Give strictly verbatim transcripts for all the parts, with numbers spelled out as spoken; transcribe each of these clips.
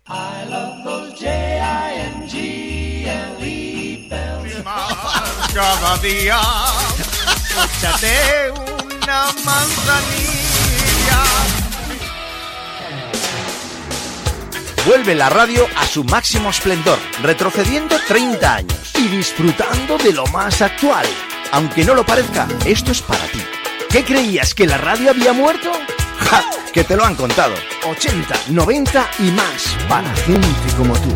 I love those J I N G L E bells. Más cada día, échate una manzanilla. Vuelve la radio a su máximo esplendor, retrocediendo treinta años y disfrutando de lo más actual. Aunque no lo parezca, esto es para ti. ¿Qué creías, que la radio había muerto? ¡Ja! Que te lo han contado. ochenta, noventa y más para gente como tú.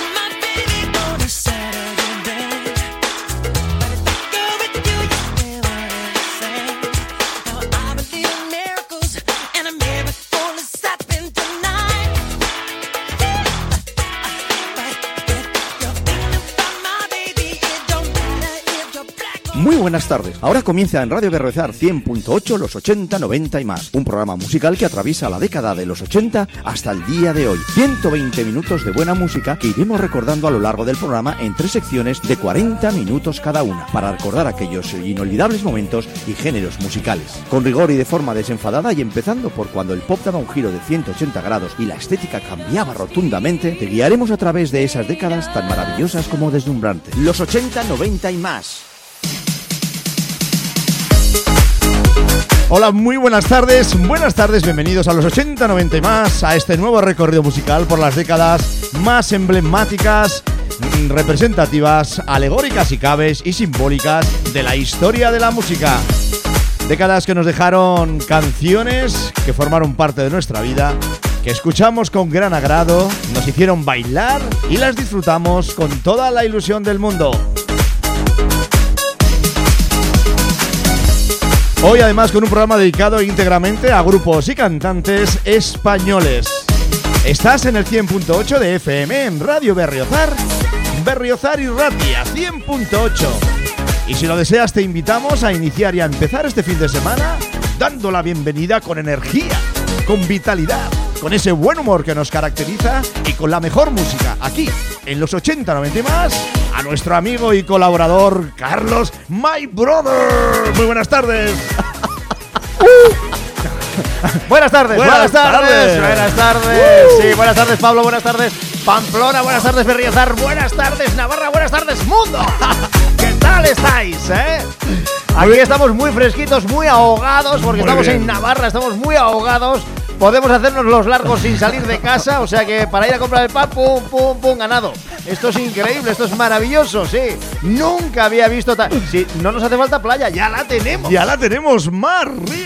Muy buenas tardes. Ahora comienza en Radio Berriozar cien punto ocho los ochenta, noventa y más. Un programa musical que atraviesa la década de los ochenta hasta el día de hoy. ciento veinte minutos de buena música que iremos recordando a lo largo del programa en tres secciones de cuarenta minutos cada una, para recordar aquellos inolvidables momentos y géneros musicales. Con rigor y de forma desenfadada, y empezando por cuando el pop daba un giro de ciento ochenta grados y la estética cambiaba rotundamente, te guiaremos a través de esas décadas tan maravillosas como deslumbrantes. Los ochenta, noventa y más. Hola, muy buenas tardes, buenas tardes, bienvenidos a los ochenta, noventa y más, a este nuevo recorrido musical por las décadas más emblemáticas, representativas, alegóricas si cabes y simbólicas de la historia de la música. Décadas que nos dejaron canciones que formaron parte de nuestra vida, que escuchamos con gran agrado, nos hicieron bailar y las disfrutamos con toda la ilusión del mundo. Hoy además con un programa dedicado íntegramente a grupos y cantantes españoles. Estás en el cien punto ocho de F M en Radio Berriozar, Berriozar y Ratia cien punto ocho. Y si lo deseas, te invitamos a iniciar y a empezar este fin de semana dando la bienvenida con energía, con vitalidad, con ese buen humor que nos caracteriza y con la mejor música aquí en los ochenta, noventa y más, a nuestro amigo y colaborador Carlos, my brother. Muy buenas tardes. Buenas tardes, buenas, buenas tardes, tardes, buenas tardes. Uh. Sí, buenas tardes, Pablo, buenas tardes, Pamplona, buenas tardes, Berriozar, buenas tardes, Navarra, buenas tardes, mundo. ¿Qué tal estáis, eh? Aquí estamos muy fresquitos, muy ahogados, porque muy estamos bien. En Navarra, estamos muy ahogados. Podemos hacernos los largos sin salir de casa, o sea que para ir a comprar el pan, pum, pum, pum, ganado. Esto es increíble, esto es maravilloso, sí. Nunca había visto tal. Sí, no nos hace falta playa, ya la tenemos. Ya la tenemos, mar, río.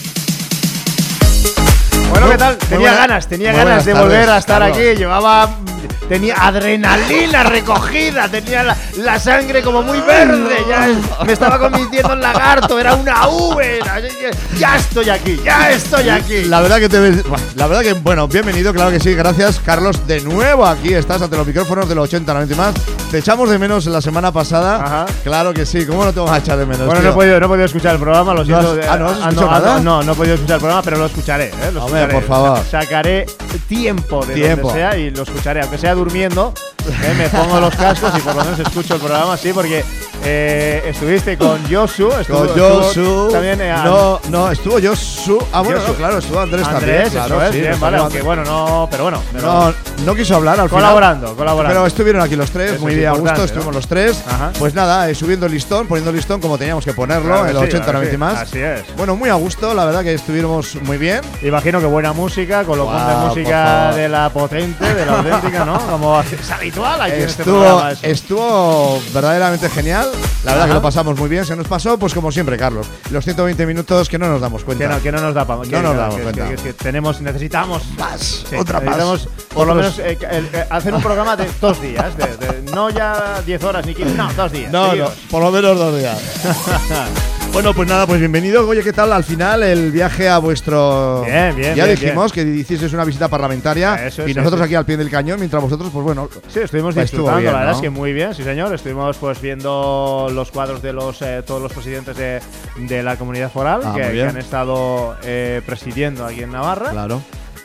Bueno, ¿qué tal? Tenía ganas, tenía ganas de volver a estar aquí. Llevaba, tenía adrenalina recogida, tenía la, la sangre como muy verde. Ya me estaba convirtiendo en lagarto, era una V. Ya estoy aquí, ya estoy aquí. La verdad que te ves, la verdad que bueno, bienvenido, claro que sí, gracias Carlos. De nuevo aquí estás ante los micrófonos de los ochenta, noventa y más. Te echamos de menos la semana pasada. Ajá. Claro que sí, ¿cómo no te vas a echar de menos? Bueno, tío? no he podido, no he podido escuchar el programa, lo siento. ¿No has, ah, ¿no has ah, escuchado no, nada? No, no, no he podido escuchar el programa, pero lo escucharé, ¿eh? Lo Hombre, escucharé. por favor. Sacaré tiempo de Tiempo. donde sea y lo escucharé, aunque sea durmiendo. ¿eh? Me pongo los cascos y por lo menos escucho el programa, sí, porque eh, estuviste con Josu. Estuvo, Con Josu. También. Eh, no, no, estuvo Josu. Ah, bueno, Josu. no, claro, estuvo Andrés, Andrés, también. eso Claro, es, sí, bien, vale, aunque bueno, no, pero bueno. Pero no, no quiso hablar al colaborando, final. Colaborando, Pero estuvieron aquí los tres, eso muy es bien a gusto, importante, estuvimos ¿no? los tres. Ajá. Pues nada, eh, subiendo el listón, poniendo el listón como teníamos que ponerlo, Claro que en los sí, ochenta, claro noventa que y más. Así es. Bueno, muy a gusto, la verdad que estuvimos muy bien. Imagino que buena música, colocón Wow, de por música favor. de la potente, de la auténtica, ¿no? Como es habitual aquí en este Estuvo, programa. Eso. estuvo verdaderamente genial. La verdad Ajá. que lo pasamos muy bien. Se nos pasó, pues como siempre, Carlos, los ciento veinte minutos que no nos damos cuenta. Que no, que no nos da pa- que, No nos que- damos que, cuenta. Que, que- que tenemos, necesitamos Más, sí, otra más. necesitamos por lo Otros- menos eh, el- eh, hacer un programa de dos días, de, de- no ya diez horas ni quince, no, dos días. No, no, seguidos. por lo menos dos días. Bueno, pues nada, pues bienvenido. Oye, ¿qué tal al final el viaje a vuestro... Bien, bien, Ya bien, dijimos que hicisteis una visita parlamentaria Eso es, y nosotros eso es. aquí al pie del cañón, mientras vosotros, pues bueno... Sí, estuvimos Pues estuvo disfrutando, bien, la verdad ¿no? es que muy bien, sí señor. Estuvimos pues viendo los cuadros de los eh, todos los presidentes de, de la comunidad foral Ah, que, muy que bien. han estado eh, presidiendo aquí en Navarra. Claro.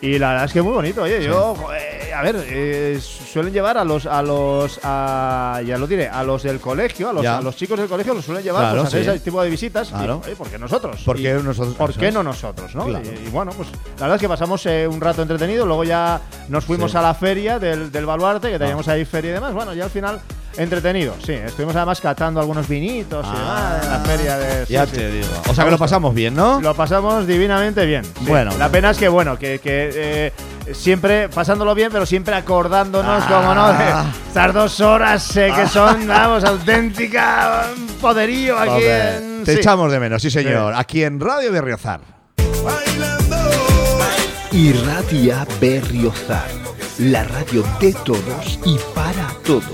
Y la verdad es que muy bonito. Oye, sí. yo, eh, a ver, eh, suelen llevar a los, a los, a, ya lo diré, a los del colegio, a los, a los chicos del colegio los suelen llevar claro, pues, a hacer sí. ese tipo de visitas. Claro. Y, oye, ¿por qué nosotros? ¿Por qué nosotros? ¿Por qué no nosotros, no? Claro. Y, y bueno, pues la verdad es que pasamos eh, un rato entretenido. Luego ya nos fuimos sí. a la feria del, del Baluarte, que teníamos ah. ahí feria y demás. Bueno, ya al final entretenido, sí. Estuvimos además catando algunos vinitos ah. y demás en la feria de. Sí, ya sí. te digo. O sea que lo pasamos bien, ¿no? Lo pasamos divinamente bien. Sí. Bueno. La pena es que, bueno, que, que eh, siempre pasándolo bien, pero siempre acordándonos, ah. como no, de estas dos horas eh, que ah. son, vamos, auténtica poderío aquí. Joder. En, Te sí. echamos de menos, sí señor. Sí. Aquí en Radio Berriozar. Irratia Berriozar, la radio de todos y para todos.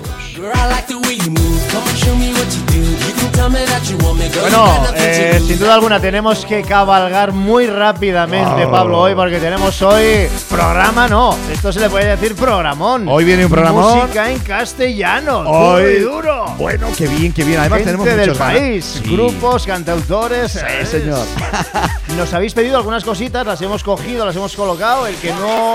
Bueno, eh, sin duda alguna tenemos que cabalgar muy rápidamente, wow. Pablo, hoy, porque tenemos hoy programa, no, esto se le puede decir programón. Hoy viene un programón. Música en castellano, hoy, duro y duro. Bueno, qué bien, qué bien. Además Gente tenemos del muchos país, sí. grupos, cantautores. Sí, eh, señor. Nos habéis pedido algunas cositas, las hemos cogido, las hemos colocado. El que no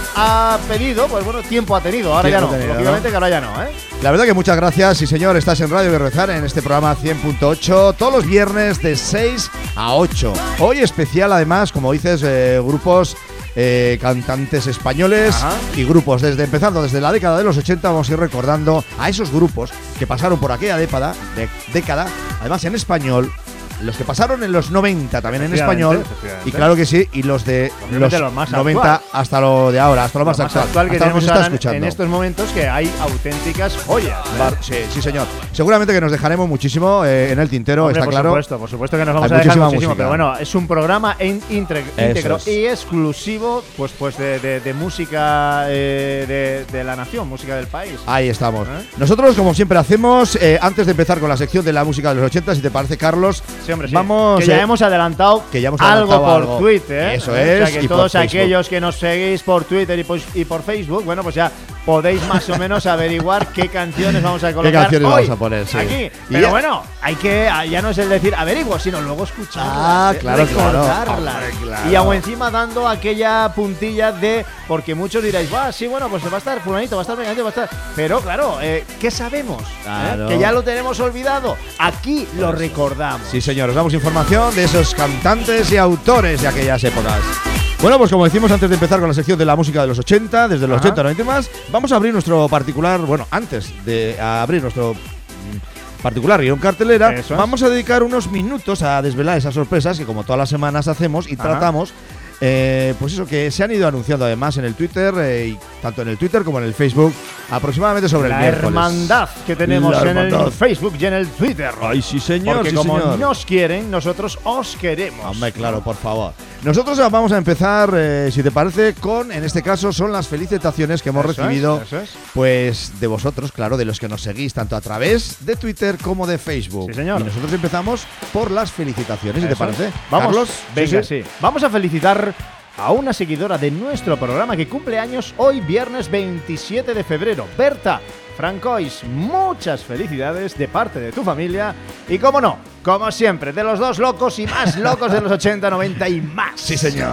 ha pedido, pues bueno, tiempo ha tenido. Ahora tiempo ya no, tenido, lógicamente ¿no? que ahora ya no, ¿eh? La verdad que muchas gracias, sí señor, estás en Radio Berriozar en este programa cien punto ocho, todos los viernes de seis a ocho. Hoy especial además, como dices, eh, grupos, eh, cantantes españoles Ajá. y grupos, desde empezando desde la década de los ochenta, vamos a ir recordando a esos grupos que pasaron por aquella década, de, década, además en español. Los que pasaron en los noventa también en español y claro que sí, y los de los, los más noventa actual. Hasta lo de ahora, hasta lo, lo más, más actual, actual que hasta tenemos lo que se está en, escuchando. En estos momentos que hay auténticas joyas. ¿eh? Bar, sí, sí señor. Seguramente que nos dejaremos muchísimo eh, en el tintero, Hombre, está por claro. Por supuesto, por supuesto que nos vamos hay a dejar muchísimo, música. Pero bueno, es un programa en íntegro es. y exclusivo pues, pues de, de, de música eh, de, de la nación, música del país. Ahí estamos. ¿Eh? Nosotros, como siempre hacemos, eh, antes de empezar con la sección de la música de los ochenta, si te parece, Carlos, sí, hombre, sí. vamos. Que ya eh, hemos adelantado que ya hemos algo adelantado por algo. Twitter, ¿eh? Eso O es. sea que y todos por aquellos que nos seguís por Twitter y por, y por Facebook, bueno, pues ya podéis más o menos averiguar qué canciones vamos a colocar. ¿Qué canciones hoy, vamos a poner? Sí. Aquí. Y Pero ya, bueno, hay que, ya no es el decir averiguo, sino luego escucharlas. Ah, claro, recordarlas. claro. Hombre, claro. Y aún encima dando aquella puntilla de. Porque muchos diréis, va, sí, bueno, pues va a estar fulanito, va a estar venganito, va a estar. Pero claro, eh, ¿qué sabemos? Claro. ¿Eh? Que ya lo tenemos olvidado. Aquí lo recordamos. Sí, señor, os damos información de esos cantantes y autores de aquellas épocas. Bueno, pues como decimos antes de empezar con la sección de la música de los ochenta, desde los Ajá. ochenta, noventa y más, vamos a abrir nuestro particular, bueno, antes de abrir nuestro particular guión cartelera, Eso vamos a dedicar unos minutos a desvelar esas sorpresas que como todas las semanas hacemos y Ajá. tratamos. Eh, pues eso, que se han ido anunciando además en el Twitter, eh, y tanto en el Twitter como en el Facebook, aproximadamente sobre la el miércoles. La hermandad que tenemos la en hermandad. el Facebook y en el Twitter. Ay, sí señor, Porque sí, como señor. nos quieren, nosotros os queremos. Hombre, claro, por favor. Nosotros vamos a empezar, eh, si te parece, con, en este caso, son las felicitaciones que hemos Eso recibido, es, eso es. pues, de vosotros, claro, de los que nos seguís, tanto a través de Twitter como de Facebook. Sí, señor. Y nosotros empezamos por las felicitaciones, si te Eso parece. es. Vamos, Carlos, venga, sí, sí. sí. Vamos a felicitar a una seguidora de nuestro programa que cumple años hoy, viernes veintisiete de febrero. Berta Francois, muchas felicidades de parte de tu familia y, como no, como siempre, de los dos locos y más locos de los ochenta, noventa y más. Sí, señor.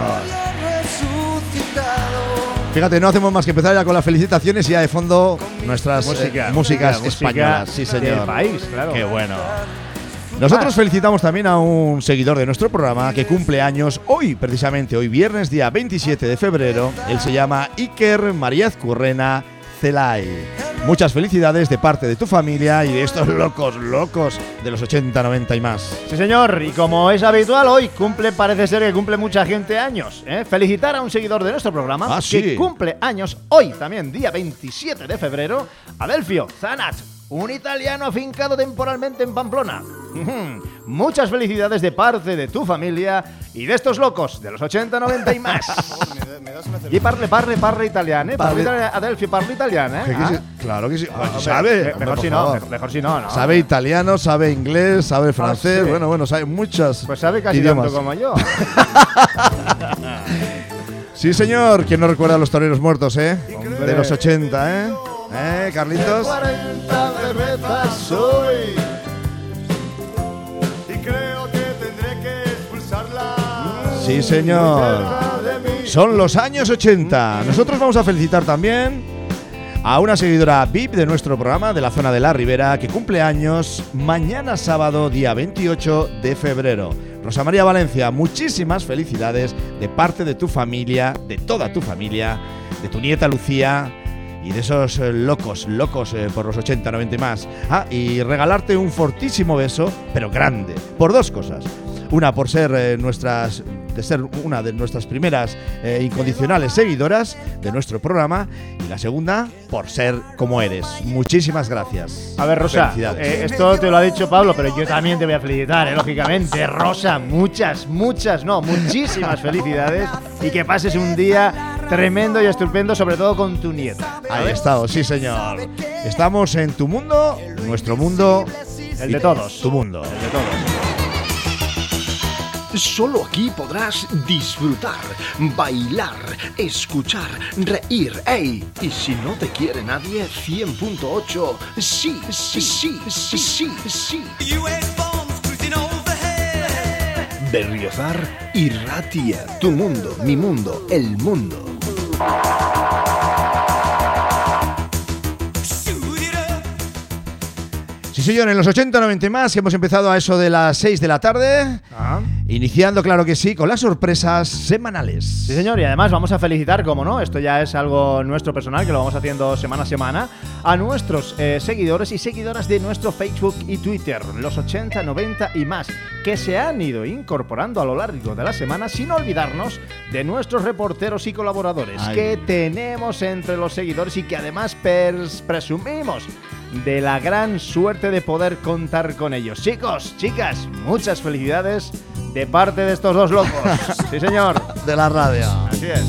Fíjate, no hacemos más que empezar ya con las felicitaciones y ya de fondo nuestras música, eh, músicas música españolas. Sí, señor. Del país, claro. Qué bueno. Nosotros Más. felicitamos también a un seguidor de nuestro programa que cumple años hoy, precisamente hoy viernes, día veintisiete de febrero. Él se llama Iker Maríaz Currena Celay. Muchas felicidades de parte de tu familia y de estos locos, locos de los ochenta, noventa y más. Sí, señor, y como es habitual, hoy cumple, parece ser que cumple mucha gente años, ¿eh? Felicitar a un seguidor de nuestro programa Ah, sí. que cumple años hoy, también día veintisiete de febrero, Adelfio Zanat, un italiano afincado temporalmente en Pamplona. Muchas felicidades de parte de tu familia y de estos locos de los ochenta, noventa y más. Y parle, parle, parle italiano, ¿eh? Parle italiano, Adelfio, parle italiano, ¿eh? Que Ah. sí, claro que sí. Ah, hombre, sabe. me- hombre, Mejor por si no, favor. mejor, mejor si no, ¿no? Sabe italiano, sabe inglés, sabe francés. sí. Bueno, bueno, sabe muchas Pues sabe casi idiomas. tanto como yo. Sí, señor. ¿Quién no recuerda a los toreros muertos, eh? Hombre. De los ochenta, ¿eh? ¿Eh, Carlitos? cuarenta cervezas hoy. Y creo que tendré que expulsarla. Sí, señor. Son los años ochenta. Nosotros vamos a felicitar también a una seguidora V I P de nuestro programa de la zona de la Ribera que cumple años mañana sábado, día veintiocho de febrero. Rosa María Valencia, muchísimas felicidades de parte de tu familia, de toda tu familia, de tu nieta Lucía y de esos eh, locos, locos eh, por los ochenta, noventa y más. Ah, y regalarte un fortísimo beso, pero grande, por dos cosas. Una, por ser eh, nuestras, de ser una de nuestras primeras eh, incondicionales seguidoras de nuestro programa. Y la segunda, por ser como eres. Muchísimas gracias. A ver, Rosa, Felicidades. eh, esto te lo ha dicho Pablo, pero yo también te voy a felicitar, eh, lógicamente. Rosa, muchas, muchas, no, muchísimas felicidades y que pases un día tremendo y estupendo, sobre todo con tu nieta. Ahí estamos, sí señor. Estamos en tu mundo, nuestro mundo. El de todos. Tu mundo. El de todos. Solo aquí podrás disfrutar, bailar, escuchar, reír. ¡Ey! Y si no te quiere nadie, cien punto ocho. Sí, sí, sí, sí, sí, sí. Berriozar y Ratia. Tu mundo, mi mundo, el mundo. Sí señor, en los ochenta, noventa y más, que hemos empezado a eso de las seis de la tarde. Ah. Iniciando, claro que sí, con las sorpresas semanales. Sí, señor, y además vamos a felicitar, como no, esto ya es algo nuestro personal, que lo vamos haciendo semana a semana, a nuestros eh, seguidores y seguidoras de nuestro Facebook y Twitter, los ochenta, noventa y más, que se han ido incorporando a lo largo de la semana, sin olvidarnos de nuestros reporteros y colaboradores, Ay. que tenemos entre los seguidores y que además pers- presumimos de la gran suerte de poder contar con ellos. Chicos, chicas, muchas felicidades de parte de estos dos locos. Sí, señor. De la radio. Así es.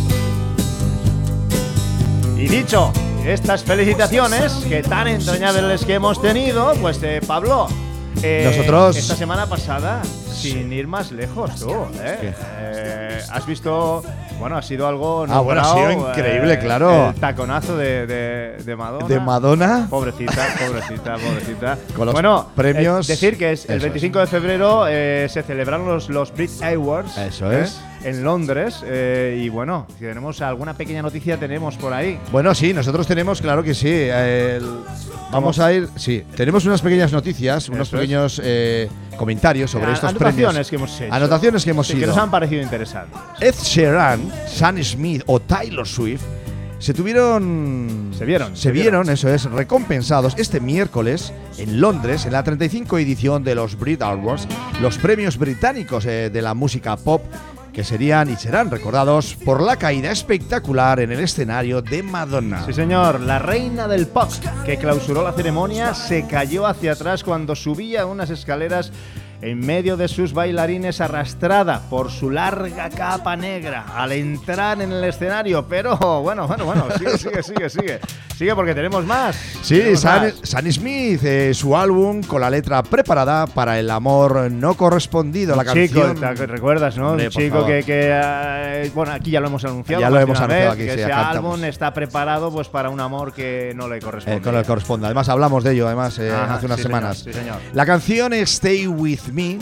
Y dicho estas felicitaciones que tan entrañables que hemos tenido, pues eh, Pablo, eh, Nosotros- esta semana pasada, sin ir más lejos, tú, ¿eh? Eh, has visto, bueno, ha sido algo Ah, bueno, ha nombrado, sido increíble, claro. El taconazo de, de, de Madonna. De Madonna. Pobrecita, pobrecita, pobrecita. Con los bueno, premios- eh, decir que es el Eso es. veinticinco de febrero eh, se celebraron los, los Brit Awards. Eso ¿eh? es. En Londres. eh, y bueno, si tenemos alguna pequeña noticia, tenemos por ahí. Bueno, sí, nosotros tenemos, claro que sí. el- vamos a ir, sí. Tenemos unas pequeñas noticias, unos Eso es. pequeños eh, comentarios sobre A- estos anotaciones premios. que hemos hecho. Anotaciones que hemos Sí, que ido. nos han parecido interesantes. Ed Sheeran, Sam Smith o Taylor Swift se tuvieron. Se vieron, Se, se vieron, vieron. eso es, recompensados este miércoles en Londres, en la treinta y cinco edición de los Brit Awards, los premios británicos eh, de la música pop, que serían y serán recordados por la caída espectacular en el escenario de Madonna. Sí, señor. La reina del pop, que clausuró la ceremonia, se cayó hacia atrás cuando subía unas escaleras en medio de sus bailarines, arrastrada por su larga capa negra al entrar en el escenario. Pero bueno, bueno, bueno, sigue, sigue, sigue, sigue. Sigue porque tenemos más. Sí, Tenemos Sam, más. Sam Smith, eh, su álbum con la letra preparada para el amor no correspondido. La Chico, canción. te recuerdas, ¿no? Hombre, Un por chico favor. que, que eh, bueno, aquí ya lo hemos anunciado. Ya lo más de hemos una anunciado vez, aquí, que sí, ese ya cantamos. álbum está preparado pues para un amor que no le corresponde. Eh, con el que corresponde. Además, hablamos de ello además eh, Ajá, hace unas sí, semanas. señor, sí, señor. La canción Stay With Me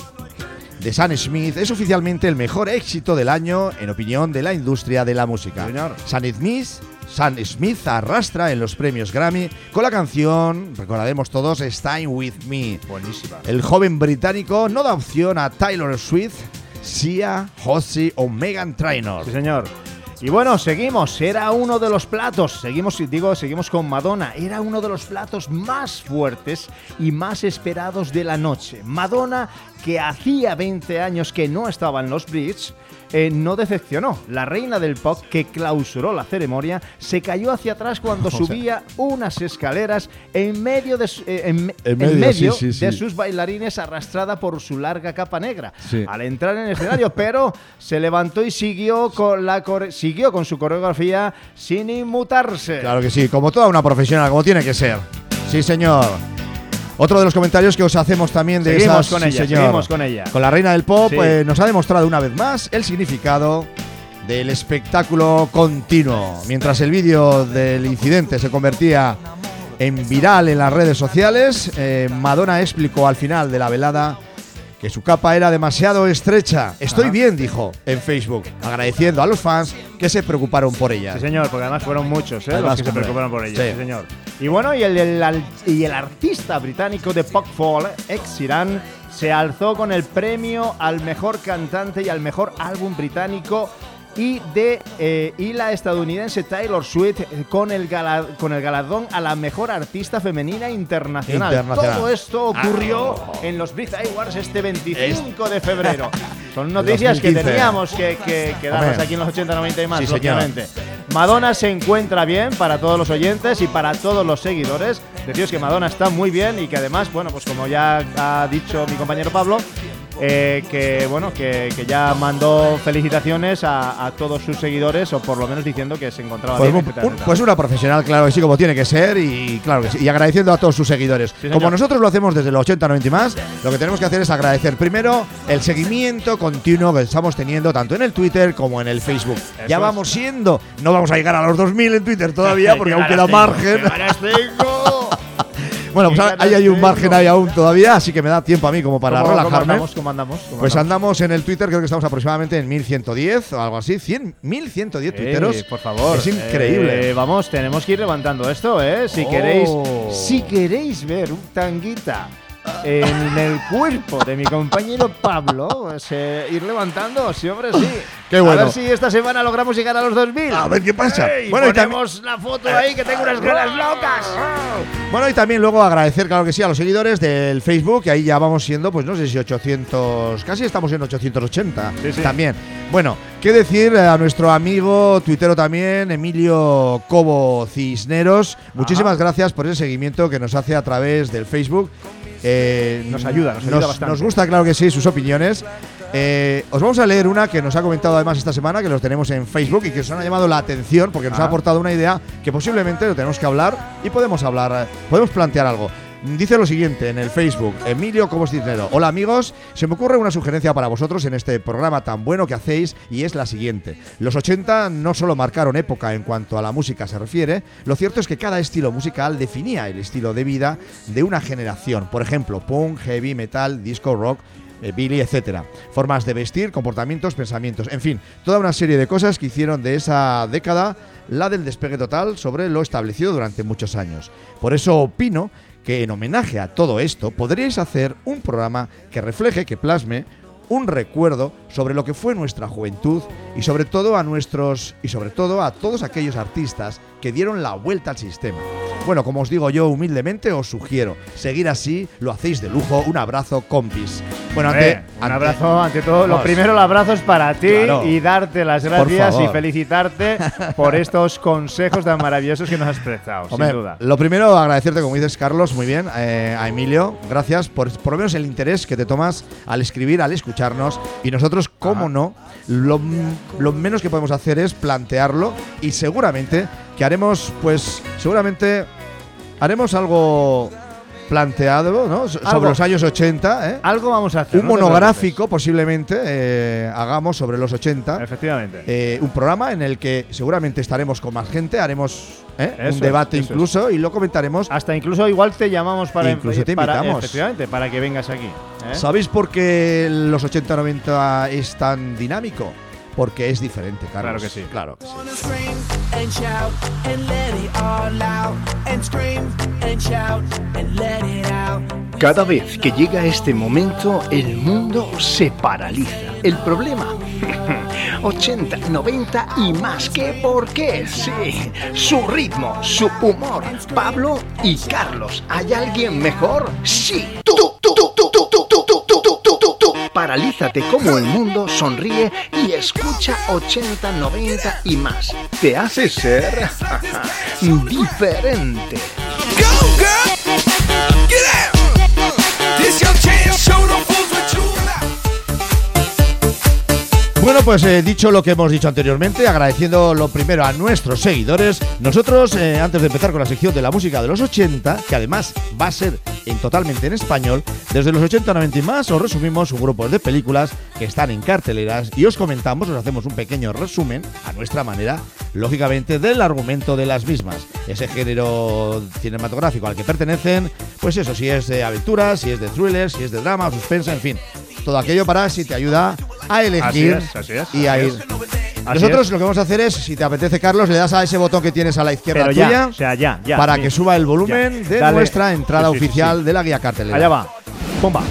de Sam Smith es oficialmente el mejor éxito del año en opinión de la industria de la música. Sí, señor. Sam Smith, Sam Smith arrastra en los premios Grammy con la canción, recordaremos todos, Stay With Me. Buenísima. El joven británico no da opción a Taylor Swift, Sia, Halsey o Meghan Trainor. Sí, señor. Y bueno, seguimos. Era uno de los platos. Seguimos, digo, seguimos con Madonna. Era uno de los platos más fuertes y más esperados de la noche. Madonna, que hacía veinte años que no estaba en los Brits, eh, no decepcionó. La reina del pop, que clausuró la ceremonia, se cayó hacia atrás cuando subía unas escaleras en medio de, su- eh, en, En en medio, medio sí, sí, de sí. sus bailarines, arrastrada por su larga capa negra. Sí. Al entrar en el escenario, pero se levantó y siguió con la core- siguió con su coreografía sin inmutarse. Claro que sí, como toda una profesional, como tiene que ser. Sí, señor. Otro de los comentarios que os hacemos también de Seguimos esas, con sí, ella, señor. seguimos con ella. Con la reina del pop, Sí. eh, nos ha demostrado una vez más el significado del espectáculo continuo. Mientras el vídeo del incidente se convertía en viral en las redes sociales, eh, Madonna explicó al final de la velada que su capa era demasiado estrecha. Estoy Ajá. bien, dijo en Facebook, agradeciendo a los fans que se preocuparon por ella. Sí, señor, porque además fueron muchos, ¿eh? Además, los que se hombre. preocuparon por ellos. Sí. Sí, señor. Y bueno, y el, el, el- y el artista británico de Pop Fall, ex Irán, se alzó con el premio al mejor cantante y al mejor álbum británico. Y de eh, y la estadounidense Taylor Swift eh, con el gala- con el galardón a la mejor artista femenina internacional. Internacional. Todo esto ocurrió Ah. en los Brit Awards este veinticinco de febrero. Son noticias dos que mil quince. teníamos que, que, que darlas Hombre. aquí en los ochenta, noventa y más, Sí, señor. lógicamente. Madonna se encuentra bien para todos los oyentes y para todos los seguidores. Deciros que Madonna está muy bien y que además, bueno, pues como ya ha dicho mi compañero Pablo, eh, que bueno, que, que ya mandó felicitaciones a, a todos sus seguidores, o por lo menos diciendo que se encontraba Pues, bien. un- etcétera, un- etcétera. pues una profesional, claro que sí, como tiene que ser, y claro que sí, y agradeciendo a todos sus seguidores. señor. Como nosotros lo hacemos desde los ochenta, noventa y más, lo que tenemos que hacer es agradecer primero el seguimiento continuo que estamos teniendo tanto en el Twitter como en el Facebook. ya es. vamos siendo, no vamos a llegar a los dos mil en Twitter todavía, porque ¡Qué aún queda ganas tengo! margen. ¡Qué ganas tengo! Bueno, pues ¡Qué ahí ganas hay un tengo! margen ahí aún todavía, así que me da tiempo a mí como para ¿Cómo- ¿Cómo relajarme. andamos? ¿Cómo andamos? ¿Cómo Pues andamos? andamos en el Twitter, creo que estamos aproximadamente en mil ciento diez o algo así, cien, mil ciento diez tuiteros. Eh, por favor. Es increíble. Eh, vamos, tenemos que ir levantando esto, ¿eh? Si Oh. queréis, si queréis ver un tanguita en el cuerpo de mi compañero Pablo, pues, eh, ir levantando, sí, hombre, sí. Qué bueno. A ver si esta semana logramos llegar a los dos mil. A ver qué pasa. Ey, Bueno, y ponemos la foto ahí, que tengo unas ganas locas. Bueno, y también luego agradecer, claro que sí, a los seguidores del Facebook, que ahí ya vamos siendo, pues no sé si ochocientos, casi estamos en ochocientos ochenta Sí, sí. también. Bueno, qué decir a nuestro amigo tuitero también, Emilio Cobo Cisneros. Muchísimas gracias por ese seguimiento que nos hace a través del Facebook. Eh, Nos ayuda, nos ayuda bastante. Nos gusta, claro que sí, sus opiniones. Eh, os vamos a leer una que nos ha comentado además esta semana, que los tenemos en Facebook y que os han llamado la atención porque nos Ah. ha aportado una idea que posiblemente lo tenemos que hablar y podemos hablar, eh, podemos plantear algo. Dice lo siguiente en el Facebook, Emilio Cobos Cisneros. Hola amigos, se me ocurre una sugerencia para vosotros en este programa tan bueno que hacéis y es la siguiente. Los ochenta no solo marcaron época en cuanto a la música se refiere, lo cierto es que cada estilo musical definía el estilo de vida de una generación. Por ejemplo, punk, heavy, metal, disco, rock, eh, Billy, etcétera. Formas de vestir, comportamientos, pensamientos, en fin, toda una serie de cosas que hicieron de esa década la del despegue total sobre lo establecido durante muchos años. Por eso opino que en homenaje a todo esto podríais hacer un programa que refleje, que plasme un recuerdo sobre lo que fue nuestra juventud y sobre todo a nuestros y sobre todo a todos aquellos artistas que dieron la vuelta al sistema. Bueno, como os digo yo humildemente, os sugiero seguir así, lo hacéis de lujo. Un abrazo, compis. Bueno, ante, Eh, un ante- abrazo, ante todo. Lo Vamos. primero, el abrazo es para ti Claro. y darte las Por gracias y favor. felicitarte por estos consejos tan maravillosos que nos has prestado, Hombre, sin duda. lo primero, agradecerte, como dices, Carlos, muy bien, eh, a Emilio, gracias por por lo menos el interés que te tomas al escribir, al escucharnos, y nosotros, cómo no, lo, lo menos que podemos hacer es plantearlo, y seguramente que haremos, pues, seguramente haremos algo planteado, ¿no? So- Sobre Algo. los años ochenta, ¿eh? Algo vamos a hacer. Un no te monográfico, posiblemente, eh, hagamos sobre los ochenta. preocupes. Efectivamente. Eh, un programa en el que seguramente estaremos con más gente, haremos ¿eh? Eso un es, debate eso incluso y lo comentaremos. Hasta incluso igual te llamamos para, Incluso te para- invitamos. efectivamente, para que vengas aquí. ¿eh? ¿Sabéis por qué los ochenta noventa es tan dinámico? Porque es diferente, Carlos. Claro que sí. Claro que sí. Wanna scream and shout and let it all out and scream and shout and let it out. Cada vez que llega este momento, el mundo se paraliza. El problema, ochenta, noventa y más que por qué. Sí, su ritmo, su humor. Pablo y Carlos, ¿hay alguien mejor? Sí, tú, tú, tú, tú, tú, tú, tú, tú, tú, tú, tú, tú, tú. Paralízate como el mundo, sonríe y escucha ochenta, noventa y más. Te hace ser diferente. Go, girl! Get out! This your chance, show them fools what you about. Bueno, pues eh, dicho lo que hemos dicho anteriormente, agradeciendo lo primero a nuestros seguidores, nosotros, eh, antes de empezar con la sección de la música de los ochenta, que además va a ser en, totalmente en español, desde los ochenta, noventa y más, os resumimos un grupo de películas que están en carteleras y os comentamos, os hacemos un pequeño resumen, a nuestra manera, lógicamente, del argumento de las mismas. Ese género cinematográfico al que pertenecen, pues eso, si es de aventuras, si es de thriller, si es de drama, suspensa, en fin. Todo aquello para si te ayuda a elegir Así es, así es, y a así ir. es. Así Nosotros es. lo que vamos a hacer es, si te apetece, Carlos, le das a ese botón que tienes a la izquierda Pero ya, tuya o sea, ya, ya. para sí. que suba el volumen Ya. de Dale. nuestra entrada Sí, sí, sí, oficial sí. de la guía cartelera. Allá va. Pumba.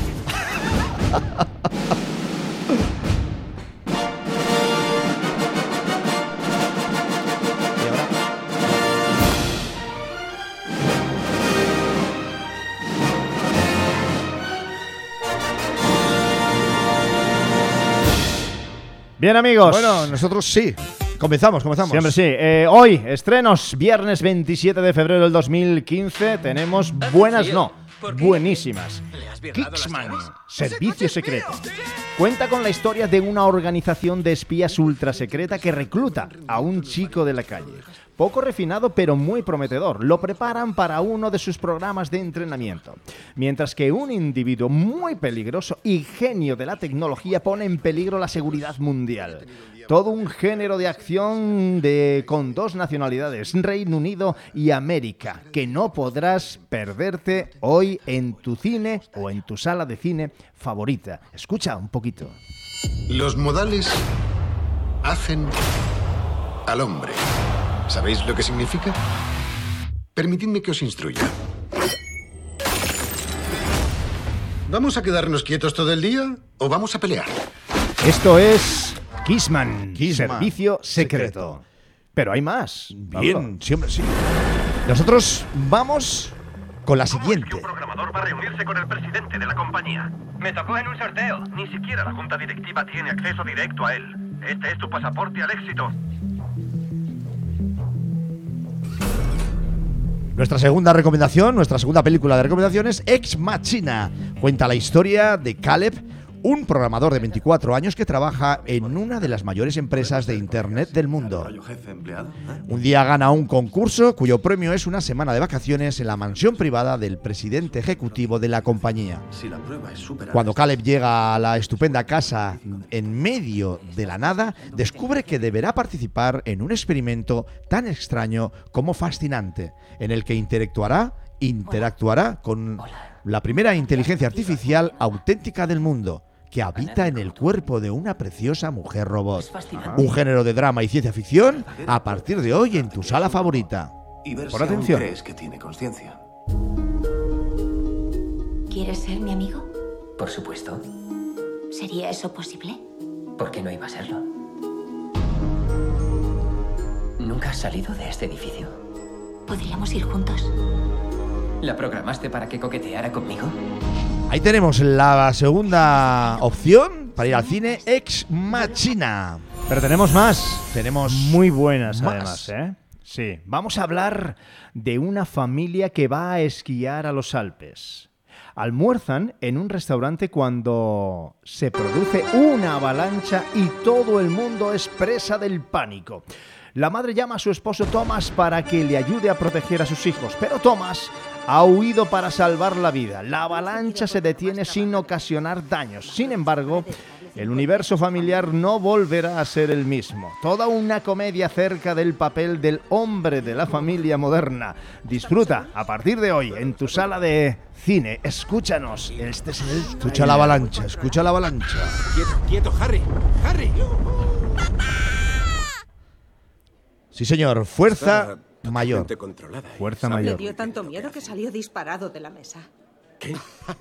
Bien, amigos. Bueno, nosotros sí. Comenzamos, comenzamos. Siempre sí. Eh, hoy, estrenos, viernes veintisiete de febrero del dos mil quince. Tenemos buenas, no, buenísimas. Kingsman, Servicio Secreto. Cuenta con la historia de una organización de espías ultra secreta que recluta a un chico de la calle. Poco refinado pero muy prometedor. Lo preparan para uno de sus programas de entrenamiento. Mientras que un individuo muy peligroso y genio de la tecnología pone en peligro la seguridad mundial. Todo un género de acción de, con dos nacionalidades, Reino Unido y América, que no podrás perderte hoy en tu cine o en tu sala de cine favorita. Escucha un poquito. Los modales hacen al hombre. ¿Sabéis lo que significa? Permitidme que os instruya. ¿Vamos a quedarnos quietos todo el día o vamos a pelear? Esto es Kingsman, Kingsman, Servicio Secreto. Secreto. Pero hay más. Bien, Pablo. siempre sí. Nosotros vamos con la siguiente. Un programador va a reunirse con el presidente de la compañía. Me tocó en un sorteo. Ni siquiera la junta directiva tiene acceso directo a él. Este es tu pasaporte al éxito. Nuestra segunda recomendación, nuestra segunda película de recomendaciones, Ex Machina. Cuenta la historia de Caleb, un programador de veinticuatro años que trabaja en una de las mayores empresas de Internet del mundo. Un día gana un concurso cuyo premio es una semana de vacaciones en la mansión privada del presidente ejecutivo de la compañía. Cuando Caleb llega a la estupenda casa en medio de la nada, descubre que deberá participar en un experimento tan extraño como fascinante, en el que interactuará, interactuará con la primera inteligencia artificial auténtica del mundo, que habita en el cuerpo de una preciosa mujer robot. Un género de drama y ciencia ficción a partir de hoy en tu sala favorita. Y ver Por si aún atención. crees que tiene conciencia. ¿Quieres ser mi amigo? Por supuesto. ¿Sería eso posible? ¿Por qué no iba a serlo? ¿Nunca has salido de este edificio? ¿Podríamos ir juntos? ¿La programaste para que coqueteara conmigo? Ahí tenemos la segunda opción para ir al cine, Ex Machina. Pero tenemos más. Tenemos Muy buenas, más. además, ¿eh? Sí. Vamos a hablar de una familia que va a esquiar a los Alpes. Almuerzan en un restaurante cuando se produce una avalancha y todo el mundo es presa del pánico. La madre llama a su esposo Thomas para que le ayude a proteger a sus hijos, pero Thomas ha huido para salvar la vida. La avalancha se detiene sin ocasionar daños. Sin embargo, el universo familiar no volverá a ser el mismo. Toda una comedia acerca del papel del hombre de la familia moderna. Disfruta a partir de hoy en tu sala de cine. Escúchanos. Este es el Escucha la avalancha, escucha la avalancha. Quieto, quieto, Harry. Harry. Sí, señor, fuerza Está mayor. totalmente controlada. Fuerza Sabe- Le mayor. dio tanto miedo que salió disparado de la mesa. ¿Qué?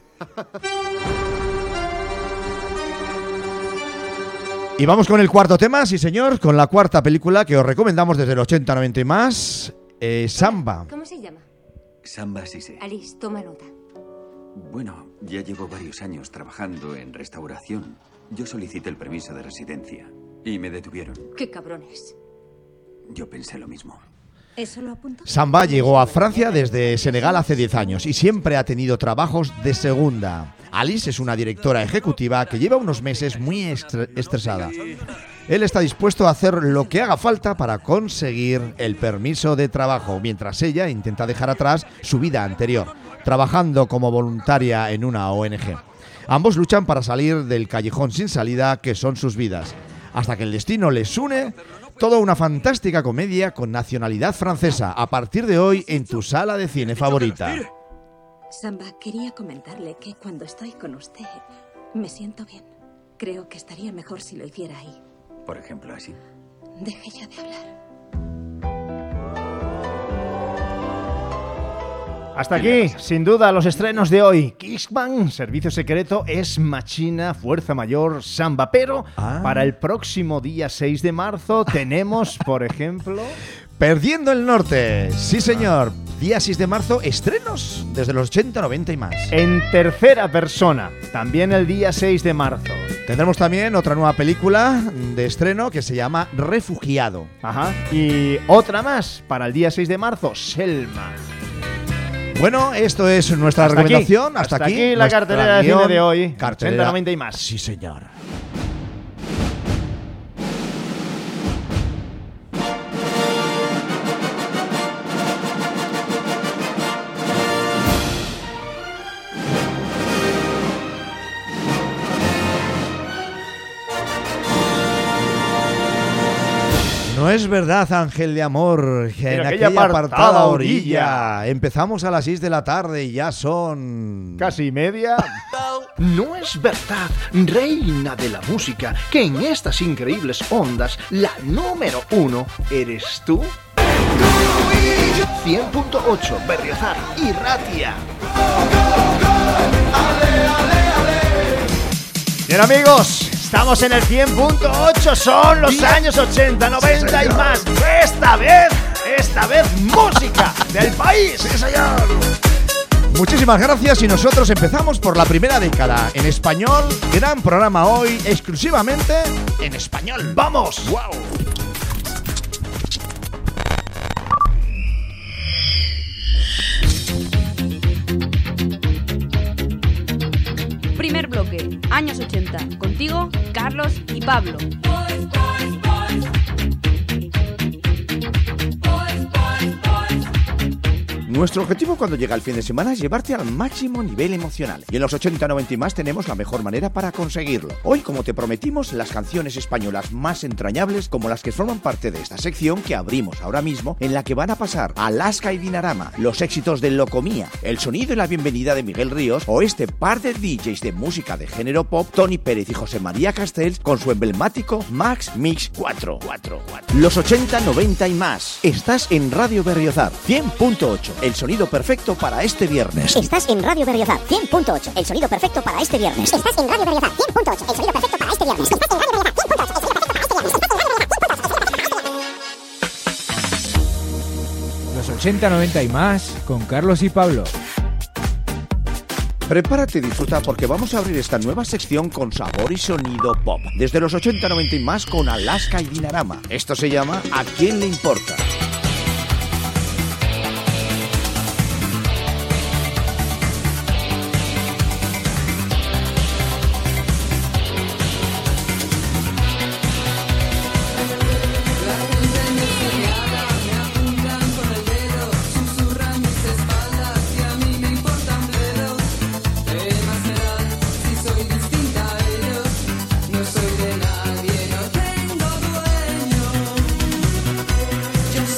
Y vamos con el cuarto tema, sí señor, con la cuarta película que os recomendamos desde el ochenta, noventa y más, eh, Samba. ¿Cómo se llama? Samba Sise. Alice, toma nota. Bueno, ya llevo varios años trabajando en restauración. Yo solicité el permiso de residencia y me detuvieron. ¡Qué cabrones! Yo pensé lo mismo. ¿Eso lo apunto? Samba llegó a Francia desde Senegal hace diez años y siempre ha tenido trabajos de segunda. Alice es una directora ejecutiva que lleva unos meses muy estre- estresada. Él está dispuesto a hacer lo que haga falta para conseguir el permiso de trabajo, mientras ella intenta dejar atrás su vida anterior, trabajando como voluntaria en una O N G. Ambos luchan para salir del callejón sin salida que son sus vidas, hasta que el destino les une. Toda una fantástica comedia con nacionalidad francesa, a partir de hoy en tu sala de cine favorita. Samba, quería comentarle que cuando estoy con usted Me siento bien. Creo que estaría mejor si lo hiciera ahí. Por ejemplo, así. Deje ya de hablar. Hasta aquí, sin duda, los estrenos de hoy. Kickman, Servicio Secreto, Es Machina, Fuerza Mayor, Samba. Pero ah. para el próximo día seis de marzo tenemos, por ejemplo... Perdiendo el Norte. Sí, señor. Día seis de marzo, estrenos desde los ochenta, noventa y más. En tercera persona, también el día seis de marzo. Tendremos también otra nueva película de estreno que se llama Refugiado. Ajá. Y otra más para el día seis de marzo, Selma. Bueno, esto es nuestra hasta recomendación. Aquí, hasta, hasta aquí, aquí la cartelera de cine de hoy. Cartelera ochenta, noventa y más. Sí, señor. No es verdad, ángel de amor, que en aquella, aquella apartada orilla. Empezamos a las seis de la tarde y ya son... casi media. No es verdad, reina de la música, que en estas increíbles ondas la número uno eres tú. cien punto ocho, Berriozar y Ratia. Bien, amigos, estamos en el cien punto ocho, son los años ochenta, noventa sí, y más. Esta vez, esta vez, música del país. Sí, señor. Muchísimas gracias y nosotros empezamos por la primera década en español. Gran programa hoy, exclusivamente en español. ¡Vamos! ¡Wow! Primer bloque, años ochenta. Contigo, Carlos y Pablo. Boys, boys, boys. Boys, boys, boys. Nuestro objetivo cuando llega el fin de semana es llevarte al máximo nivel emocional. Y en los ochenta, noventa y más tenemos la mejor manera para conseguirlo. Hoy, como te prometimos, las canciones españolas más entrañables, como las que forman parte de esta sección que abrimos ahora mismo, en la que van a pasar Alaska y Dinarama, los éxitos de Locomía, el sonido y la bienvenida de Miguel Ríos, o este par de D Js de música de género pop, Tony Pérez y José María Castells, con su emblemático Max Mix cuatro. Los ochenta, noventa y más. Estás en Radio Berriozar, cien punto ocho. El sonido perfecto para este viernes. Estás en Radio Berriozar, cien punto ocho. El sonido perfecto para este viernes. Estás en Radio Berriozar, cien punto ocho. El sonido perfecto para este viernes. Estás en Radio Berriozar, cien punto ocho. El sonido perfecto para este viernes. Los ochenta, noventa y más con Carlos y Pablo. Prepárate y disfruta porque vamos a abrir esta nueva sección con sabor y sonido pop. Desde los ochenta, noventa y más con Alaska y Dinarama. Esto se llama ¿A quién le importa? Yo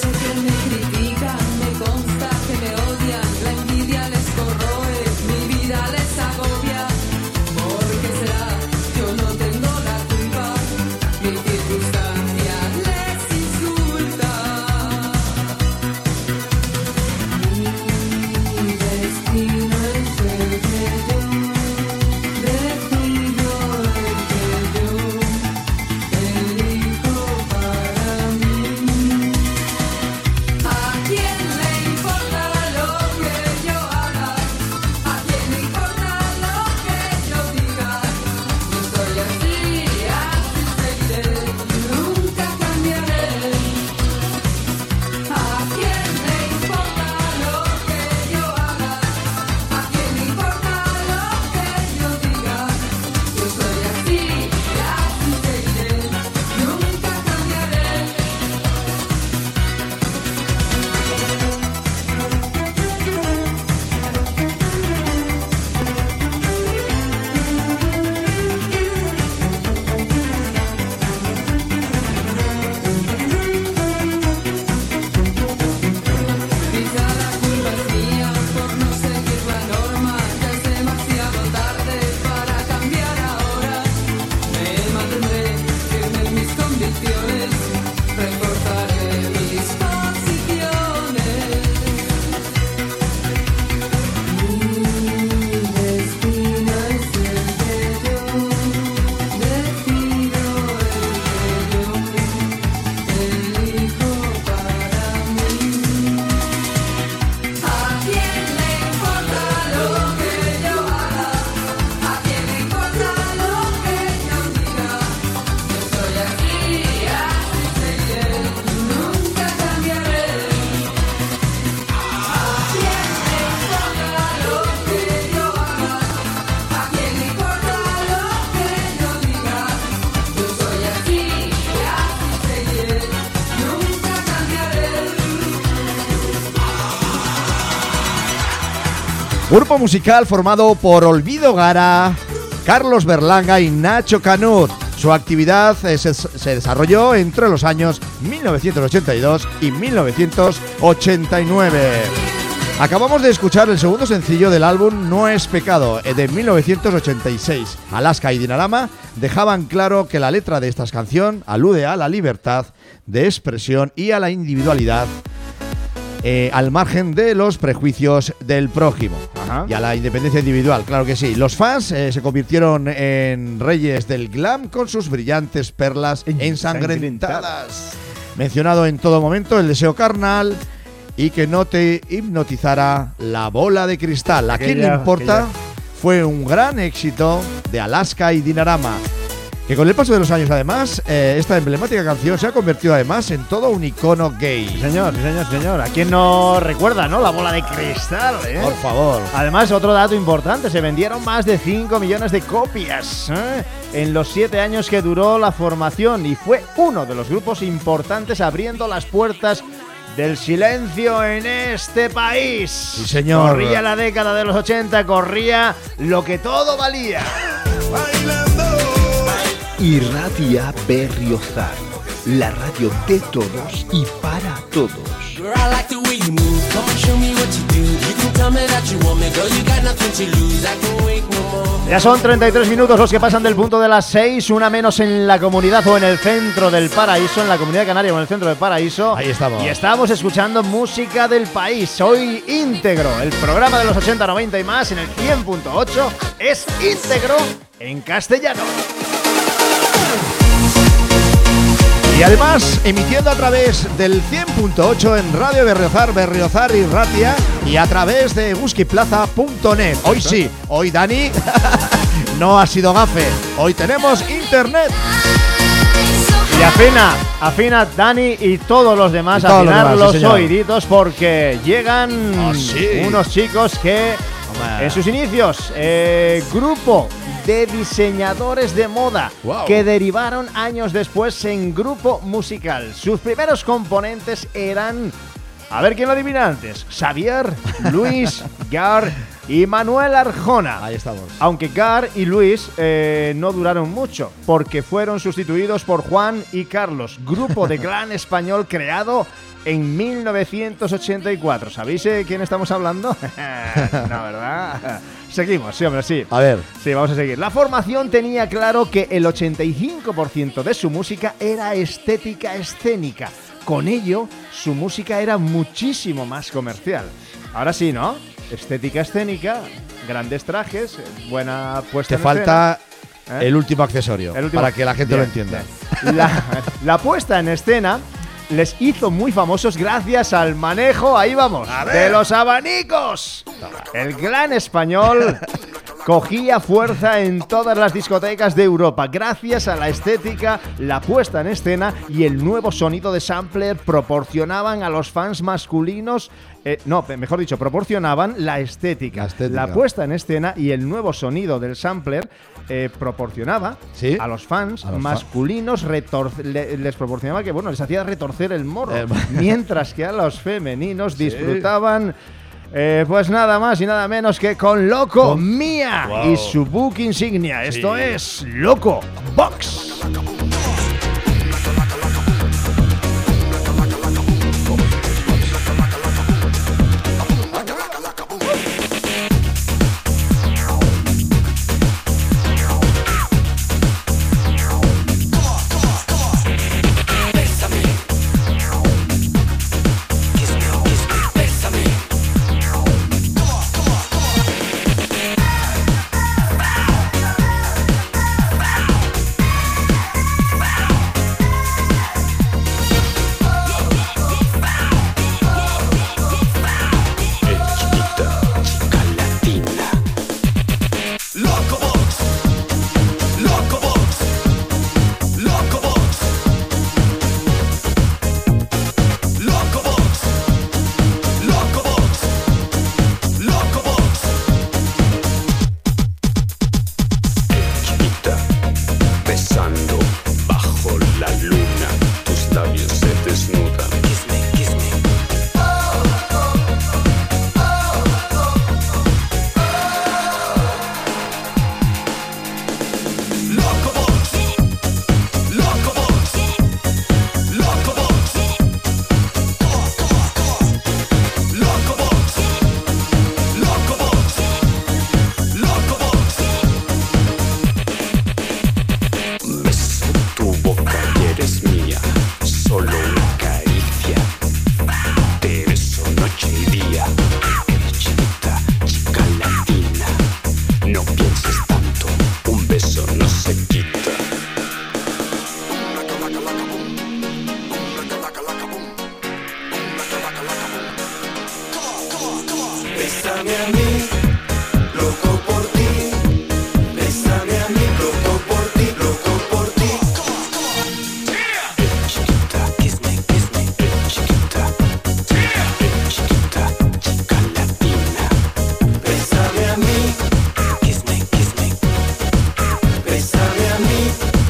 Grupo musical formado por Olvido Gara, Carlos Berlanga y Nacho Canut. Su actividad eh, se, se desarrolló entre los años mil novecientos ochenta y dos y mil novecientos ochenta y nueve. Acabamos de escuchar el segundo sencillo del álbum No es pecado, de mil novecientos ochenta y seis. Alaska y Dinarama dejaban claro que la letra de esta canción alude a la libertad de expresión y a la individualidad, eh, al margen de los prejuicios del prójimo. Ajá. Y a la independencia individual, claro que sí. Los fans eh, se convirtieron en reyes del glam con sus brillantes perlas ensangrentadas. Mencionado en todo momento el deseo carnal y que no te hipnotizara la bola de cristal. ¿A quién le importa? Fue un gran éxito de Alaska y Dinarama, que con el paso de los años, además, eh, esta emblemática canción se ha convertido además en todo un icono gay. Sí, señor, sí, señor, señor. ¿A quién no recuerda, no? La bola de cristal, ¿eh? Por favor. Además, otro dato importante, se vendieron más de cinco millones de copias, ¿eh? en los siete años que duró la formación, y fue uno de los grupos importantes abriendo las puertas del silencio en este país. Sí, señor. Corría la década de los ochenta, corría lo que todo valía. Irratia Berriozar, la radio de todos y para todos. Ya son treinta y tres minutos los que pasan del punto de las seis, una menos en la comunidad o en el centro del paraíso, en la comunidad canaria o en el centro del paraíso. Ahí estamos. Y estamos escuchando música del país. Hoy íntegro, el programa de los ochenta, noventa y más en el cien punto ocho es íntegro en castellano. Y además, emitiendo a través del cien punto ocho en Radio Berriozar, Berriozar y Ratia, y a través de guskiplaza punto net. Hoy sí, hoy Dani no ha sido gafe, hoy tenemos internet. Y afina, afina Dani y todos los demás, todos afinar los, demás, sí, los oíditos, porque llegan oh, sí. unos chicos que en sus inicios, eh, grupo de diseñadores de moda, wow, que derivaron años después en grupo musical. Sus primeros componentes eran, a ver quién lo adivina antes, Xavier, Luis, Gar y Manuel Arjona. Ahí estamos. Aunque Gar y Luis eh, no duraron mucho, porque fueron sustituidos por Juan y Carlos, grupo de glam español creado en mil novecientos ochenta y cuatro. ¿Sabéis de quién estamos hablando? No, ¿verdad? Seguimos, sí, hombre, sí. A ver. Sí, vamos a seguir. La formación tenía claro que el ochenta y cinco por ciento de su música era estética escénica. Con ello, su música era muchísimo más comercial. Ahora sí, ¿no? Estética escénica, grandes trajes, buena puesta Te en falta escena. ¿Eh? el último accesorio, el último... para que la gente bien, lo entienda. La, la puesta en escena les hizo muy famosos gracias al manejo, ahí vamos, de los abanicos. El glam español cogía fuerza en todas las discotecas de Europa gracias a la estética, la puesta en escena y el nuevo sonido de sampler proporcionaban a los fans masculinos, eh, no, mejor dicho, proporcionaban la estética, la estética, la puesta en escena y el nuevo sonido del sampler eh, proporcionaba ¿Sí? a los fans a los masculinos, retor- le, les proporcionaba que, bueno, les hacía retorcer el morro, eh, mientras que a los femeninos sí. disfrutaban... Eh, pues nada más y nada menos que con Loco oh. Mía wow. y su book insignia. Sí. Esto es Loco Box. Bésame a mí, loco por ti. Bésame a mí, loco por ti, loco por ti. Chiquita, kiss me, kiss me. Chiquita, chiquita, chica latina. Bésame a mí, kiss me, kiss me. Bésame a mí.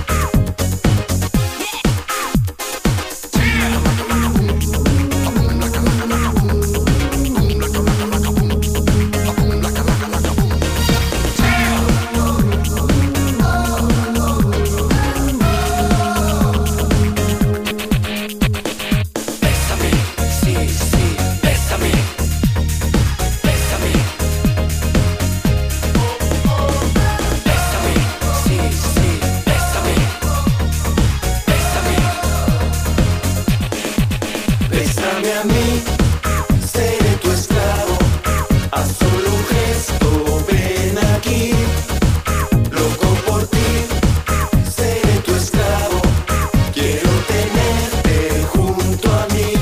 Bésame a mí, seré tu esclavo. Haz solo un gesto, ven aquí. Loco por ti, seré tu esclavo. Quiero tenerte junto a mí.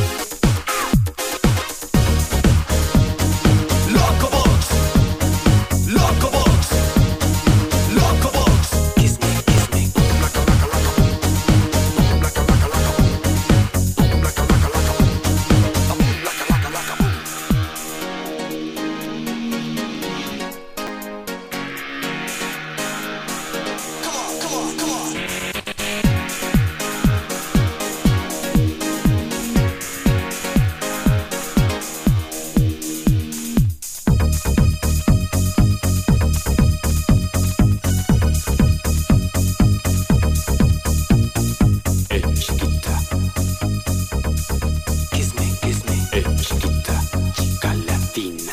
Loco Box, Loco Box, Loco Box. Kiss me, kiss me. Eh, chiquita. Kiss me, kiss me. Eh, chiquita, chica latina.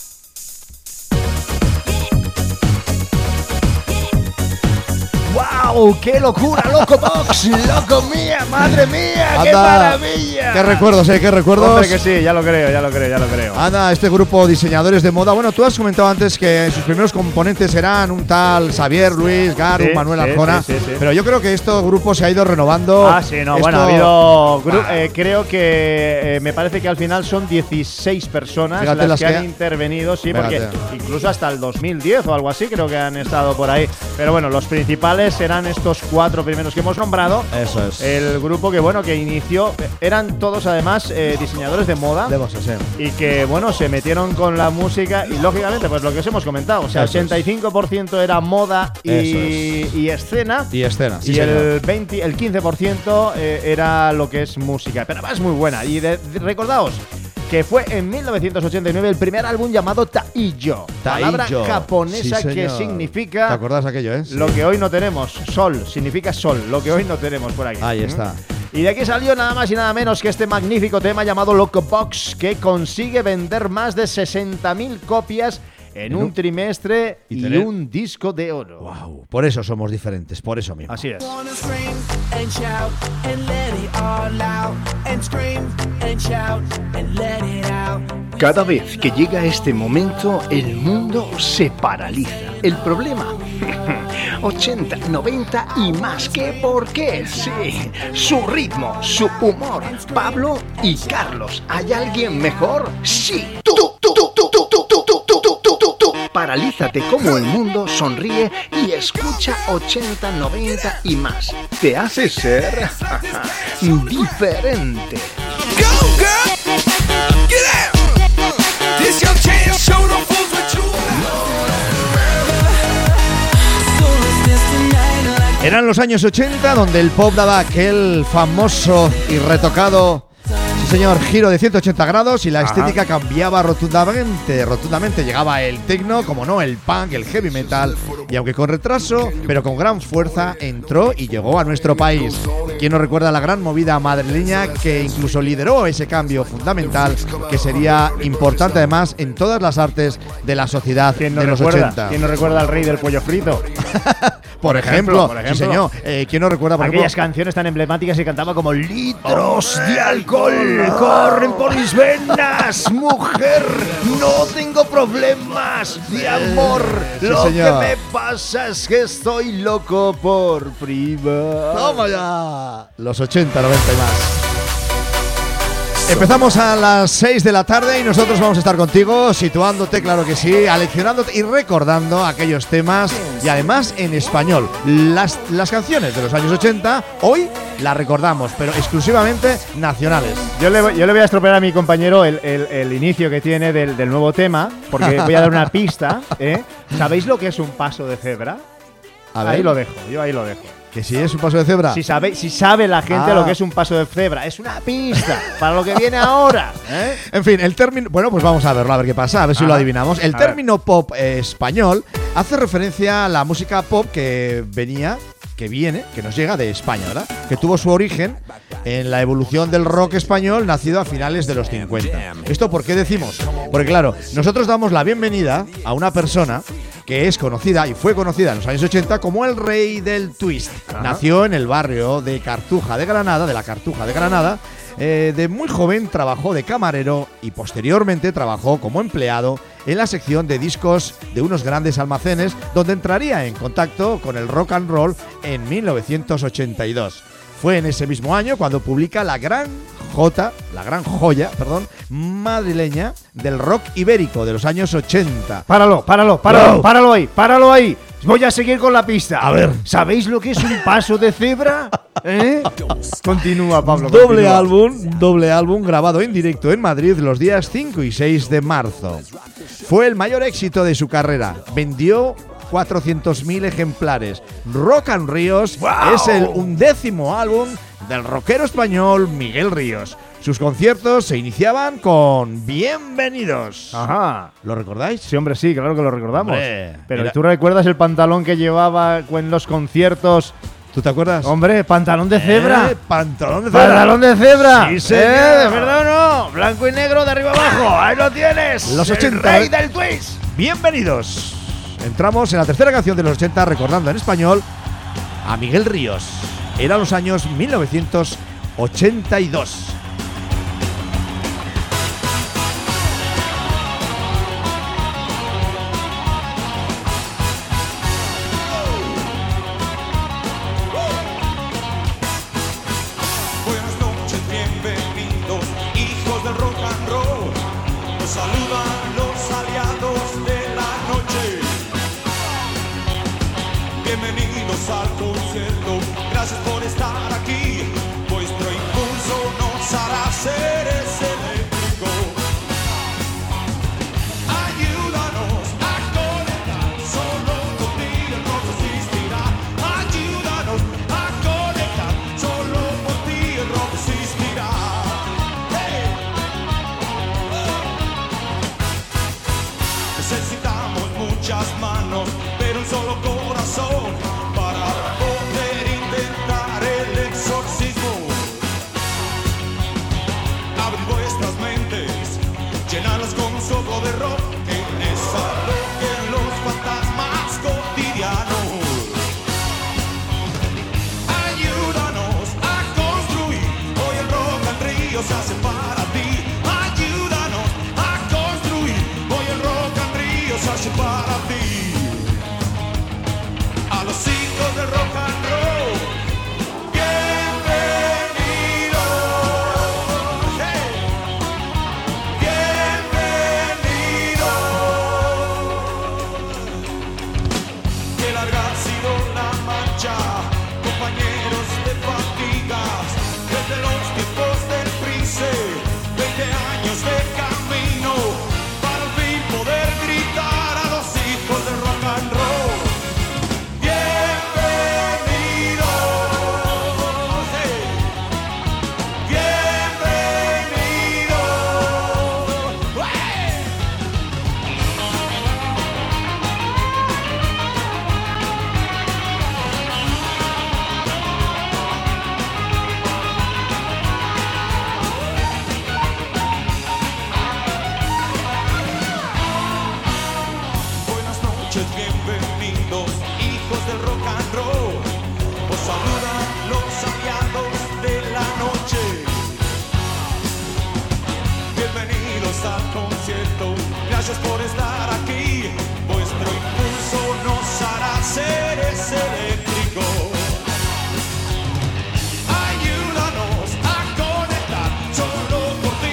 ¡Wow! ¡Qué locura, Loco Box! ¡Loco mía! ¡Madre mía! ¡Qué Anda, maravilla! Qué recuerdos, eh, qué recuerdos. Hombre, que sí, ya lo creo, ya lo creo, ya lo creo. Anda, este grupo diseñadores de moda. Bueno, tú has comentado antes que sus primeros componentes eran un tal Xavier, Luis, Gar, Sí, un Manuel sí, Arjona. sí, sí, sí. Pero yo creo que este grupo se ha ido renovando. Ah, sí, no, Esto- bueno, ha habido. gru- eh, creo que eh, me parece que al final son dieciséis personas Fíjate las, las que, que- han intervenido, sí, Fíjate. porque incluso hasta el dos mil diez o algo así creo que han estado por ahí. Pero bueno, los principales eran estos cuatro primeros que hemos nombrado. Eso es. El grupo que, bueno, que inició, eh, eran todos además eh, diseñadores de moda. Debo ser. Y que, bueno, se metieron con la música y, lógicamente, pues lo que os hemos comentado. O sea, Eso es. ochenta y cinco por ciento era moda y, Eso y escena. Y escena, sí, y señor. el, veinte, el quince por ciento eh, era lo que es música. Pero además es muy buena. Y de- de- recordaos que fue en mil novecientos ochenta y nueve el primer álbum llamado Taillo. Palabra Taillo. japonesa Sí, que señor. significa… ¿Te acordás aquello, eh? Sí. Lo que hoy no tenemos. Sol. Significa sol. Lo que hoy no tenemos por aquí. Ahí ¿Mm? está. Y de aquí salió nada más y nada menos que este magnífico tema llamado Loco Box, que consigue vender más de sesenta mil copias en un trimestre y y, tener- un disco de oro. Wow, por eso somos diferentes, por eso mismo. Así es. Wanna scream and shout and let it all out. And scream and shout and let it out. Cada vez que llega este momento, el mundo se paraliza. ¿El problema? ochenta, noventa y más. ¿Qué por qué? Sí, su ritmo, su humor. Pablo y Carlos. ¿Hay alguien mejor? Sí, tú, tú, tú, tú, tú, tú, tú, tú, tú, tú, tú, tú. Paralízate como el mundo, sonríe y escucha ochenta, noventa y más. Te hace ser diferente. Go, girl! Get out! This your chance, show the fools what you Eran los años ochenta donde el pop daba aquel famoso y retocado, sí señor, giro de ciento ochenta grados y la Ajá. estética cambiaba rotundamente, rotundamente. Llegaba el techno, como no, el punk, el heavy metal, y aunque con retraso, pero con gran fuerza, entró y llegó a nuestro país. ¿Quién nos recuerda la gran movida madrileña que incluso lideró ese cambio fundamental que sería importante además en todas las artes de la sociedad ¿Quién de no los recuerda? ochenta? ¿Quién no recuerda al rey del pollo frito? Por ejemplo, por sí ejemplo. señor. Eh, ¿Quién no recuerda, por Aquellas ejemplo? canciones tan emblemáticas que cantaba como litros de alcohol corren por mis venas, mujer, no tengo problemas de amor. Sí, Lo señor. que me pasa es que estoy loco por prima. ¡Toma ya! Los ochenta, noventa y más. Empezamos a las seis de la tarde y nosotros vamos a estar contigo, situándote, claro que sí, aleccionándote y recordando aquellos temas y además en español. Las, las canciones de los años ochenta, hoy las recordamos, pero exclusivamente nacionales. Yo le, yo le voy a estropear a mi compañero el, el, el inicio que tiene del, del nuevo tema, porque voy a dar una pista. ¿eh? ¿Sabéis lo que es un paso de cebra? A ver. Ahí lo dejo, yo ahí lo dejo. ¿Que si es un paso de cebra? Si sabe, si sabe la gente Ah. lo que es un paso de cebra, es una pista para lo que viene ahora. ¿eh? En fin, el término... Bueno, pues vamos a verlo, a ver qué pasa, a ver si Ajá. lo adivinamos. El A término pop eh, español hace referencia a la música pop que venía, que viene, que nos llega de España, ¿verdad? Que tuvo su origen en la evolución del rock español nacido a finales de los cincuenta. ¿Esto por qué decimos? Porque claro, nosotros damos la bienvenida a una persona que es conocida y fue conocida en los años ochenta como el rey del twist. Ajá. Nació en el barrio de Cartuja de Granada, de la Cartuja de Granada. Eh, de muy joven trabajó de camarero y posteriormente trabajó como empleado en la sección de discos de unos grandes almacenes, donde entraría en contacto con el rock and roll en mil novecientos ochenta y dos. Fue en ese mismo año cuando publica la gran jota, la gran joya, perdón, madrileña del rock ibérico de los años ochenta. Páralo, páralo, páralo, No. páralo ahí, páralo ahí. Voy a seguir con la pista. A ver. ¿Sabéis lo que es un paso de cebra? ¿Eh? Continúa, Pablo. Doble continúa. álbum, doble álbum grabado en directo en Madrid los días cinco y seis de marzo. Fue el mayor éxito de su carrera. Vendió cuatrocientos mil ejemplares. Rock and Ríos ¡Wow! es el undécimo álbum del rockero español Miguel Ríos. Sus conciertos se iniciaban con Bienvenidos. Ajá. ¿Lo recordáis? Sí, hombre, sí, claro que lo recordamos. Hombre, Pero mira. ¿tú recuerdas el pantalón que llevaba en los conciertos? ¿Tú te acuerdas? Hombre, pantalón de cebra. Eh, pantalón de cebra. ¡Pantalón de cebra! Sí, señor. ¿Eh? ¿De verdad o no? Blanco y negro de arriba abajo. Ahí lo tienes. Los El ochenta. rey del twist. Bienvenidos. Entramos en la tercera canción de los ochenta recordando en español a Miguel Ríos. Eran los años mil novecientos ochenta y dos. Buenas noches, bienvenidos, hijos del rock and roll. Nos saludan los aliados de la noche. Bienvenidos al concierto, gracias por estar aquí. Vuestro impulso nos hará seres eléctricos. Ayúdanos a conectar, solo contigo el rock existirá. Ayúdanos a conectar, solo por ti el rock existirá. Hey. Necesitamos muchas manos, pero un solo corazón para poder intentar el exorcismo. Abrid vuestras mentes, llenadlas con un soplo de rock que desarroquen los fantasmas cotidianos. Ayúdanos a construir, hoy el rock and río se hace para ti. Ayúdanos a construir, hoy el rock and río se hace para ti. A los hijos del rock and roll, bienvenidos. Hey. Bienvenidos. Qué larga ha sido la marcha, compañeros de fatigas, desde los tiempos del Prince, veinte años de camino, para al fin poder gritar a los hijos del rock and roll. Bienvenidos, hey. Bienvenidos, hey. Buenas noches, bienvenidos, hijos del rock and roll. Os saludan los aliados de la noche. Bienvenidos al concierto, gracias por estar aquí. Vuestro impulso nos hará seres eléctricos. Ayúdanos a conectar, solo por ti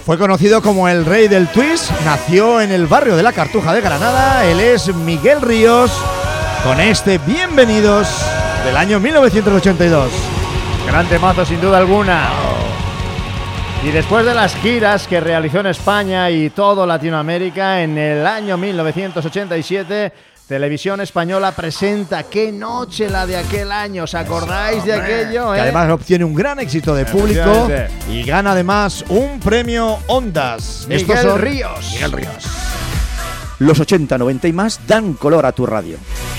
Fue conocido como el rey del twist, nació en el barrio de la Cartuja de Granada, él es Miguel Ríos, con este Bienvenidos del año mil novecientos ochenta y dos. Gran temazo sin duda alguna. Y después de las giras que realizó en España y todo Latinoamérica, en el año mil novecientos ochenta y siete, Televisión Española presenta Qué noche la de aquel año. ¿Os acordáis de aquello? Que eh? además obtiene un gran éxito de público y gana además un premio Ondas. Miguel Estos son Ríos. Miguel Ríos. Los ochenta, noventa y más dan color a tu radio.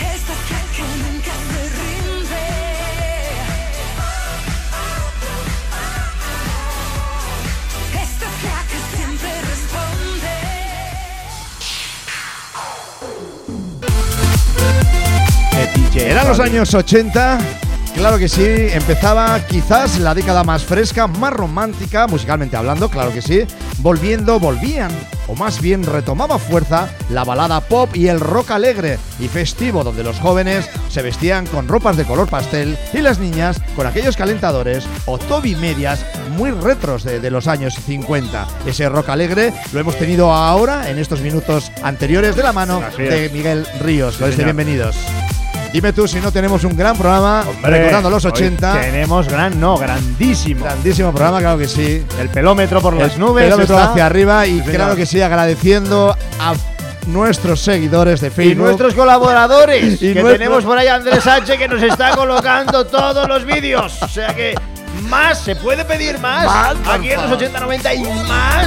Eran los años ochenta, claro que sí, empezaba quizás la década más fresca, más romántica, musicalmente hablando, claro que sí, volviendo, volvían, o más bien retomaba fuerza la balada pop y el rock alegre y festivo, donde los jóvenes se vestían con ropas de color pastel y las niñas con aquellos calentadores o toby medias muy retros de, de los años cincuenta. Ese rock alegre lo hemos tenido ahora, en estos minutos anteriores, de la mano de Miguel Ríos. Sí, Los de bienvenidos. Dime tú si no tenemos un gran programa. Hombre, recordando los ochenta. Tenemos gran, no, grandísimo. Grandísimo programa, claro que sí. El pelómetro por El las nubes. pelómetro está hacia arriba y Sí, claro señor. que sí, agradeciendo a nuestros seguidores de Y Facebook. nuestros colaboradores. Y que nuestro- tenemos por ahí a Andrés H que nos está colocando todos los vídeos. O sea que más, se puede pedir más. Más, por Aquí en los favor. ochenta noventa y más.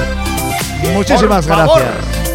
Muchísimas Por favor.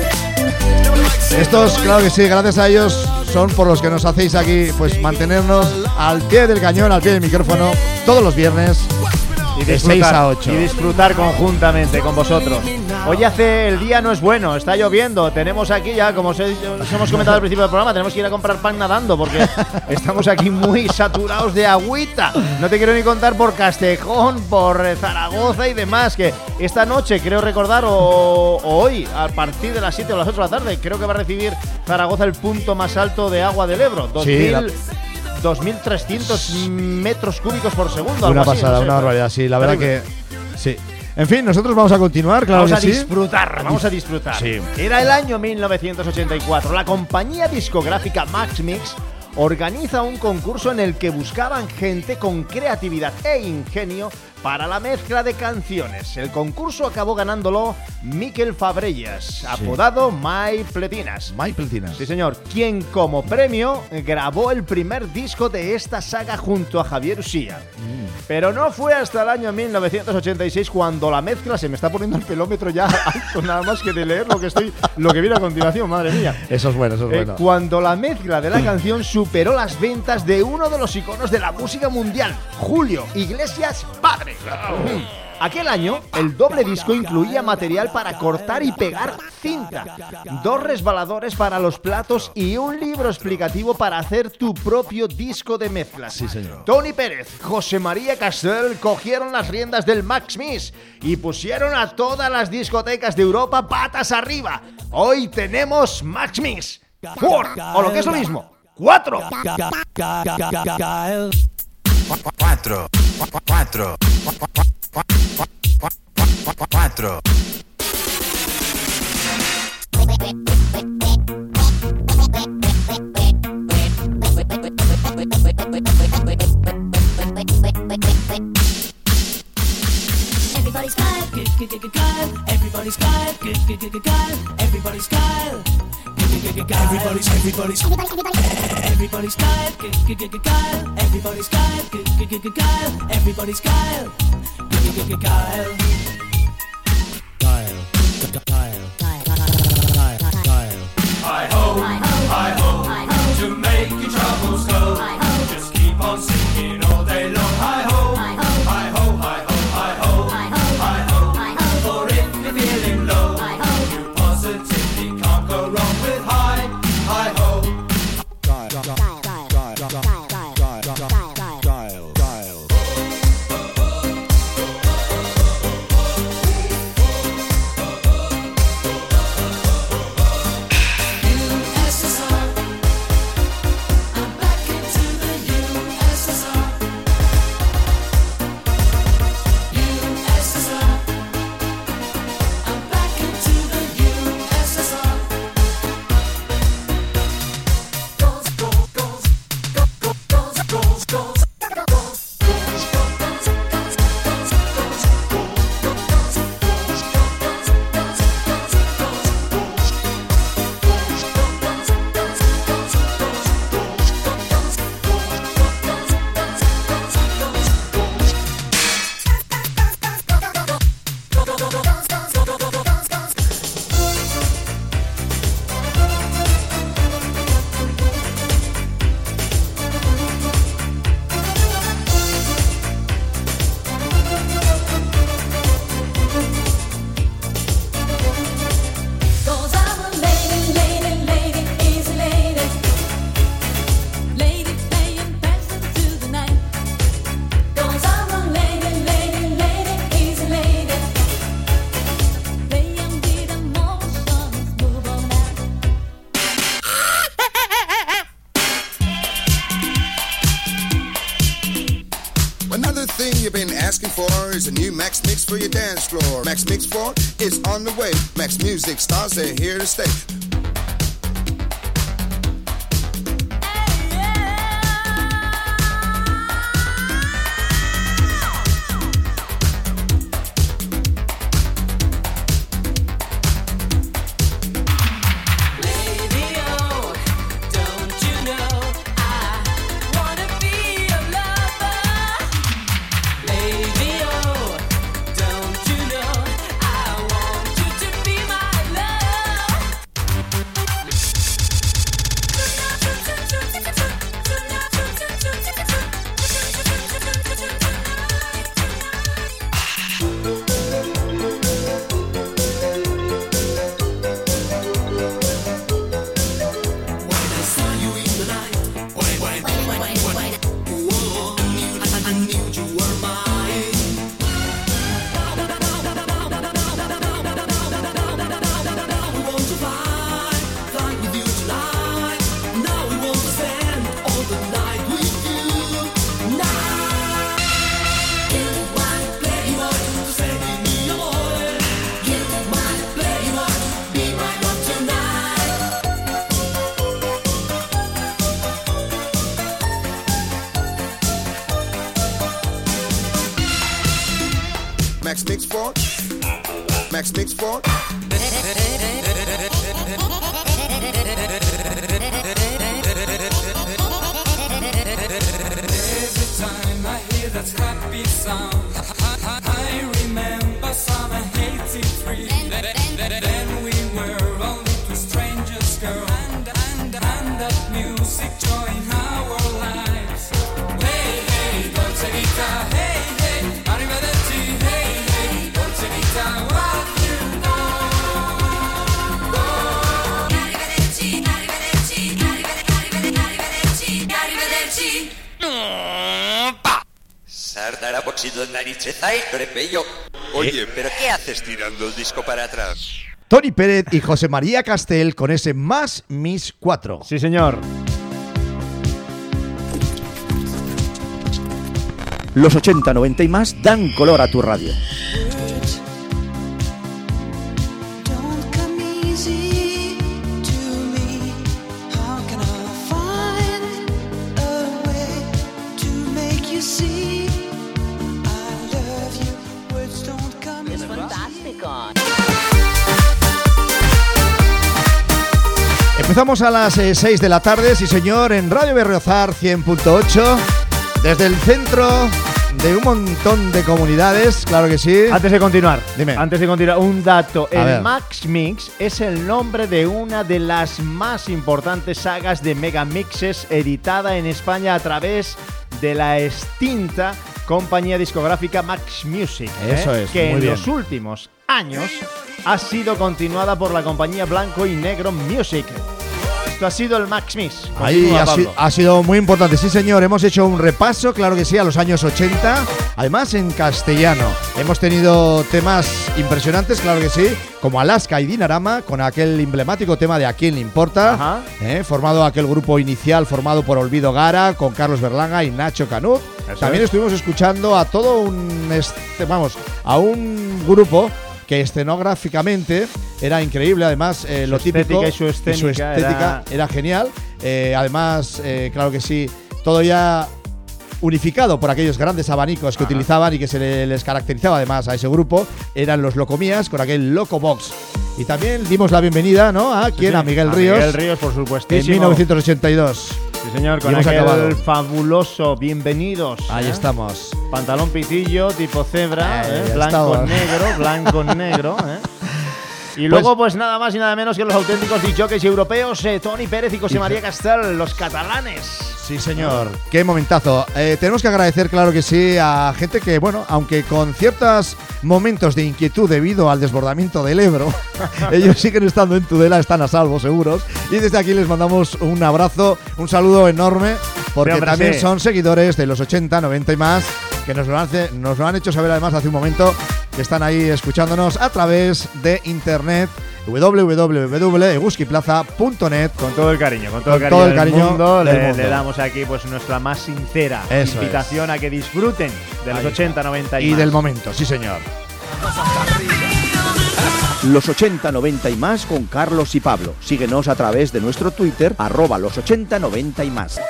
gracias. Estos, claro que sí, gracias a ellos son por los que nos hacéis aquí, pues mantenernos al pie del cañón, al pie del micrófono, todos los viernes. Y de disfrutar, seis a ocho. y disfrutar conjuntamente con vosotros. Hoy hace el día no es bueno, está lloviendo. Tenemos aquí ya, como os, he- os hemos comentado al principio del programa, tenemos que ir a comprar pan nadando porque estamos aquí muy saturados de agüita. No te quiero ni contar por Castejón, por eh, Zaragoza y demás, que esta noche, creo recordar, o, o hoy, a partir de las siete o las ocho de la tarde, creo que va a recibir Zaragoza el punto más alto de agua del Ebro. dos mil, Sí, la- dos mil trescientos metros cúbicos por segundo. Una algo así, pasada, no sé, una barbaridad, sí, la verdad terrible. que sí. En fin, nosotros vamos a continuar, claro Vamos que a sí. disfrutar, vamos a disfrutar. Sí. Era el año mil novecientos ochenta y cuatro. La compañía discográfica Max Mix organiza un concurso en el que buscaban gente con creatividad e ingenio para la mezcla de canciones. El concurso acabó ganándolo Miquel Fabrellas, apodado My Pletinas. My Pletinas. Sí, señor. Quien como premio grabó el primer disco de esta saga junto a Javier Usía. Pero no fue hasta el año mil novecientos ochenta y seis cuando la mezcla, se me está poniendo el pelómetro ya alto nada más que de leer lo que estoy, lo que viene a continuación, madre mía. Eso es bueno, eso es Eh, bueno. cuando la mezcla de la canción superó las ventas de uno de los iconos de la música mundial, Julio Iglesias Padre. Mm. Aquel año, el doble disco incluía material para cortar y pegar cinta, dos resbaladores para los platos y un libro explicativo para hacer tu propio disco de mezclas. Sí, señor. Tony Pérez, José María Castel cogieron las riendas del Max Mix y pusieron a todas las discotecas de Europa patas arriba. Hoy tenemos Max Mix. Four, o lo que es lo mismo, cuatro. Cuatro, cuatro, cuatro. Everybody's Kyle, good, good, good, good, Kyle. Everybody's Kyle, good, good, good, good, Kyle. Everybody's Kyle. Good, good, good, good, Kyle. Everybody's, everybody's, everybody's Kyle, good, good, good, good, Kyle. Everybody's Kyle, good, good, good, good, Kyle. Everybody's Kyle, good, good, good, good, Kyle. Kyle, Kyle, Kyle, Kyle. Hi ho, hi ho, to make your troubles go. Just keep on singing all day long. Hi ho, hi ho, hi ho, hi ho, hi ho. For if you're feeling low, you positively can't go wrong with hi, hi ho. Kyle, Kyle, Kyle, Kyle, Kyle, Kyle, Kyle, Kyle. asking for is a new Max Mix for your dance floor. Max Mix four is on the way. Max Music stars, they're here to stay. Max Mix four. Max Mix four. There's a time I hear that happy sound. I remember summer eighty-three. Then we were only two strangers, girl. And, and, and that music joined our lives. Hey, hey, Dolce Vita, hey, hey, arrivederci, hey, hey, Dolce Vita, what you know? Oh. Arrivederci, arrivederci, arrivederci, arrivederci, arrivederci. Sardara pochito en naricheza y bello. Oye, ¿pero qué haces tirando el disco para atrás? Tony Pérez y José María Castel con ese Más Mis cuatro. Sí, señor. Los ochenta, noventa y más dan color a tu radio. Es fantástico. Empezamos a las eh, seis de la tarde, sí señor, en Radio Berriozar cien punto ocho, desde el centro de un montón de comunidades, claro que sí. Antes de continuar, Dime. Antes de continuar, un dato. A El ver. Max Mix es el nombre de una de las más importantes sagas de megamixes editada en España a través de la extinta compañía discográfica Max Music. Eso ¿eh? es, Que muy en bien. los últimos años ha sido continuada por la compañía Blanco y Negro Music. Esto ha sido el Max Mix. Ahí Continúa, ha, si- Pablo. ha sido muy importante, sí señor. Hemos hecho un repaso, claro que sí, a los años ochenta, además en castellano. Hemos tenido temas impresionantes, claro que sí, como Alaska y Dinarama, con aquel emblemático tema de A quién le importa, eh, formado aquel grupo inicial formado por Olvido Gara, con Carlos Berlanga y Nacho Canut. Eso También es. estuvimos escuchando a todo un, este, vamos, a un grupo que escenográficamente era increíble, además eh, Su lo típico estética y su escénica estética era- era genial. Eh, además, eh, claro que sí, todo ya unificado por aquellos grandes abanicos que utilizaban y que se le- les caracterizaba además a ese grupo, eran los Locomías con aquel Loco Box. Y también dimos la bienvenida, ¿no? ¿A quién? Sí, A Miguel a Ríos. Miguel Ríos, por En supuestísimo. mil novecientos ochenta y dos. Sí, señor, con Y hemos aquel acabado. fabuloso Bienvenidos. Ahí ¿eh? estamos. Pantalón pitillo, tipo cebra, Ahí ¿eh? ya blanco estaba. negro, blanco negro. ¿eh? Y luego, pues nada más y nada menos que los auténticos discjockeys europeos, eh, Tony Pérez y José María Castel, los catalanes. Sí, señor. Qué momentazo. Eh, tenemos que agradecer, claro que sí, a gente que, bueno, aunque con ciertos momentos de inquietud debido al desbordamiento del Ebro, ellos siguen estando en Tudela, están a salvo, seguros. Y desde aquí les mandamos un abrazo, un saludo enorme, porque Sí, hombre, también sí. son seguidores de los ochenta, noventa y más, que nos lo, hace- nos lo han hecho saber además hace un momento, que están ahí escuchándonos a través de internet w w w punto eguskiplaza punto net. Con todo el cariño, con todo el Con cariño, todo el del cariño mundo, del le, mundo. le damos aquí pues nuestra más sincera Eso invitación a que disfruten de los Ahí ochenta, noventa y, Y más. del momento, sí señor. Los ochenta, noventa y más con Carlos y Pablo. Síguenos a través de nuestro Twitter, arroba los ochenta, noventa y más.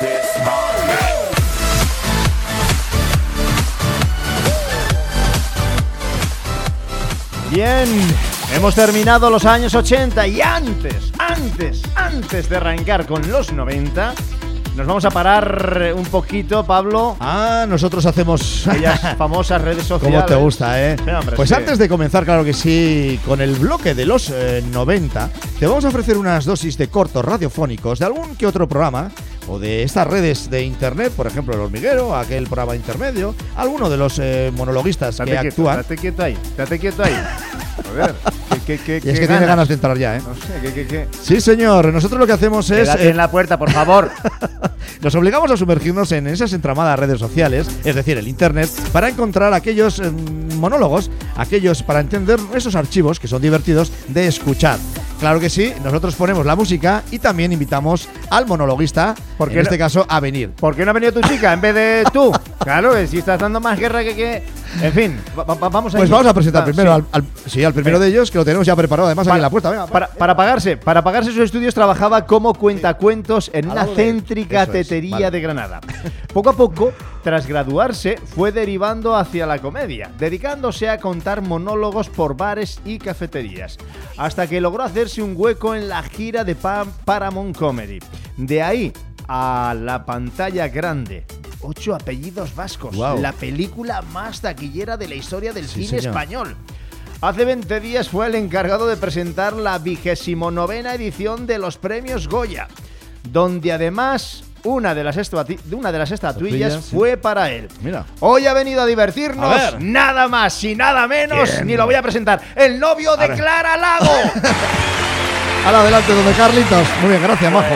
Bien, hemos terminado los años ochenta y antes, antes, antes de arrancar con los noventa, nos vamos a parar un poquito, Pablo. Ah, nosotros hacemos aquellas famosas redes sociales. ¿Cómo te gusta, eh? Sí, hombre, pues sí. antes de comenzar, claro que sí, con el bloque de los eh, noventa, te vamos a ofrecer unas dosis de cortos radiofónicos de algún que otro programa o de estas redes de internet, por ejemplo, El Hormiguero, aquel programa intermedio, alguno de los eh, monologuistas Date que quieto, actúan. date quieto ahí, date quieto ahí. A ver, ¿qué, qué, qué, Y es qué que tiene ganas de entrar ya, ¿eh? No sé, ¿qué, qué, qué? Sí, señor. Nosotros lo que hacemos es... Quédate en la puerta, por favor. Nos obligamos a sumergirnos en esas entramadas redes sociales, es decir, el internet, para encontrar aquellos eh, monólogos, aquellos para entender esos archivos que son divertidos de escuchar. Claro que sí, nosotros ponemos la música y también invitamos al monologuista, ¿Por qué en no- este caso, a venir. ¿Por qué no ha venido tu chica en vez de tú? Claro, que si estás dando más guerra que que... En fin, va- va- vamos a Pues ir. vamos a presentar Ah, primero sí. al, al- sí, al primero Venga. de ellos, que lo tenemos ya preparado, además aquí en la puerta. Venga, Para, para pagarse, para pagarse sus estudios trabajaba como cuentacuentos en Al una lado de él. céntrica Eso es, tetería vale. de Granada. Poco a poco, tras graduarse, fue derivando hacia la comedia, dedicándose a contar monólogos por bares y cafeterías, hasta que logró hacerse un hueco en la gira de Pa- Paramount Comedy. De ahí a la pantalla grande. Ocho apellidos vascos. Guau. La película más taquillera de la historia del Sí, cine señor. español. Hace veinte días fue el encargado de presentar la vigésimo novena edición de los premios Goya, donde además una de las, estatuati- una de las estatuillas Estatuillas, sí. fue para él. Mira. Hoy ha venido a A divertirnos, ver. nada más y nada menos, ¿Quién? ni lo voy a presentar, el novio de ver. Clara Lago. Ahora adelante, donde Carlitos. Muy bien, gracias, Majo.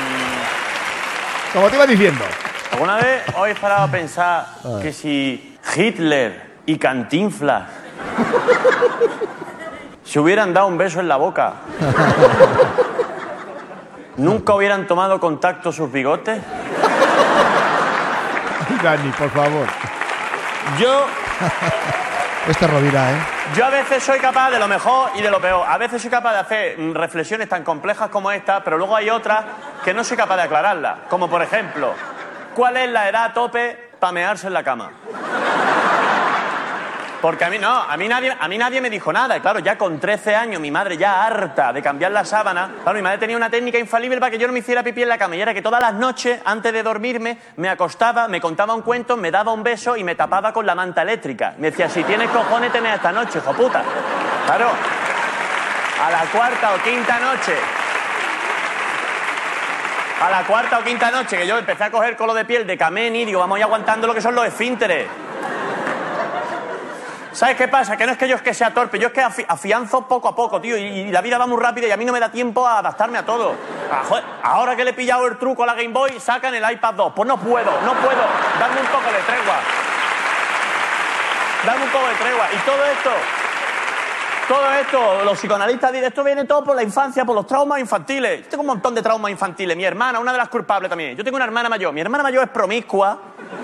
Como te iba diciendo. ¿Alguna vez os habéis parado a pensar que si Hitler y Cantinflas se hubieran dado un beso en la boca, nunca hubieran tomado contacto sus bigotes? Dani, por favor. Yo, Este Rovira, ¿eh? yo a veces soy capaz de lo mejor y de lo peor. A veces soy capaz de hacer mm, reflexiones tan complejas como esta, pero luego hay otras que no soy capaz de aclararlas. Como por ejemplo, ¿cuál es la edad tope para mearse en la cama? Porque a mí no, a mí nadie, a mí nadie me dijo nada. Y claro, ya con trece años, mi madre ya harta de cambiar la sábana. Claro, mi madre tenía una técnica infalible para que yo no me hiciera pipí en la cama. Y era que todas las noches, antes de dormirme, me acostaba, me contaba un cuento, me daba un beso y me tapaba con la manta eléctrica. Me decía, si tienes cojones, te meas esta noche, hijo puta. Claro, a la cuarta o quinta noche... A la cuarta o quinta noche que yo empecé a coger colo de piel de Kameni, digo, vamos a ir aguantando lo que son los esfínteres. ¿Sabes qué pasa? Que no es que yo es que sea torpe, yo es que afi- afianzo poco a poco, tío, y, y la vida va muy rápida y a mí no me da tiempo a adaptarme a todo. Ah, joder, ahora que le he pillado el truco a la Game Boy, sacan el iPad dos. Pues no puedo, no puedo. Dame un poco de tregua. Dame un poco de tregua. Y todo esto, todo esto, los psicoanalistas dicen, esto viene todo por la infancia, por los traumas infantiles. Yo tengo un montón de traumas infantiles. Mi hermana, una de las culpables también. Yo tengo una hermana mayor. Mi hermana mayor es promiscua,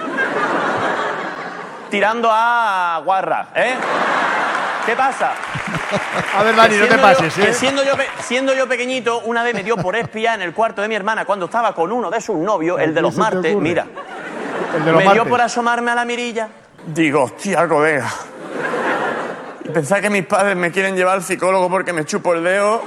tirando a guarra, ¿eh? ¿Qué pasa? A ver, Dani, no te Siendo pases, yo- ¿eh? que Siendo yo, pe- siendo yo pequeñito, una vez me dio por espía en el cuarto de mi hermana cuando estaba con uno de sus novios, el de los ¿Qué se te martes, ocurre? mira. El de los me dio martes. por asomarme a la mirilla. Digo, hostia, colega. Y pensar que mis padres me quieren llevar al psicólogo porque me chupo el dedo.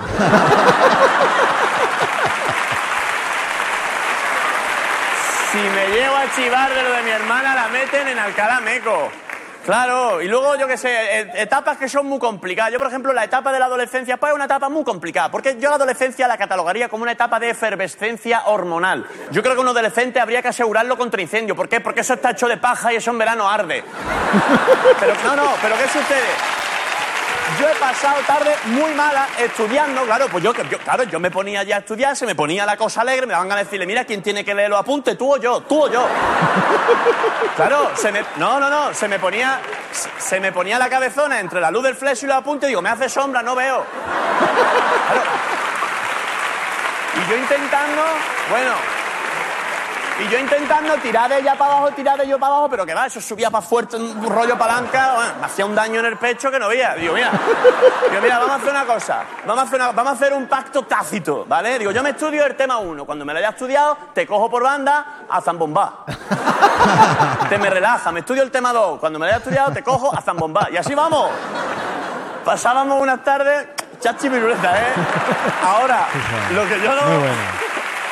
Si me llego a chivar de lo de mi hermana, la meten en Alcalá Meco. Claro, y luego, yo qué sé, e- etapas que son muy complicadas. Yo, por ejemplo, la etapa de la adolescencia, pues es una etapa muy complicada, porque yo la adolescencia la catalogaría como una etapa de efervescencia hormonal. Yo creo que un adolescente habría que asegurarlo contra incendio. ¿Por qué? Porque eso está hecho de paja y eso en verano arde. Pero, no, no, pero ¿qué sucede? yo he pasado tarde muy mala estudiando, claro, pues yo, yo, claro, yo me ponía ya a estudiar, se me ponía la cosa alegre, me daban ganas de decirle, mira, ¿quién tiene que leer los apuntes? ¿Tú o yo? ¿Tú o yo? Claro, se me, no, no, no, se me ponía, se me ponía la cabezona entre la luz del flash y los apuntes y digo, me hace sombra, no veo. Claro. Y yo intentando, bueno... Y yo intentando tirar de ella para abajo, tirar de yo para abajo, pero que va, eso subía para fuerte, un rollo palanca, bueno, me hacía un daño en el pecho que no veía. Digo, mira, digo, mira, vamos a hacer una cosa, vamos a hacer, una, vamos a hacer un pacto tácito, ¿vale? Digo, yo me estudio el tema uno, cuando me lo haya estudiado, te cojo por banda a zambomba. Te me relaja, me estudio el tema dos, cuando me lo haya estudiado, te cojo a zambomba. Y así vamos. Pasábamos unas tardes, chachi piruleta, ¿eh? Ahora, lo que yo no... Muy bueno.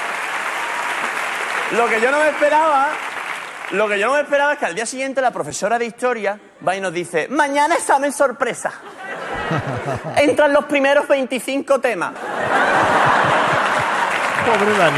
Lo que yo no me esperaba, lo que yo no me esperaba es que al día siguiente la profesora de historia va y nos dice, mañana examen sorpresa. Entran los primeros veinticinco temas. Pobre Dani.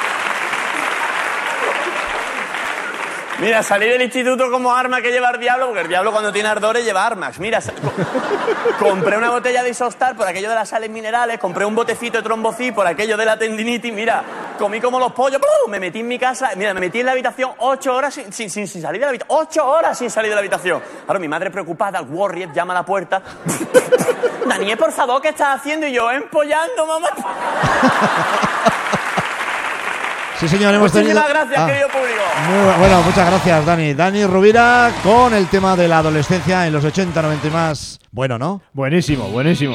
Mira, salí del instituto como arma que lleva el diablo, porque el diablo cuando tiene ardores lleva armas. Mira, co compré una botella de Isostar por aquello de las sales minerales, compré un botecito de trombocí por aquello de la tendinitis, mira, comí como los pollos, ¡pum! Me metí en mi casa, mira, me metí en la habitación ocho horas sin, sin, sin, sin salir de la habitación, ocho horas sin salir de la habitación. Ahora mi madre preocupada, Warrior llama a la puerta, Daniel, por favor, ¿qué estás haciendo? Y yo, empollando, mamá. Sí, señor, hemos tenido... Muchísimas gracias, ah, querido público. Muy bueno, muchas gracias, Dani. Dani Rovira con el tema de la adolescencia en los ochenta, noventa y más. Bueno, ¿no? Buenísimo, buenísimo.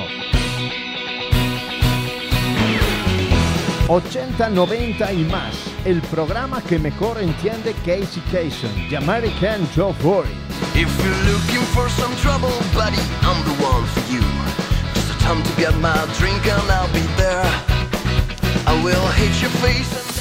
ochenta, noventa y más. El programa que mejor entiende Casey Kasem, The American Joe Boy. If you're looking for some trouble, buddy, I'm the one for you. Just a time to get my drink and I'll be there. I will hit your face and...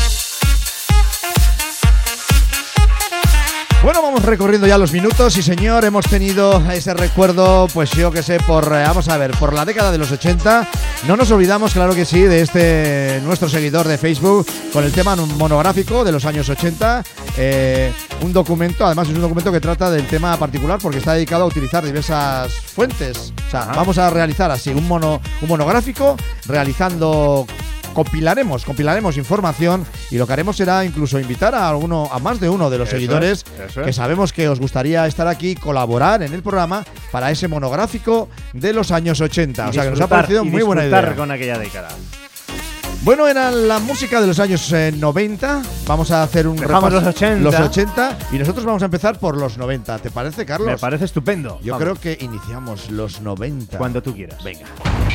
Bueno, vamos recorriendo ya los minutos y, señor, hemos tenido ese recuerdo, pues yo que sé, por, eh, vamos a ver, por la década de los ochenta. No nos olvidamos, claro que sí, de este, nuestro seguidor de Facebook, con el tema monográfico de los años ochenta. Eh, un documento, además es un documento que trata del tema particular porque está dedicado a utilizar diversas fuentes. O sea, Ajá. vamos a realizar así un, mono, un monográfico realizando... Compilaremos, compilaremos información y lo que haremos será incluso invitar a alguno, a más de uno de los eso seguidores es, es. que sabemos que os gustaría estar aquí, colaborar en el programa para ese monográfico de los años ochenta. O sea que nos ha parecido muy buena idea. Con aquella década. Bueno, era la música de los años eh, noventa. Vamos a hacer un repaso los ochenta. Los ochenta y nosotros vamos a empezar por los noventa. ¿Te parece, Carlos? Me parece estupendo. Yo vamos. creo que iniciamos los noventa. Cuando tú quieras. Venga.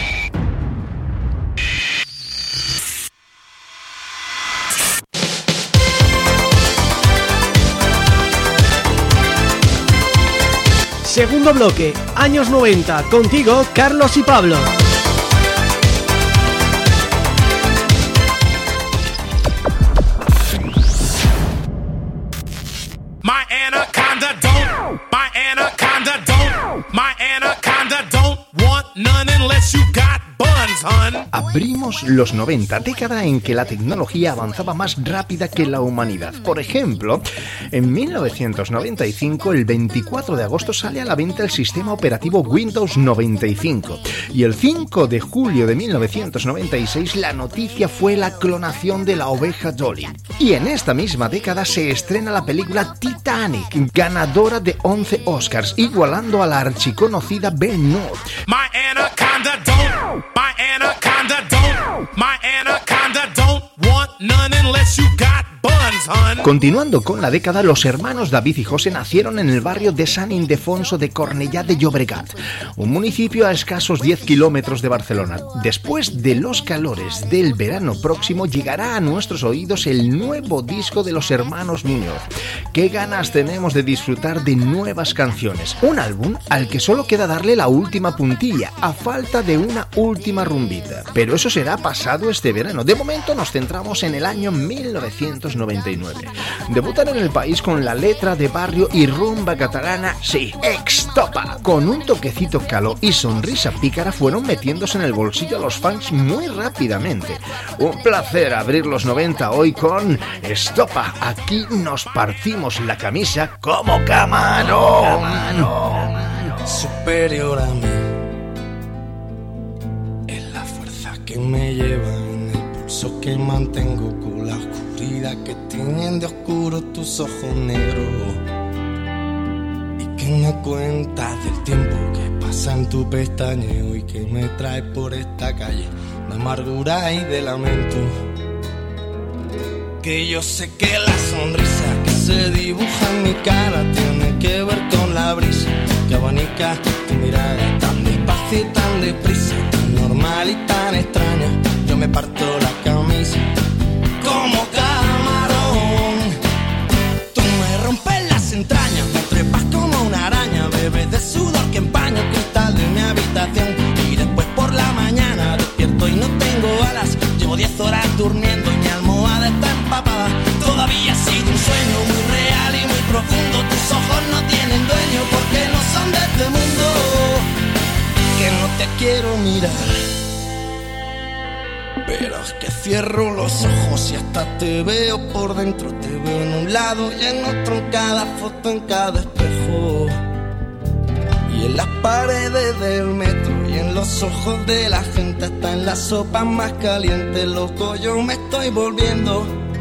Segundo bloque, años noventa, contigo, Carlos y Pablo. My anaconda don't, my anaconda don't, my anaconda don't want none unless you got buns, hun. Abrimos los noventa, década en que la tecnología avanzaba más rápida que la humanidad. Por ejemplo, en mil novecientos noventa y cinco, el veinticuatro de agosto, sale a la venta el sistema operativo Windows noventa y cinco. Y el cinco de julio de mil novecientos noventa y seis, la noticia fue la clonación de la oveja Dolly. Y en esta misma década se estrena la película Titanic, ganadora de once Oscars, igualando a la archiconocida Ben Hur. My anaconda don't, my anaconda don't, my anaconda don't want none unless you got buns, hun. Continuando con la década, los hermanos David y José nacieron en el barrio de San Ildefonso de Cornellà de Llobregat, un municipio a escasos diez kilómetros de Barcelona. Después de los calores del verano próximo, llegará a nuestros oídos el nuevo disco de los hermanos Muñoz. Qué ganas tenemos de disfrutar de nuevas canciones. Un álbum al que solo queda darle la última puntilla, a falta de una última rumbita. Pero eso será pasado este verano. De momento nos centramos en el año mil novecientos noventa y nueve. Debutan en el país con la letra de barrio y rumba catalana, sí, Extopa. Con un toquecito caló y sonrisa pícara fueron metiéndose en el bolsillo a los fans muy rápidamente. Un placer abrir los noventa hoy con Estopa. Aquí nos partimos la camisa como camarón. Superior a mí, me lleva en el pulso que mantengo con la oscuridad que tienen de oscuro tus ojos negros. Y que me cuentas del tiempo que pasa en tu pestañeo y que me trae por esta calle de amargura y de lamento. Que yo sé que la sonrisa que se dibuja en mi cara tiene que ver con la brisa que abanica tu mirada tan despacio y tan deprisa, tan normal y tan extraña. Yo me parto la camisa como camarón. Tú me rompes las entrañas, me trepas como una araña, bebes de sudor que empaña el cristal de mi habitación. Y después por la mañana despierto y no tengo alas. Llevo diez horas durmiendo y mi almohada está empapada. Todavía ha sido un sueño muy real y muy profundo. Tus ojos no tienen dueño porque no son de este mundo. Que no te quiero mirar, pero es que cierro los ojos y hasta te veo por dentro. Te veo en un lado y en otro, en cada foto, en cada espejo. Y en las paredes del metro y en los ojos de la gente, hasta en la sopa más caliente, loco, yo me estoy volviendo.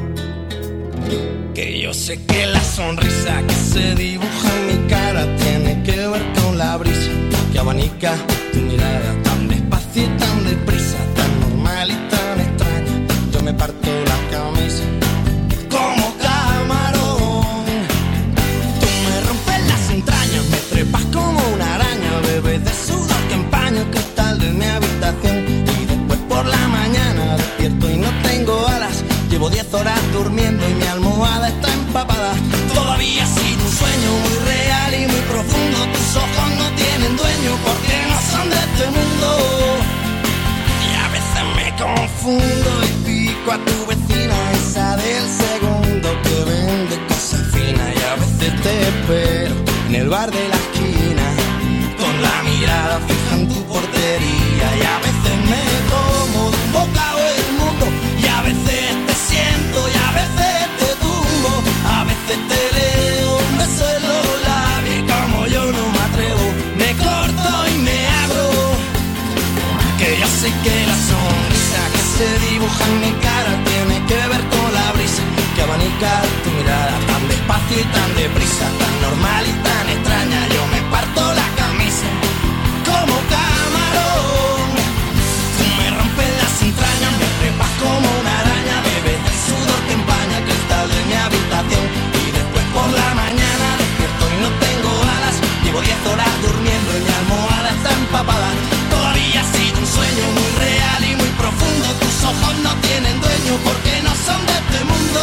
Que yo sé que la sonrisa que se dibuja en mi cara tiene que ver con la brisa que abanica tu mirada tan despacio y tan deprisa, tan normal y tan extraña. Yo me parto la camisa como camarón. Tú me rompes las entrañas, me trepas como una araña, bebes de sudor que empaña el cristal de mi habitación. Y después por la mañana despierto y no tengo alas. Llevo diez horas durmiendo y mi almohada está empapada. Todavía ha sido un sueño muy real y muy profundo. Tus ojos no tienen dueño porque no son de este mundo. Y a veces me confundo y pico a tu vecina, esa del segundo que vende cosas finas. Y a veces te espero en el bar de la esquina con la mirada fija en tu portería. Y a veces me como de un bocado el mundo y a veces te siento y a veces te tumbo. A veces te leo un beso en los labios y como yo no me atrevo, me corto y me abro. Que yo sé que la sonrisa que se dibuja en mi cara tiene que ver con la brisa que abanica tu mirada tan despacio y tan deprisa, tan normal y tan extraña. Yo me parto la camisa como camarón. Tú me rompes las entrañas, me trepas como una araña, bebes del sudor que empaña el cristal de mi habitación. Y después por la mañana despierto y no tengo alas. Llevo diez horas durmiendo y mi almohada está empapada. Todavía ha sido un sueño muy real y muy profundo. Tus ojos no tienen dueño porque no son de este mundo.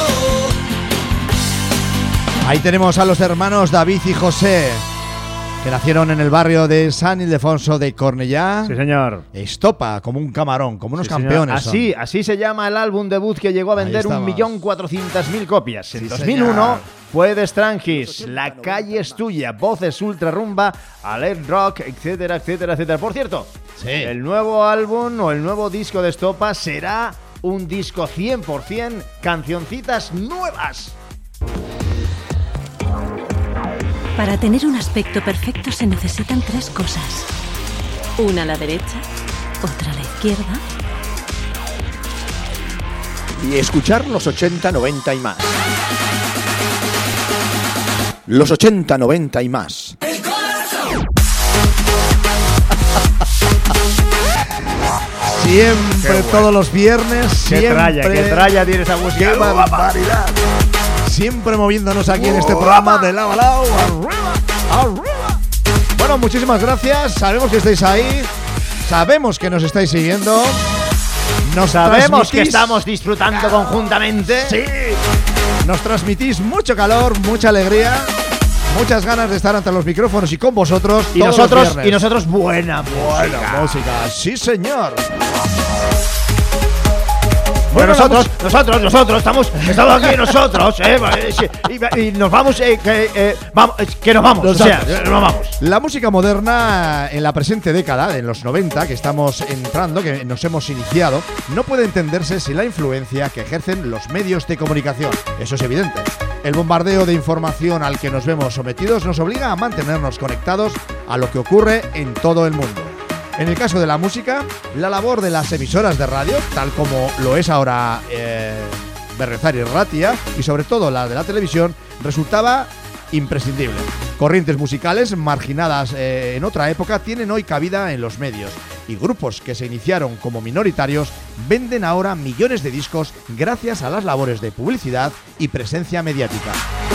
Ahí tenemos a los hermanos David y José, que nacieron en el barrio de San Ildefonso de Cornellá. Sí, señor. Estopa, como un camarón, como unos Sí, señor. campeones. Así, son. así se llama el álbum debut que llegó a vender un millón cuatrocientas mil copias. En Sí, dos mil uno señor. fue The Strangis, La calle es tuya, voces ultra rumba, Alert Rock, etcétera, etcétera, etcétera. Por cierto, sí. el nuevo álbum o el nuevo disco de Estopa será un disco cien por ciento cancioncitas nuevas. Para tener un aspecto perfecto se necesitan tres cosas. Una a la derecha, otra a la izquierda. Y escuchar los ochenta, noventa y más. Los ochenta, noventa y más. Siempre, bueno. todos los viernes, Qué siempre. tralla, qué tralla tiene esa música. ¡Qué barbaridad! Siempre moviéndonos aquí en este programa de lado a lado, arriba, arriba. Bueno, muchísimas gracias. Sabemos que estáis ahí. Sabemos que nos estáis siguiendo. Nos Sabemos que transmitís- estamos disfrutando conjuntamente. Sí. Nos transmitís mucho calor, mucha alegría, muchas ganas de estar ante los micrófonos y con vosotros. Y todos los nosotros, viernes. y nosotros buena música. Buena música, sí señor. Bueno, Bueno, nosotros, nosotros, nosotros, estamos, estamos aquí nosotros, eh, y, y nos vamos, eh, que, eh, vamos, eh, que nos vamos, Los o sea, datos. nos vamos. La música moderna en la presente década, en los noventa, que estamos entrando, que nos hemos iniciado, no puede entenderse sin la influencia que ejercen los medios de comunicación. Eso es evidente. El bombardeo de información al que nos vemos sometidos nos obliga a mantenernos conectados a lo que ocurre en todo el mundo. En el caso de la música, la labor de las emisoras de radio, tal como lo es ahora eh, Berriozar y Ratia, y sobre todo la de la televisión, resultaba imprescindible. Corrientes musicales marginadas eh, en otra época tienen hoy cabida en los medios, y grupos que se iniciaron como minoritarios venden ahora millones de discos gracias a las labores de publicidad y presencia mediática.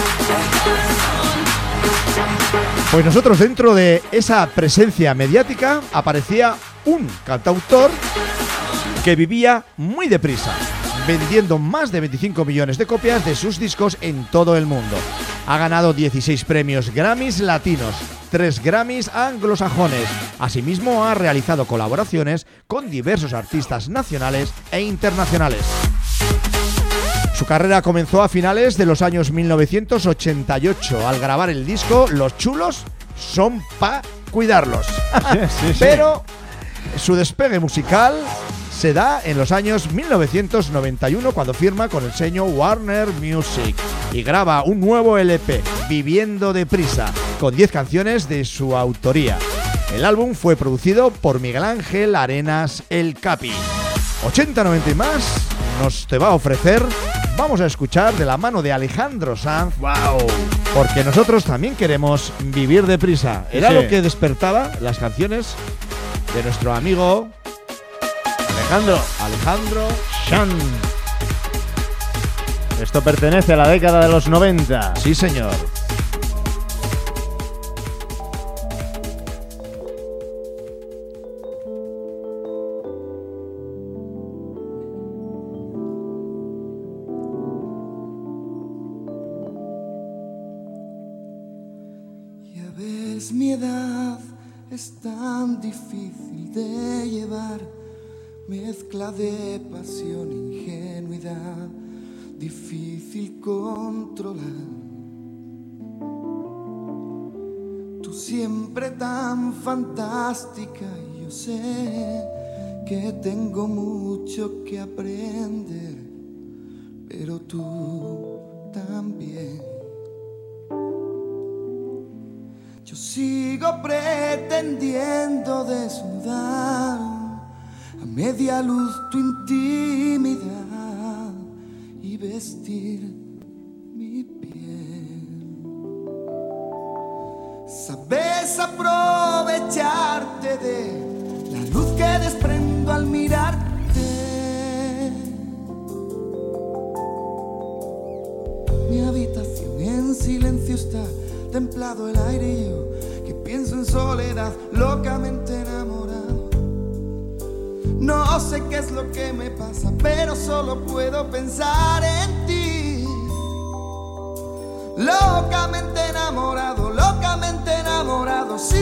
Pues nosotros, dentro de esa presencia mediática, aparecía un cantautor que vivía muy deprisa, vendiendo más de veinticinco millones de copias de sus discos en todo el mundo. Ha ganado dieciséis premios Grammys latinos, tres Grammys anglosajones. Asimismo, ha realizado colaboraciones con diversos artistas nacionales e internacionales. Su carrera comenzó a finales de los años mil novecientos ochenta y ocho al grabar el disco Los chulos son pa' cuidarlos. Sí, sí. Pero su despegue musical se da en los años mil novecientos noventa y uno, cuando firma con el sello Warner Music y graba un nuevo L P, Viviendo deprisa, con diez canciones de su autoría. El álbum fue producido por Miguel Ángel Arenas El Capi. ochenta noventa y más nos te va a ofrecer, vamos a escuchar de la mano de Alejandro Sanz. ¡Wow! Porque nosotros también queremos vivir deprisa. Era Sí. lo que despertaba las canciones de nuestro amigo Alejandro. Alejandro Sanz. Esto pertenece a la década de los noventa. Sí, señor. Ya ves, mi edad es tan difícil de llevar, mezcla de pasión e ingenuidad, difícil controlar. Tú siempre tan fantástica y yo sé que tengo mucho que aprender, pero tú también. Yo sigo pretendiendo desnudar a media luz tu intimidad y vestir mi piel. Sabes aprovecharte de la luz que desprendo al mirarte. Mi habitación en silencio está, templado el aire y yo que pienso en soledad, locamente enamorado. No sé qué es lo que me pasa, pero solo puedo pensar en ti. Locamente enamorado, locamente enamorado, sí.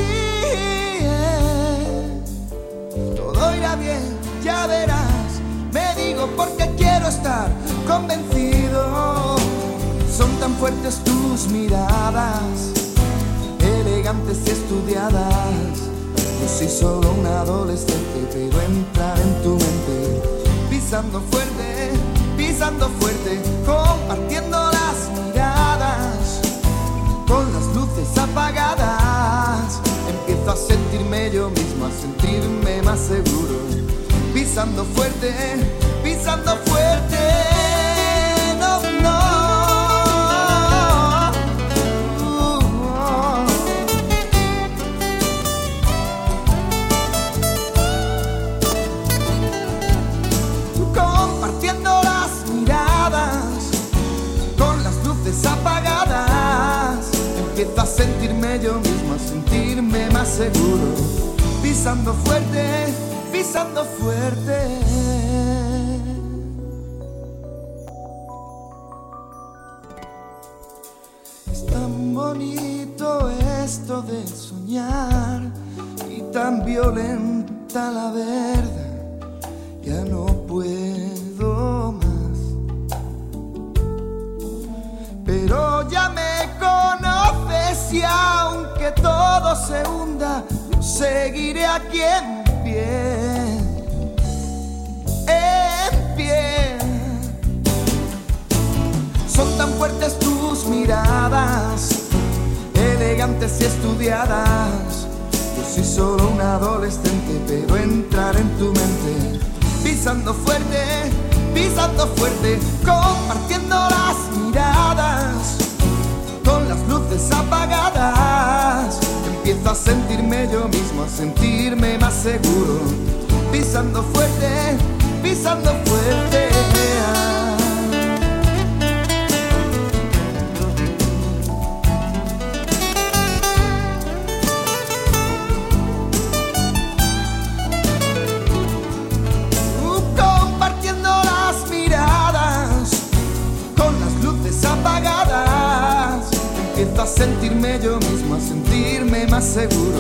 Todo irá bien, ya verás. Me digo porque quiero estar convencido. Son tan fuertes tus miradas, elegantes y estudiadas. Yo soy solo un adolescente, pero entrar en tu mente, pisando fuerte, pisando fuerte, compartiendo las miradas, con las luces apagadas. Empiezo a sentirme yo mismo, a sentirme más seguro, pisando fuerte, pisando fuerte. No, no. Apagadas, empiezo a sentirme yo mismo, a sentirme más seguro, pisando fuerte, pisando fuerte. Es tan bonito esto de soñar y tan violenta la verdad, ya no puedo más. Pero ya me conoces y aunque todo se hunda, yo seguiré aquí en pie, en pie. Son tan fuertes tus miradas, elegantes y estudiadas. Yo soy solo un adolescente, pero entrar en tu mente, pisando fuerte, pisando fuerte, compartiendo las miradas, con las luces apagadas. Empiezo a sentirme yo mismo, a sentirme más seguro, pisando fuerte, pisando fuerte. Compartiendo las miradas, con las luces apagadas. Empiezo a sentirme yo mismo, a sentirme más seguro.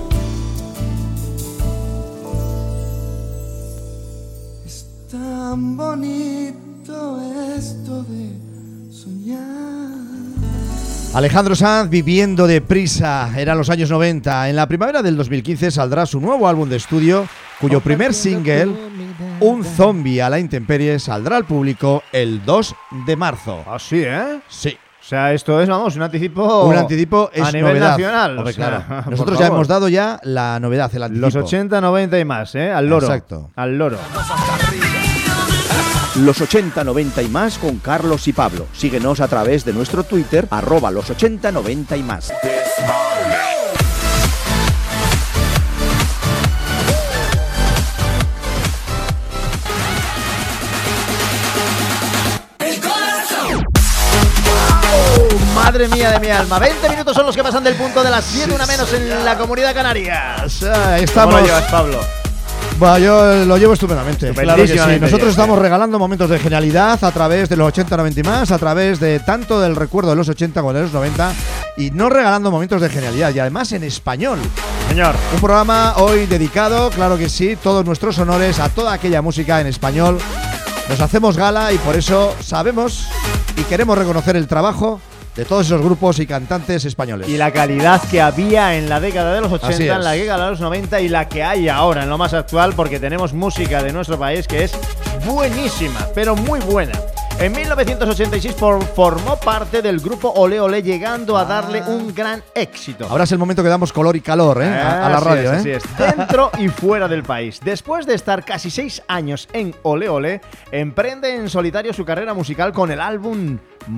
Es tan bonito esto de soñar. Alejandro Sanz, Viviendo deprisa, eran los años noventa. En la primavera del dos mil quince saldrá su nuevo álbum de estudio, cuyo primer single, Un zombie a la intemperie, saldrá al público el dos de marzo. ¿Ah, sí, eh? Sí. O sea, esto es, vamos, un anticipo. Un anticipo es a nivel novedad. nacional. Hombre, o sea, claro. por Nosotros ya favor. hemos dado ya la novedad, el anticipo. Los ochenta, noventa y más, ¿eh? Al loro. Exacto. Al loro. Los ochenta, noventa y más con Carlos y Pablo. Síguenos a través de nuestro Twitter, arroba los ochenta, noventa y más. Madre mía de mi alma, veinte minutos son los que pasan del punto de las siete, una menos en la Comunidad Canaria. O sea, estamos... ¿Cómo lo llevas, Pablo? Bueno, yo lo llevo estupendamente. Claro que sí. Nosotros bien. estamos regalando momentos de genialidad a través de los ochenta, noventa y más, a través de tanto del recuerdo de los ochenta como de los noventa, y no regalando momentos de genialidad, y además en español. Señor. Un programa hoy dedicado, claro que sí, todos nuestros honores a toda aquella música en español. Nos hacemos gala y por eso sabemos y queremos reconocer el trabajo de todos esos grupos y cantantes españoles. Y la calidad que había en la década de los Así ochenta, es. en la década de los noventa y la que hay ahora en lo más actual, porque tenemos música de nuestro país que es buenísima, pero muy buena. En mil novecientos ochenta y seis por, formó parte del grupo Olé Olé, llegando a darle un gran éxito. Ahora es el momento que damos color y calor, ¿eh? a, a la Así radio, es, ¿eh? así es. Dentro y fuera del país. Después de estar casi seis años en Olé Olé, emprende en solitario su carrera musical con el álbum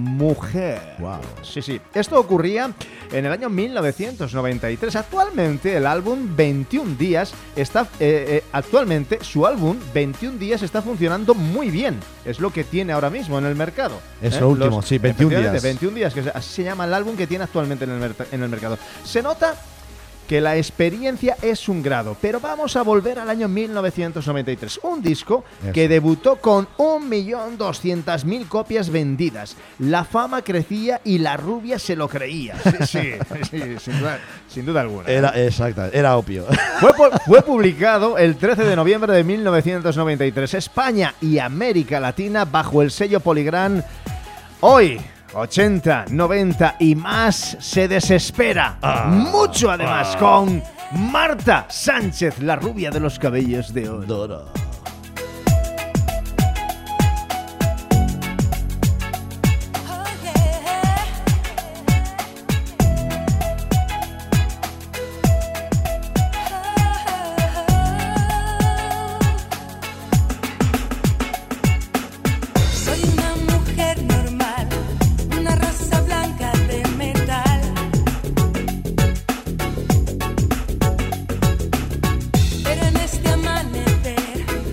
Mujer. Wow. Sí, sí. Esto ocurría en el año mil novecientos noventa y tres. Actualmente el álbum veintiún días está eh, eh, actualmente su álbum veintiún días está funcionando muy bien. Es lo que tiene ahora mismo en el mercado. Es ¿eh? lo último, sí, veintiún efectivamente, días. veintiún días, que es- así se llama el álbum que tiene actualmente en el, merc- en el mercado. Se nota que la experiencia es un grado, pero vamos a volver al año mil novecientos noventa y tres. Un disco Eso. que debutó con un millón doscientas mil copias vendidas. La fama crecía y la rubia se lo creía. Sí, sí, sí, sin, duda, sin duda alguna. Era, exacto, era obvio. Fue, pu- fue publicado el trece de noviembre de mil novecientos noventa y tres. España y América Latina bajo el sello Polygram. Hoy, ochenta, noventa y más, se desespera. Ah, Mucho además ah. con Marta Sánchez, la rubia de los cabellos de oro. Soy una mujer normal, una raza blanca de metal. Pero en este amanecer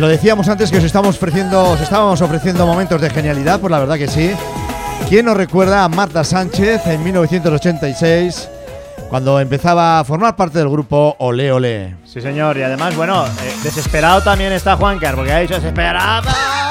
Lo decíamos antes que os estamos ofreciendo, os estábamos ofreciendo momentos de genialidad, pues la verdad que sí. ¿Quién nos recuerda a Marta Sánchez en mil novecientos ochenta y seis, cuando empezaba a formar parte del grupo Olé Olé? Sí, señor, y además, bueno, eh, desesperado también está Juancar, porque ha dicho desesperado.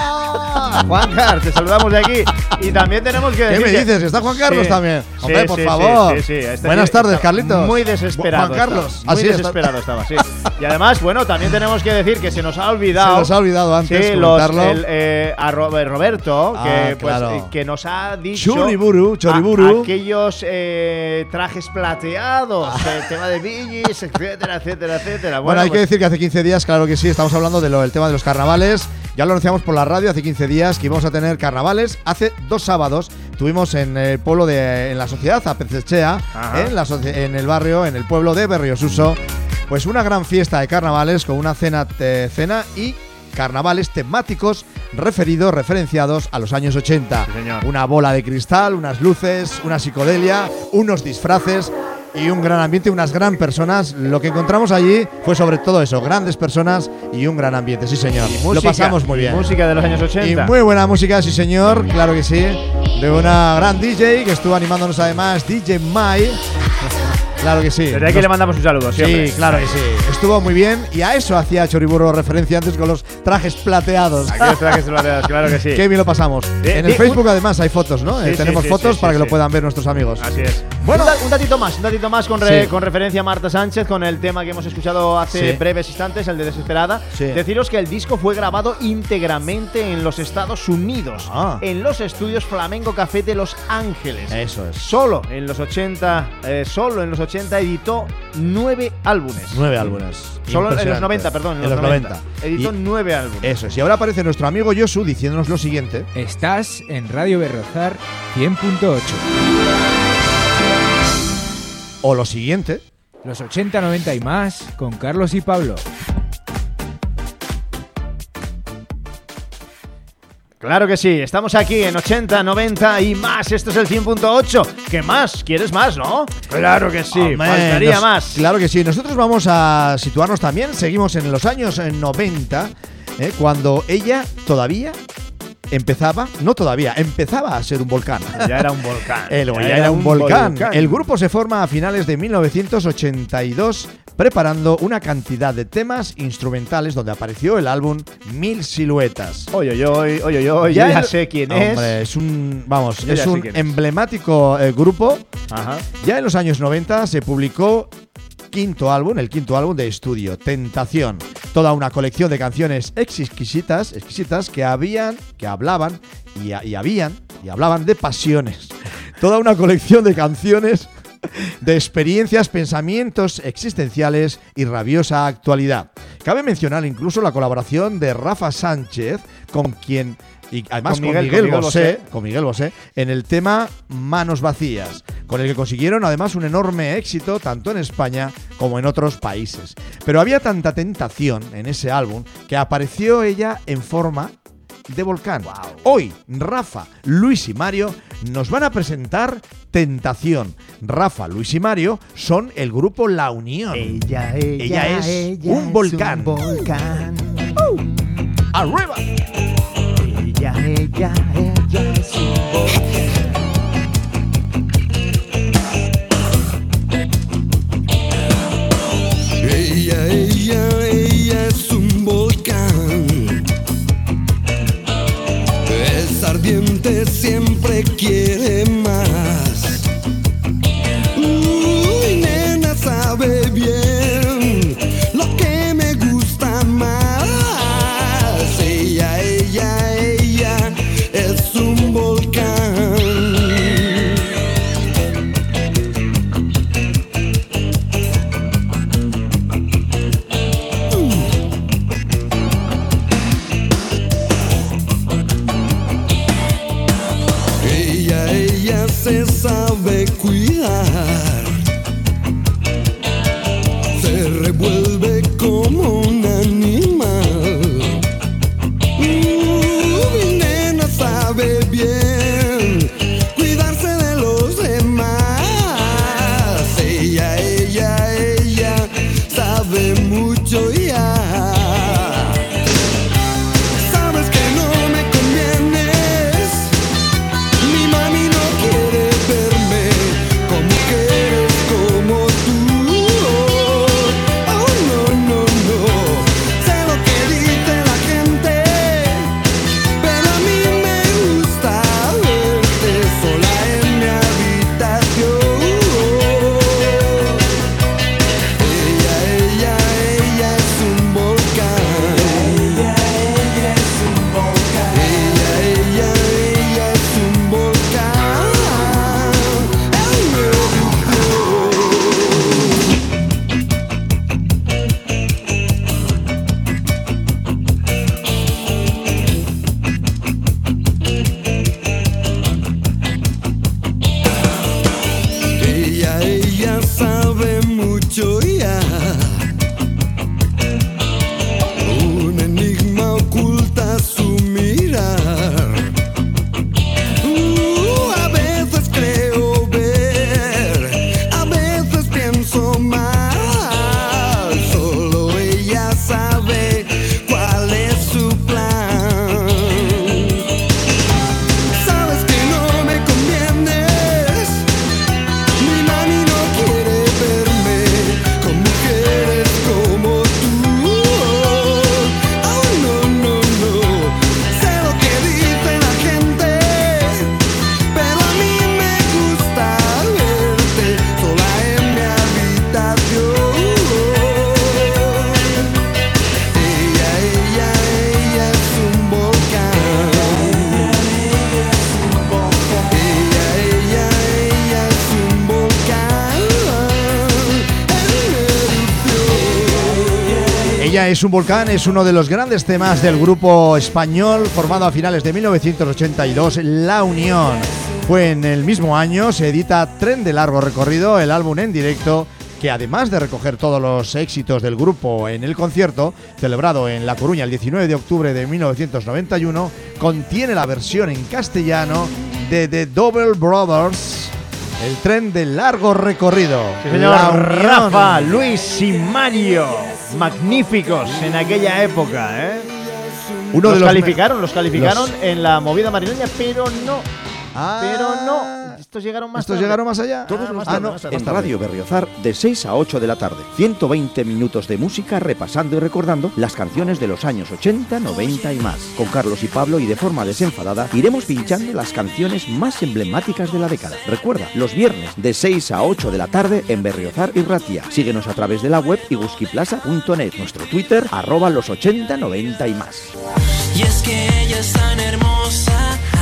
Juancar, te saludamos de aquí. Y también tenemos que decir ¿Qué me dices? ¿Que está Juan Carlos sí, también? sí, Hombre, por sí, favor. Sí, sí, sí. Este Buenas tardes, Carlitos. Muy desesperado. Juan Carlos. Estaba, muy Así desesperado está. estaba, sí. Y además, bueno, también tenemos que decir que se nos ha olvidado. Se nos ha olvidado antes sí, comentarlo. Los, el, eh, a Roberto, Ah, que, pues, claro. eh, que nos ha dicho. Churiburu, a- choriburu. aquellos eh, trajes plateados, el tema de Billys, etcétera, etcétera, etcétera. Bueno, Bueno, hay que pues, decir que hace quince días, claro que sí, estamos hablando del de tema de los carnavales. Ya lo anunciamos por la radio hace quince días que íbamos a tener carnavales. Hace dos sábados tuvimos en el pueblo de en la sociedad Apezechea, en, la soci- en el barrio, en el pueblo de Berriosuso, pues una gran fiesta de carnavales con una cena, eh, cena y carnavales temáticos referidos, referenciados a los años ochenta. Sí, señor. Una bola de cristal, unas luces, una psicodelia, unos disfraces y un gran ambiente, unas gran personas. Lo que encontramos allí fue sobre todo eso, grandes personas y un gran ambiente, sí señor. música, Lo pasamos muy bien. Música de los años ochenta. Y muy buena música, sí señor, claro que sí. De una gran D J que estuvo animándonos además, D J Mai. Claro que sí. Desde aquí Nos- le mandamos un saludo, siempre. Sí, claro que sí. Estuvo muy bien y a eso hacía Choriburro referencia antes con los trajes plateados. Aquellos trajes plateados, claro que sí. Qué bien lo pasamos. Eh, en el di- Facebook además hay fotos, ¿no? Sí, Eh, sí, tenemos sí, fotos sí, para sí, que lo sí. puedan ver nuestros amigos. Así es. Bueno. un, da- un datito más, un datito más con, re- Sí. con referencia a Marta Sánchez, con el tema que hemos escuchado hace Sí. breves instantes, el de Desesperada. Sí. Deciros que el disco fue grabado íntegramente en los Estados Unidos, Ah. en los estudios Flamenco Café de Los Ángeles. Eso es. Solo en los ochenta, eh, solo en los ochenta editó nueve álbumes. Nueve álbumes. Solo en los Impresionante. noventa, perdón, en, En los noventa. Editó Y- nueve álbumes. Eso es. Y ahora aparece nuestro amigo Yosu diciéndonos lo siguiente. Estás en Radio Berriozar cien punto ocho. O lo siguiente. Los ochenta, noventa y más con Carlos y Pablo. Claro que sí, estamos aquí en ochenta, noventa y más. Esto es el cien punto ocho. ¿Qué más? ¿Quieres más, no? Claro que sí, Hombre, faltaría nos- más. Claro que sí. Nosotros vamos a situarnos también. Seguimos en los años eh, noventa, eh, cuando ella todavía empezaba, no todavía, empezaba a ser un volcán. Ya era un volcán. El, ya, Ya era, un volcán. volcán. El grupo se forma a finales de mil novecientos ochenta y dos, preparando una cantidad de temas instrumentales donde apareció el álbum Mil Siluetas. Oye, oye, oye, oye, oye, yo ya el- sé quién Hombre, es. es un, vamos, Yo es ya sé un quién es. emblemático eh, grupo. Ajá. Ya en los años noventa se publicó quinto álbum, el quinto álbum de estudio, Tentación. Toda una colección de canciones exquisitas, exquisitas que habían, que hablaban y, y habían y hablaban de pasiones. Toda una colección de canciones de experiencias, pensamientos existenciales y rabiosa actualidad. Cabe mencionar incluso la colaboración de Rafa Sánchez, con quien, y además Con con Miguel- Miguel, con Miguel Bosé, Bosé. con Miguel Bosé, en el tema Manos Vacías, con el que consiguieron además un enorme éxito tanto en España como en otros países. Pero había tanta tentación en ese álbum que apareció ella en forma de volcán. Hoy, Rafa, Luis y Mario nos van a presentar Tentación. Rafa, Luis y Mario son el grupo La Unión. Ella, ella, Ella es ella un es volcán. un volcán. ¡Arriba! Ella, ella, ella es un volcán. Ella, ella, ella es un volcán. Es ardiente, siempre quiere más. Uy, nena sabe bien lo que me gusta más. Ella, ella, ella es un volcán. Ella, ella se sabe cuidar. Se revuelve como un animal. Uh, mi nena sabe bien cuidarse de los demás. Ella, ella, ella sabe mucho ya. Ella es un volcán, es uno de los grandes temas del grupo español formado a finales de mil novecientos ochenta y dos, La Unión. Fue en el mismo año, se edita Tren de Largo Recorrido, el álbum en directo, que además de recoger todos los éxitos del grupo en el concierto, celebrado en La Coruña el diecinueve de octubre de mil novecientos noventa y uno, contiene la versión en castellano de The Double Brothers, el Tren de Largo Recorrido. Sí, señor. La Unión. Rafa, Luis y Mario, magníficos en aquella época, ¿eh? Uno los de los calificaron, me- los calificaron los- en la movida madrileña, pero no. Ah, pero no. Estos llegaron más ¿Estos tarde. llegaron más allá? Todos Ah, los más días tarde, más tarde, en más tarde. Radio Berriozar de seis a ocho de la tarde. ciento veinte minutos de música repasando y recordando las canciones de los años ochenta, noventa y más. Con Carlos y Pablo y de forma desenfadada iremos pinchando las canciones más emblemáticas de la década. Recuerda, los viernes de seis a ocho de la tarde en Berriozar y Ratia. Síguenos a través de la web iguskiplaza punto net, nuestro Twitter, arroba los ochenta, noventa y más. Y es que ella es tan hermosa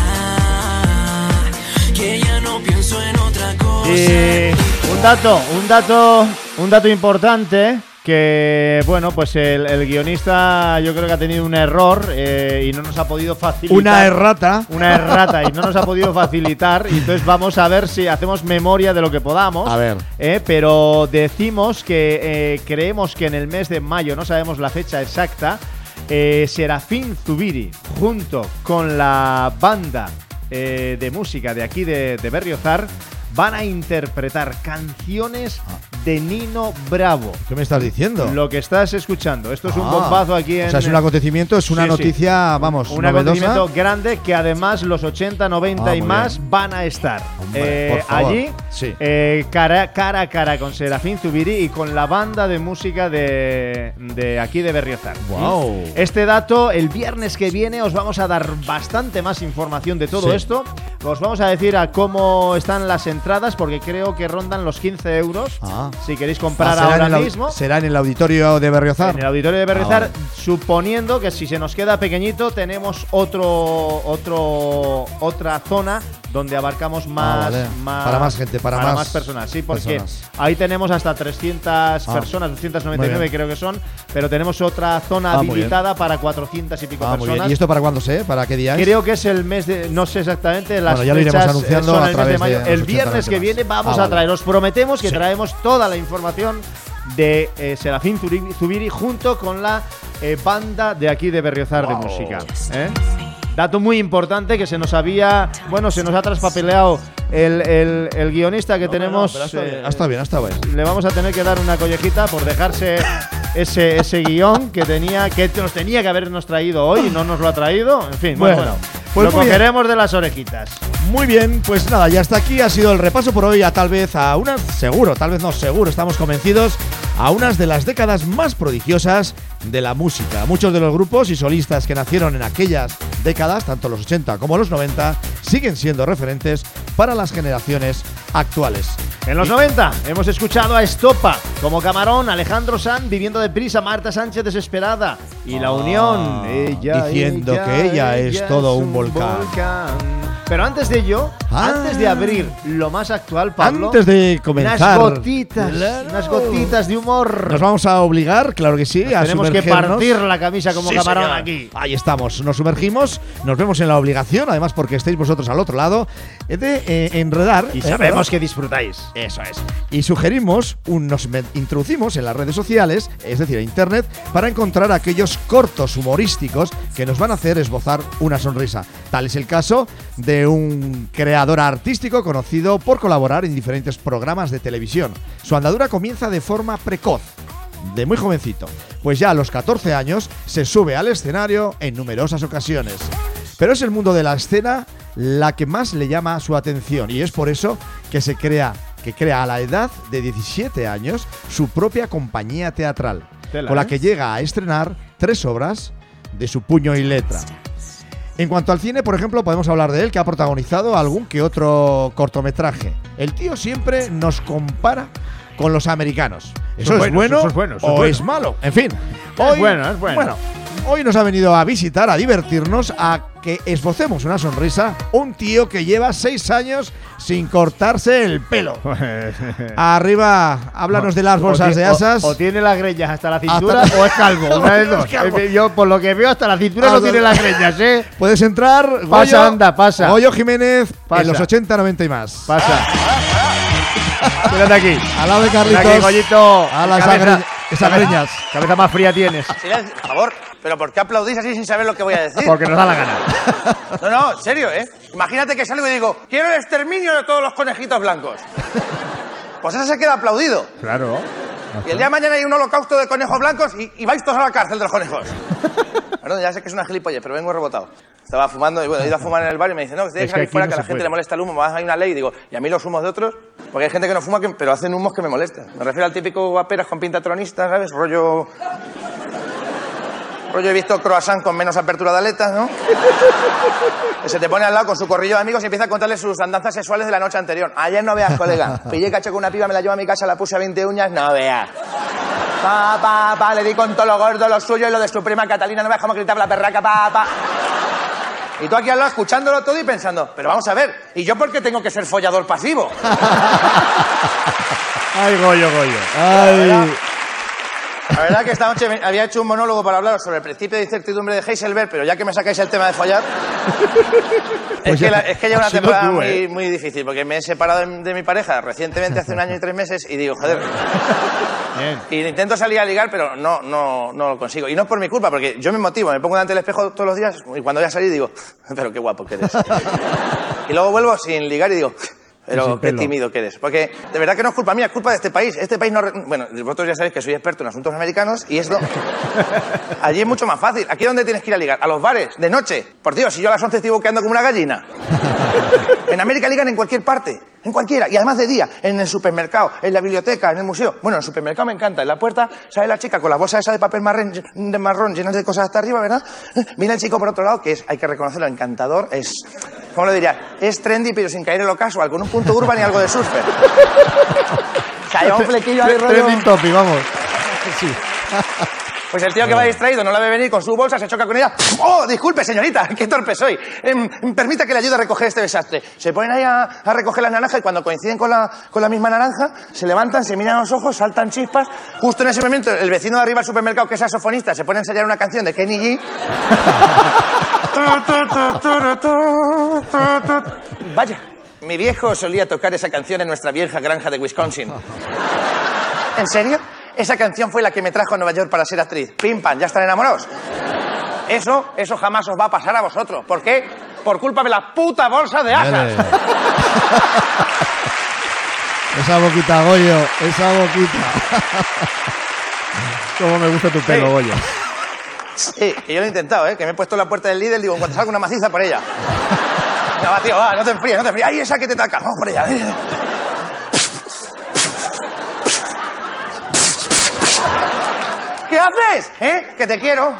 que ya no pienso en otra cosa. Y un dato, un dato, un dato importante que, bueno, pues el, el guionista yo creo que ha tenido un error eh, y no nos ha podido facilitar. Una errata. Una errata y no nos ha podido facilitar. Y entonces vamos a ver si hacemos memoria de lo que podamos. A ver. Eh, pero decimos que eh, creemos que en el mes de mayo, no sabemos la fecha exacta, eh, Serafín Zubiri, junto con la banda eh, de música de aquí de, de Berriozar, van a interpretar canciones de Nino Bravo. ¿Qué me estás diciendo? Lo que estás escuchando. Esto es un Ah. bombazo aquí en... O sea, es un acontecimiento, es una Sí, sí. noticia, vamos, Un novedosa. acontecimiento grande que además los ochenta, noventa Ah, y muy más bien. van a estar Hombre, eh, por favor. allí Sí. eh, cara, cara a cara con Serafín Zubiri y con la banda de música de, de aquí de Berriozar. Guau. Este dato, el viernes que viene os vamos a dar bastante más información de todo Sí. esto. Os vamos a decir a cómo están las entradas porque creo que rondan los quince euros. Ah. Si queréis comprar Ah, será ahora en el au- mismo. ¿Será en el auditorio de Berriozar? En el auditorio de Berriozar, Ah, vale. suponiendo que si se nos queda pequeñito, tenemos otro, otro, otra zona donde abarcamos más, Ah, vale. más- Para más gente, para más personas. Sí, porque personas. ahí tenemos hasta trescientas Ah, personas, doscientas noventa y muy nueve bien. creo que son, pero tenemos otra zona Ah, muy habilitada para cuatrocientas y pico Ah, muy personas. bien. ¿Y esto para cuándo sé? ¿Para qué día es? Creo que es el mes de, no sé exactamente las Bueno, ya lo iremos fechas, anunciando eh, son a el mes través de mayo. de los El ochenta viernes que más. viene vamos Ah, a vale. traer, os prometemos que Sí. traemos toda la información de eh, Serafín Zuri- Zubiri junto con la eh, banda de aquí de Berriozar Wow. de música. ¿eh? Dato muy importante que se nos había, bueno, se nos ha traspapeleado el, el, el guionista que No, tenemos. no, pero está eh, bien, está bien, está bien. Le vamos a tener que dar una collejita por dejarse ese, ese guión que tenía que nos tenía que habernos traído hoy y no nos lo ha traído. En fin, bueno, Bueno, bueno, pues lo muy bien. cogeremos de las orejitas. Muy bien, pues nada, ya hasta aquí ha sido el repaso por hoy a tal vez a unas, seguro, tal vez no seguro, estamos convencidos, a unas de las décadas más prodigiosas de la música. Muchos de los grupos y solistas que nacieron en aquellas décadas, tanto los ochenta como los noventa, siguen siendo referentes para las generaciones actuales. En los noventa hemos escuchado a Estopa, como Camarón, Alejandro Sanz, Viviendo deprisa, Marta Sánchez Desesperada y La Unión. Ella, diciendo ella, que ella es todo un volcán. Pero antes de ello, Ah. antes de abrir lo más actual, Pablo, Antes de comenzar, unas gotitas, Claro. unas gotitas de humor. Nos vamos a obligar, claro que sí, a Tenemos que sumergernos. partir la camisa como Sí, Camarón señor. aquí. Ahí estamos, nos sumergimos, nos vemos en la obligación, además porque estéis vosotros al otro lado, de eh, enredar. Y eh, sabemos ¿no? que disfrutáis. Eso es. Y sugerimos, un, nos met- introducimos en las redes sociales, es decir, en internet, para encontrar aquellos cortos humorísticos que nos van a hacer esbozar una sonrisa. Tal es el caso de un creador artístico conocido por colaborar en diferentes programas de televisión. Su andadura comienza de forma precoz, de muy jovencito, pues ya a los catorce años se sube al escenario en numerosas ocasiones. Pero es el mundo de la escena la que más le llama su atención y es por eso que se crea, que crea a la edad de diecisiete años su propia compañía teatral, Tela, con la ¿eh? que llega a estrenar tres obras de su puño y letra. En cuanto al cine, por ejemplo, podemos hablar de él, que ha protagonizado algún que otro cortometraje. El tío siempre nos compara con los americanos. ¿Eso, Eso es es bueno, bueno, eso es bueno, eso o es bueno. es malo? En fin, Es bueno, es bueno. Bueno, hoy nos ha venido a visitar, a divertirnos, a que esbocemos una sonrisa un tío que lleva seis años sin cortarse el pelo. Arriba, háblanos de las bolsas o, de asas. O, o tiene las greñas hasta la cintura Hasta- o es calvo. Una de dos. Yo, por lo que veo, hasta la cintura no tiene las greñas, ¿eh? Puedes entrar. Goyo, Pasa, anda, pasa. Goyo Jiménez Pasa. en los ochenta, noventa y más. Pasa. Quédate aquí. Al lado de Carlitos. Ven aquí, Goyito. A las Cabeza- agre- esas cabeza- greñas. Cabeza más fría tienes. Silencio, por favor. ¿Pero por qué aplaudís así sin saber lo que voy a decir? Porque nos da la gana. No, no, en serio, ¿eh? Imagínate que salgo y digo, quiero el exterminio de todos los conejitos blancos. Pues ese se queda aplaudido. Claro. Y el día de mañana hay un holocausto de conejos blancos y, y vais todos a la cárcel de los conejos. Perdón, ya sé que es una gilipollez, pero vengo rebotado. Estaba fumando y bueno, he ido a fumar en el barrio y me dice, no, que tienes Es que que salir fuera aquí que no a la se gente puede. le molesta el humo. Hay una ley, digo, y a mí los humos de otros, porque hay gente que no fuma, que, pero hacen humos que me molestan. Me refiero al típico guaperas con pinta tronista, ¿sabes? Rollo... Rollo he visto croissant con menos apertura de aletas, ¿no? Que se te pone al lado con su corrillo de amigos y empieza a contarle sus andanzas sexuales de la noche anterior. Ayer no veas, colega. Pillé cacho con una piba, me la llevo a mi casa, la puse a veinte uñas, no veas. Pa, pa, pa, le di con todo lo gordo, lo suyo y lo de su prima Catalina, no veas cómo gritaba la perraca, pa, pa. Y tú aquí al lado escuchándolo todo y pensando, pero vamos a ver, ¿y yo por qué tengo que ser follador pasivo? Ay, Goyo, Goyo. Ay. La verdad que esta noche me- había hecho un monólogo para hablaros sobre el principio de incertidumbre de Heisenberg, pero ya que me sacáis el tema de follar... Pues es, que ya- la- es que lleva una has sido temporada tú, muy, ¿eh? muy difícil, porque me he separado de, de mi pareja recientemente, hace un año y tres meses, y digo, joder... Y intento salir a ligar, pero no, no, no lo consigo. Y no es por mi culpa, porque yo me motivo, me pongo delante del espejo todos los días, y cuando voy a salir digo, pero qué guapo que eres. Y luego vuelvo sin ligar y digo... Y Pero sin qué pelo. tímido que eres. Porque de verdad que no es culpa mía, es culpa de este país. Este país no... re- Bueno, vosotros ya sabéis que soy experto en asuntos americanos y esto... Allí es mucho más fácil. ¿Aquí dónde tienes que ir a ligar? A los bares, de noche. Por Dios, si yo a las once estoy boqueando como una gallina. En América ligan en cualquier parte. En cualquiera. Y además de día. En el supermercado, en la biblioteca, en el museo. Bueno, en el supermercado me encanta. En la puerta sale la chica con la bolsa esa de papel marrón, de marrón llenas de cosas hasta arriba, ¿verdad? Mira el chico por otro lado, que es, hay que reconocerlo, encantador. Es... ¿Cómo lo diría? Es trendy, pero sin caer en lo casual. Con un punto urban y algo de surfer. O sea, lleva un flequillo ahí rollo... Trending topic, vamos. Sí. Pues el tío que va distraído no la ve venir con su bolsa, se choca con ella. ¡Oh, disculpe, señorita! ¡Qué torpe soy! Em, permita que le ayude a recoger este desastre. Se ponen ahí a, a recoger las naranjas y cuando coinciden con la, con la misma naranja, se levantan, se miran a los ojos, saltan chispas. Justo en ese momento, el vecino de arriba del supermercado, que es saxofonista, se pone a ensayar una canción de Kenny G. Vaya, mi viejo solía tocar esa canción en nuestra vieja granja de Wisconsin. ¿En serio? Esa canción fue la que me trajo a Nueva York para ser actriz. Pim, pam, ¿ya están enamorados? Eso, eso jamás os va a pasar a vosotros. ¿Por qué? Por culpa de la puta bolsa de asas. Vale. Esa boquita, Goyo, esa boquita. Cómo me gusta tu pelo, Sí. Goyo. Sí, que yo lo he intentado, ¿eh? Que me he puesto en la puerta del líder, digo, en cuanto salga una maciza, por ella. No, va, tío, va, no te enfríes, no te enfríes. ¡Ay, esa que te taca! Vamos por ella. ¿Qué haces? ¿Eh? Que te quiero.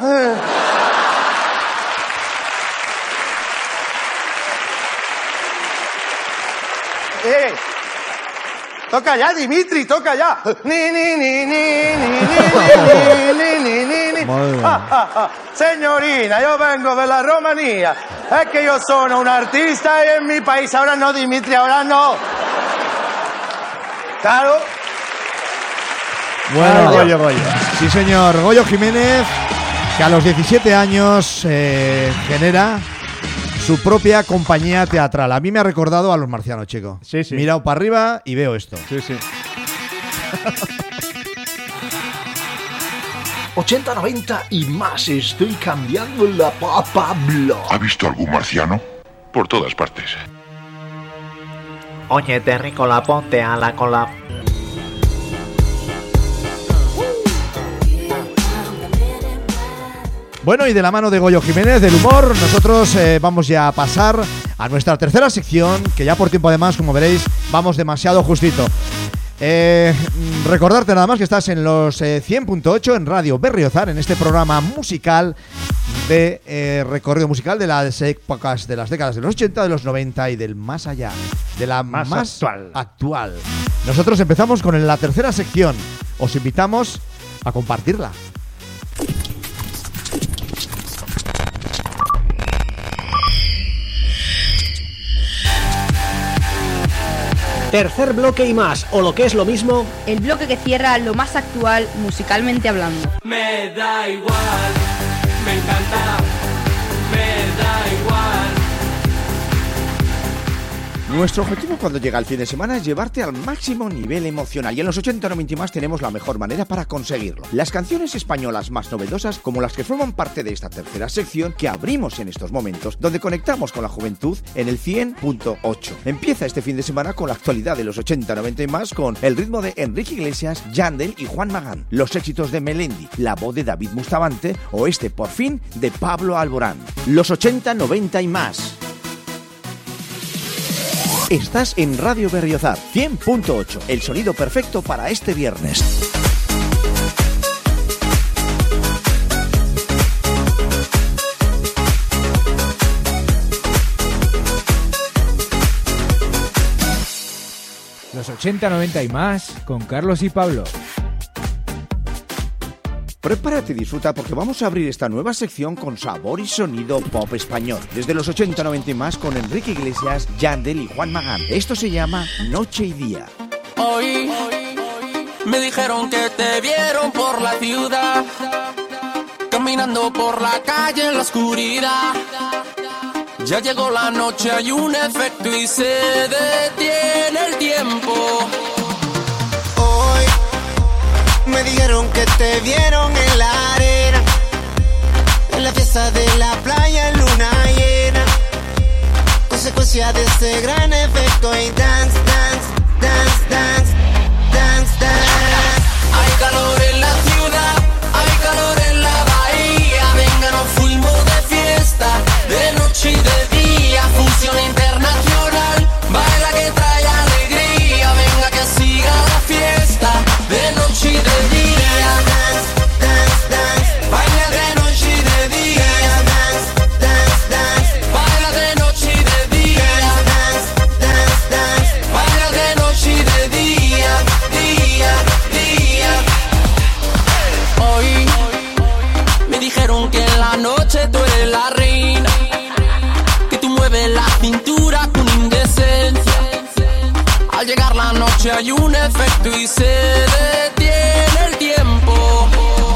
Eh. Toca ya, Dimitri, toca ya. Ni, ni, ni, ni, ni, ni, ni, ni, ni, ni, ni. Muy bien. Ah, ah, ah. Signorina, yo vengo de la Romanía. Es que yo soy un artista y en mi país ahora no, Dimitri, ahora no. Claro. Bueno, Ay, Goyo, Goyo. Sí, señor. Goyo Jiménez, que a los diecisiete años eh, genera su propia compañía teatral. A mí me ha recordado a Los Marcianos, chico. Sí, sí. Mirado para arriba y veo esto. Sí, sí. ochenta, noventa y más. Estoy cambiando la papa blog. ¿Ha visto algún marciano? Por todas partes. Oye, Terrícola, ponte a la cola. Bueno, y de la mano de Goyo Jiménez, del humor, nosotros eh, vamos ya a pasar a nuestra tercera sección, que ya por tiempo además, como veréis, vamos demasiado justito. Eh, recordarte nada más que estás en los eh, cien punto ocho en Radio Berriozar, en este programa musical de eh, recorrido musical de las épocas de las décadas de los ochenta, de los noventa y del más allá, de la más, Más actual. actual. Nosotros empezamos con la tercera sección. Os invitamos a compartirla. Tercer bloque y más, o lo que es lo mismo, el bloque que cierra lo más actual musicalmente hablando. Me da igual, me encanta, me da igual. Nuestro objetivo cuando llega el fin de semana es llevarte al máximo nivel emocional y en los ochenta noventa y más tenemos la mejor manera para conseguirlo. Las canciones españolas más novedosas como las que forman parte de esta tercera sección que abrimos en estos momentos, donde conectamos con la juventud en el cien punto ocho. Empieza este fin de semana con la actualidad de los ochenta noventa y más con el ritmo de Enrique Iglesias, Yandel y Juan Magán, los éxitos de Melendi, la voz de David Bustamante o este Por fin de Pablo Alborán. Los ochenta noventa y más. Estás en Radio Berriozar, cien punto ocho, el sonido perfecto para este viernes. Los ochenta noventa y más con Carlos y Pablo. Prepárate y disfruta porque vamos a abrir esta nueva sección con sabor y sonido pop español. Desde los ochenta noventa y más con Enrique Iglesias, Yandel y Juan Magán. Esto se llama Noche y Día. Hoy me dijeron que te vieron por la ciudad, caminando por la calle en la oscuridad. Ya llegó la noche, hay un efecto y se detiene el tiempo. Me dijeron que te vieron en la arena, en la fiesta de la playa en luna llena. Consecuencia de ese gran efecto y dance, dance, dance, dance, dance, dance. Hay calor en la ciudad, hay calor en la bahía. Venga, nos fuimos de fiesta, de noche y de día. Fusión internacional, baila que trae alegría. Venga que siga la fiesta, de noche y de día. Dance, dance, dance. Baila de noche y de día. Dance, dance, dance. Baila de noche y de día. Dance, dance, dance. Baila de noche y de día, día, día. Hoy me dijeron que en la noche tú eres la reina, que tú mueves la cintura con indecencia. Al llegar la noche hay un efecto y se detiene el tiempo.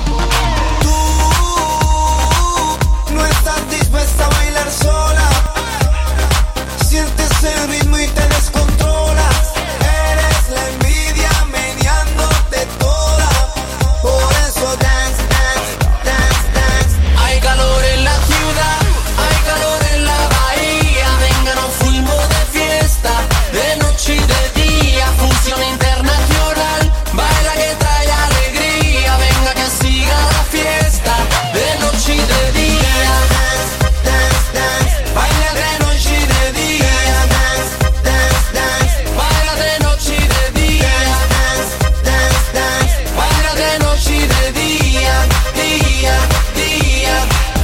Tú no estás dispuesta a bailar sola, sientes el ritmo y te descontrolas. Eres la envidia mediándote toda, por eso dance, dance, dance, dance. Hay calor en la ciudad, hay calor en la bahía. Venga, nos fuimos de fiesta, de noche y de día. Fusión internacional, baila que trae alegría. Venga que siga la fiesta, de noche y de día. Dance, dance, dance. Baila de noche y de día. Dance, dance, dance. Baila de noche y de día. Dance, dance, dance. Baila de noche y de día, día, día.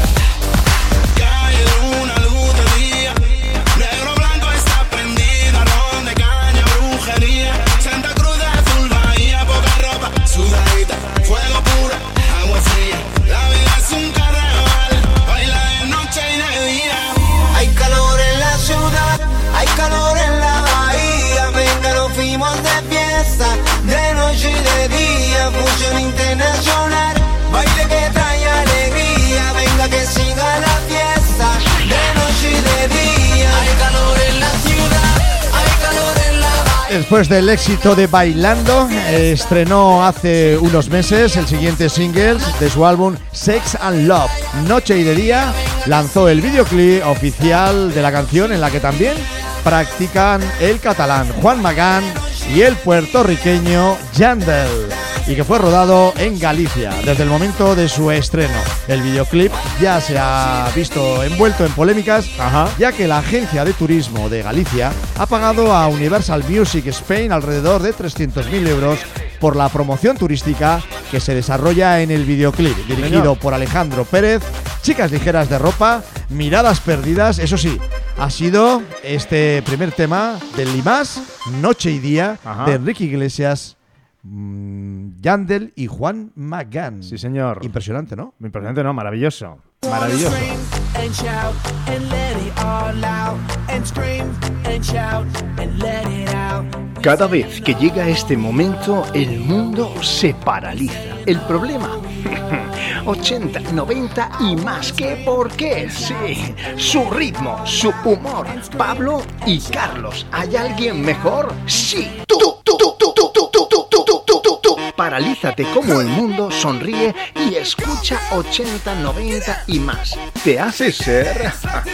Ya hay luna, luz de día. Negro blanco está prendida. Ron de caña, brujería. Santa Cruz de azul, bahía, poca ropa, sudadita, fuego puro, agua fría. La vida es un carnaval, baila de noche y de día. Hay calor en la ciudad, hay calor en la bahía. Venga, nos fuimos de fiesta, de noche y de día. Fusión internacional, baile que trae alegría. Venga que siga la fiesta, de noche y de día. Hay calor en la ciudad, hay calor en la bahía. Después del éxito de Bailando, eh, estrenó hace unos meses el siguiente single de su álbum Sex and Love. Noche y de día lanzó el videoclip oficial de la canción en la que también practican el catalán Juan Magán y el puertorriqueño Yandel, y que fue rodado en Galicia desde el momento de su estreno. El videoclip ya se ha visto envuelto en polémicas, Ajá. ya que la agencia de turismo de Galicia ha pagado a Universal Music Spain alrededor de trescientos mil euros por la promoción turística que se desarrolla en el videoclip, dirigido Señor. por Alejandro Pérez. Chicas ligeras de ropa, miradas perdidas, eso sí, ha sido este primer tema del Limás, Noche y Día, Ajá. de Enrique Iglesias, mmm, Yandel y Juan Magán. Sí, señor. Impresionante, ¿no? Impresionante, ¿no? Maravilloso. Maravilloso. And shout and let it all out and scream and shout and let it out. Cada vez que llega este momento, el mundo se paraliza. El problema, ochenta, noventa y más que por qué, sí. Su ritmo, su humor. Pablo y Carlos, ¿hay alguien mejor? Sí, tú, tú, tú, tú, tú, tú, tú, tú, tú, tú, tú, tú. Paralízate como el mundo, sonríe y escucha ochenta, noventa y más. Te hace ser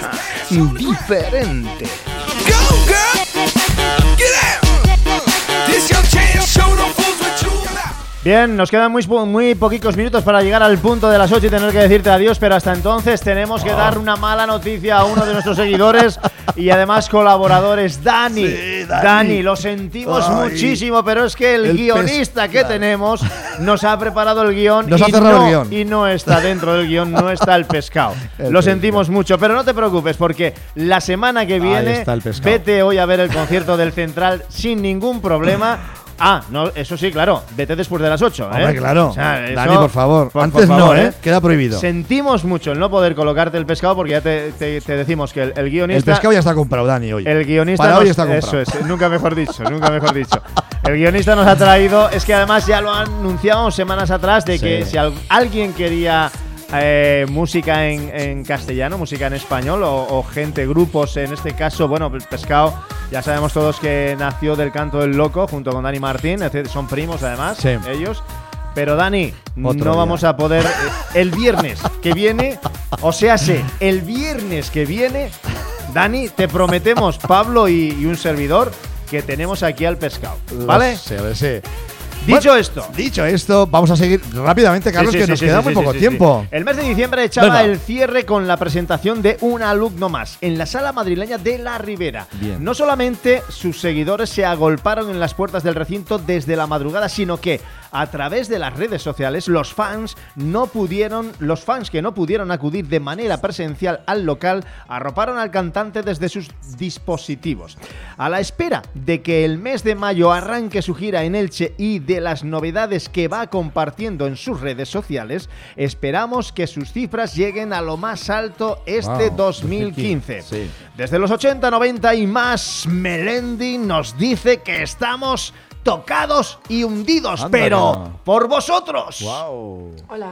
diferente. Go, girl! Get out! This your chance, show them fools what you about. Bien, nos quedan muy, muy poquitos minutos para llegar al punto de las ocho y tener que decirte adiós, pero hasta entonces tenemos que dar una mala noticia a uno de nuestros seguidores y además colaboradores, Dani. Sí, Dani. Dani, lo sentimos Ay. muchísimo, pero es que el, El guionista pes- que claro. tenemos nos ha preparado el guión, Nos y, ha cerrado no, el guión. y no está dentro del guión, no está el pescado. El lo pescado. sentimos mucho, pero no te preocupes porque la semana que viene está el pescado. vete hoy a ver el concierto del Central sin ningún problema. Ah, no, eso sí, claro, vete después de las ocho, ¿eh? Hombre, claro. O sea, eso- Dani, por favor. por- Antes por favor, no, ¿eh? Queda prohibido. Sentimos mucho el no poder colocarte el pescado porque ya te, te- te decimos que el, el guionista... El pescado ya está comprado, Dani, hoy. El guionista Para nos- hoy está comprado. Eso es, nunca mejor dicho, nunca mejor dicho. El guionista nos ha traído, es que además ya lo anunciábamos semanas atrás de que Sí. si al- alguien quería eh, música en, en castellano, música en español o, o gente, grupos, en este caso, bueno, el pescado, ya sabemos todos que nació del Canto del Loco junto con Dani Martín, es decir, son primos además, Sí. ellos. Pero Dani, Otro no día. vamos a poder. eh, El viernes que viene, o sea, sí, el viernes que viene, Dani, te prometemos, Pablo y, y un servidor, que tenemos aquí al pescado. ¿Vale? Lo sé, lo sé. Dicho Bueno, esto. Dicho esto, vamos a seguir rápidamente, Carlos, Sí, sí, que sí, nos sí, queda sí, muy sí, poco sí, tiempo. sí. El mes de diciembre echaba Venga. el cierre con la presentación de un alumno más en la sala madrileña de La Ribera. Bien. No solamente sus seguidores se agolparon en las puertas del recinto desde la madrugada, sino que a través de las redes sociales los fans no pudieron, los fans que no pudieron acudir de manera presencial al local arroparon al cantante desde sus dispositivos. A la espera de que el mes de mayo arranque su gira en Elche y de las novedades que va compartiendo en sus redes sociales, esperamos que sus cifras lleguen a lo más alto este Wow, dos mil quince. sí. Desde los ochenta, noventa y más, Melendi nos dice que estamos tocados y hundidos, Anda, pero no. por vosotros. Wow. Hola.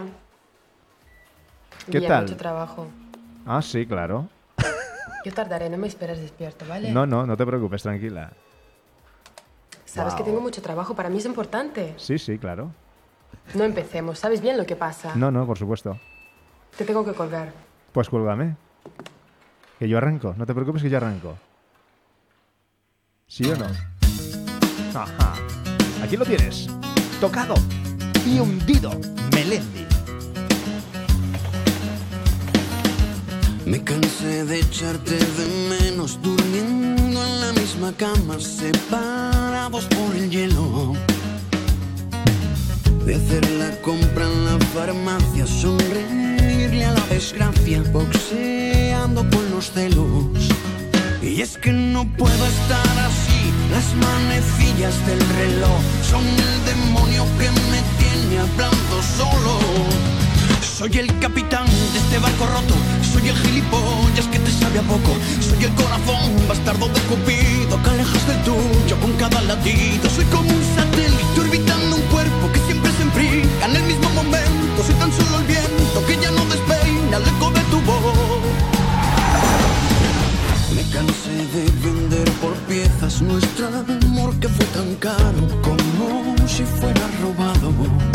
¿Qué Bien, tal? mucho trabajo. Ah, sí, claro. Yo tardaré, no me esperes despierto, ¿vale? No, no, no te preocupes, tranquila. Sabes Wow. que tengo mucho trabajo, para mí es importante. Sí, sí, claro. No empecemos, ¿sabes bien lo que pasa? No, no, por supuesto. Te tengo que colgar. Pues cuélgame. Que yo arranco, no te preocupes que yo arranco. ¿Sí o no? Ajá. Aquí lo tienes. Tocado y hundido, Melendi. Me cansé de echarte de menos durmiendo en la misma cama, separados por el hielo. De hacer la compra en la farmacia, sonreírle a la desgracia, boxeando con los celos. Y es que no puedo estar así, las manecillas del reloj son el demonio que me tiene hablando solo. Soy el capitán de este barco roto, soy el gilipollas que te sabe a poco, soy el corazón bastardo de Cupido que alejas del tuyo con cada latido. Soy como un satélite orbitando un cuerpo que siempre se enfría en el mismo momento. Soy tan solo el viento que ya no despeina el eco de tu voz. Me cansé de vender por piezas nuestro amor que fue tan caro como si fuera robado.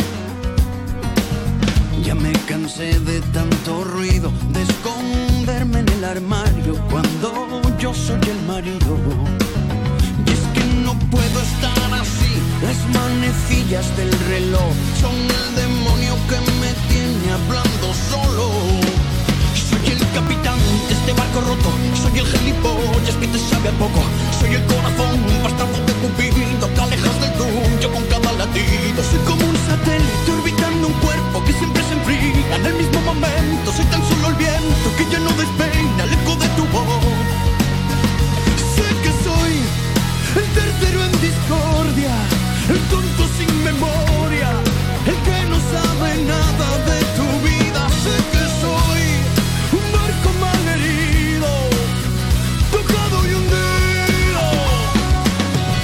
Ya me cansé de tanto ruido, de esconderme en el armario cuando yo soy el marido. Y es que no puedo estar así, las manecillas del reloj son el demonio que me tiene hablando solo. Soy el capitán de este barco roto, soy el gilipollas que te sabe a poco, soy el corazón bastardo de Cupido que alejas del tuyo con cada latido. Soy como un satélite orbitando un cuerpo que siempre se enfría en el mismo momento. Soy tan solo el viento que ya no despeina el eco de tu voz. Sé que soy el tercero en discordia, el tonto sin memoria, el que no sabe nada de tu vida. Sé que soy un barco mal herido, tocado y hundido.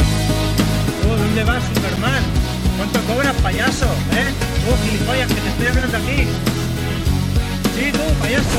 ti. Sí, tú, payaso.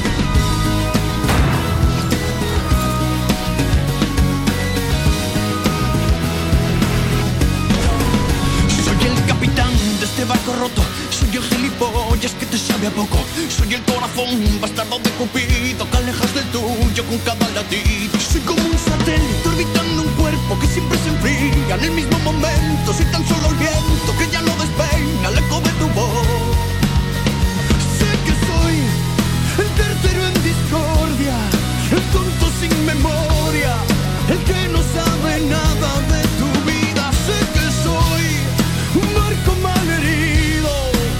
Soy el capitán de este barco roto. Soy el gilipollas que te sabe a poco. Soy el corazón bastardo de Cupido que alejas del tuyo con cada latido. Soy como un satélite orbitando un cuerpo que siempre se enfría en el mismo momento. Soy tan solo el viento que ya no despeina el eco de tu voz. Sé que soy el tercero en discordia, el tonto sin memoria, el que no sabe nada de tu vida. Sé que soy un barco malherido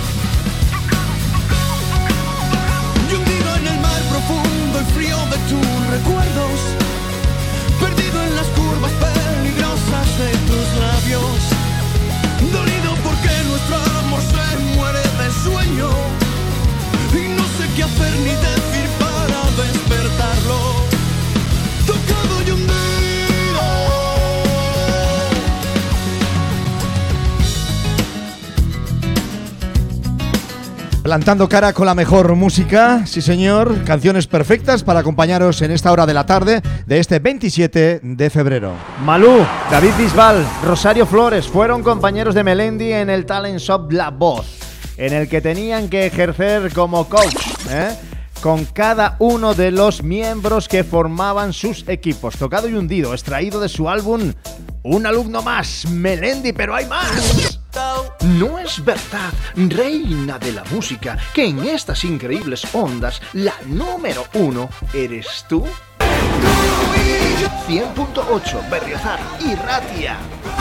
y hundido en el mar profundo y frío de tus recuerdos, perdido en las curvas peligrosas de tus labios, dolido porque nuestro amor se muere de sueño y no sé qué hacer ni decir para despertarlo, tocado y hundido. Plantando cara con la mejor música, sí señor, canciones perfectas para acompañaros en esta hora de la tarde de este veintisiete de febrero. Malú, David Bisbal, Rosario Flores fueron compañeros de Melendi en el Talent Shop La Voz, en el que tenían que ejercer como coach, ¿eh? con cada uno de los miembros que formaban sus equipos. Tocado y hundido, extraído de su álbum Un alumno más, Melendi, pero hay más. No es verdad, reina de la música, que en estas increíbles ondas la número uno eres tú. cien punto ocho Berriozar y Ratia.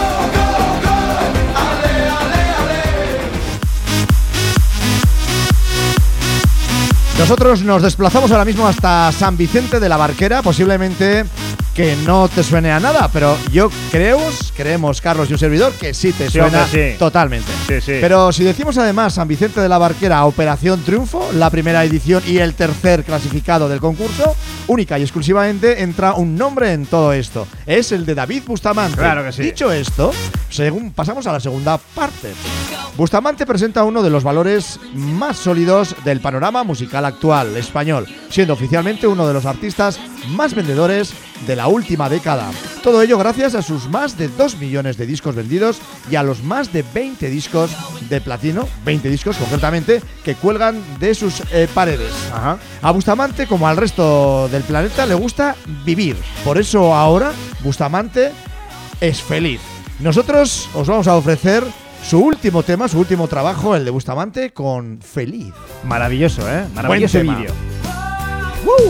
Nosotros nos desplazamos ahora mismo hasta San Vicente de la Barquera, posiblemente que no te suene a nada, pero yo creo, creemos, Carlos y un servidor, que sí te Sí, suena hombre, sí. totalmente. Sí, sí. Pero si decimos además San Vicente de la Barquera, Operación Triunfo, la primera edición y el tercer clasificado del concurso, única y exclusivamente entra un nombre en todo esto. Es el de David Bustamante. Claro que sí. Dicho esto, según pasamos a la segunda parte. Bustamante presenta uno de los valores más sólidos del panorama musical actual español, siendo oficialmente uno de los artistas más vendedores de la última década. Todo ello gracias a sus más de dos millones de discos vendidos y a los más de veinte discos de platino, veinte discos concretamente, que cuelgan de sus eh, paredes. Ajá. A Bustamante, como al resto del planeta, le gusta vivir. Por eso ahora Bustamante es feliz. Nosotros os vamos a ofrecer su último tema, su último trabajo, el de Bustamante, con Feliz. Maravilloso, ¿eh? Maravilloso Buen tema. vídeo. ¡Uh!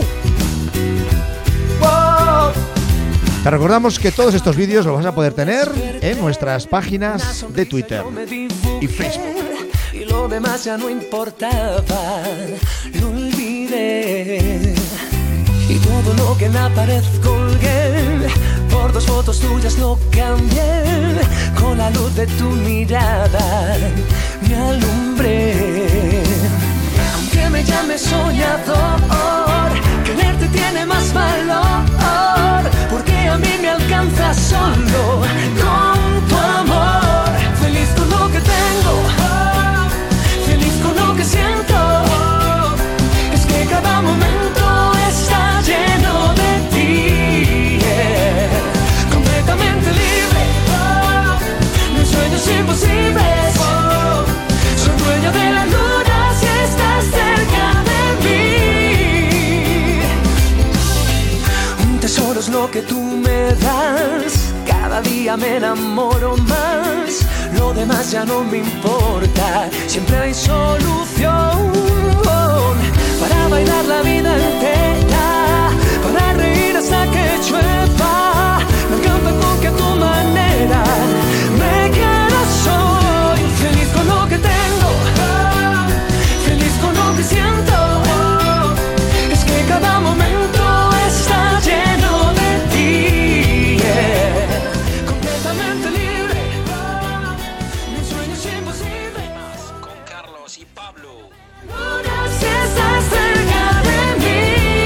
Te recordamos que todos estos vídeos los vas a poder tener en nuestras páginas de Twitter y Facebook. Y lo demás ya no importaba, lo olvidé. Y todo lo que en la pared colgué, por dos fotos tuyas lo cambié. Con la luz de tu mirada me alumbré. Aunque me llames soñador, quererte tiene más valor, porque a mí me alcanza solo con tu amor. Feliz con lo que tengo, feliz con lo que siento. Es que cada momento está lleno de ti, yeah. Completamente libre, no hay sueños imposibles. Soy dueño de la luna si estás cerca de mí. Un tesoro es lo que tú me das, cada día me enamoro más. Lo demás ya no me importa, siempre hay solución para bailar la vida entera, para reír hasta que llueva. Me encanta con que a tu manera me quieras hoy. Feliz con lo que tengo, feliz con lo que siento. Es que cada momento está lleno de ti, yeah. Completamente libre, mis sueños imposibles. Con Carlos y Pablo. Si estás cerca de mí.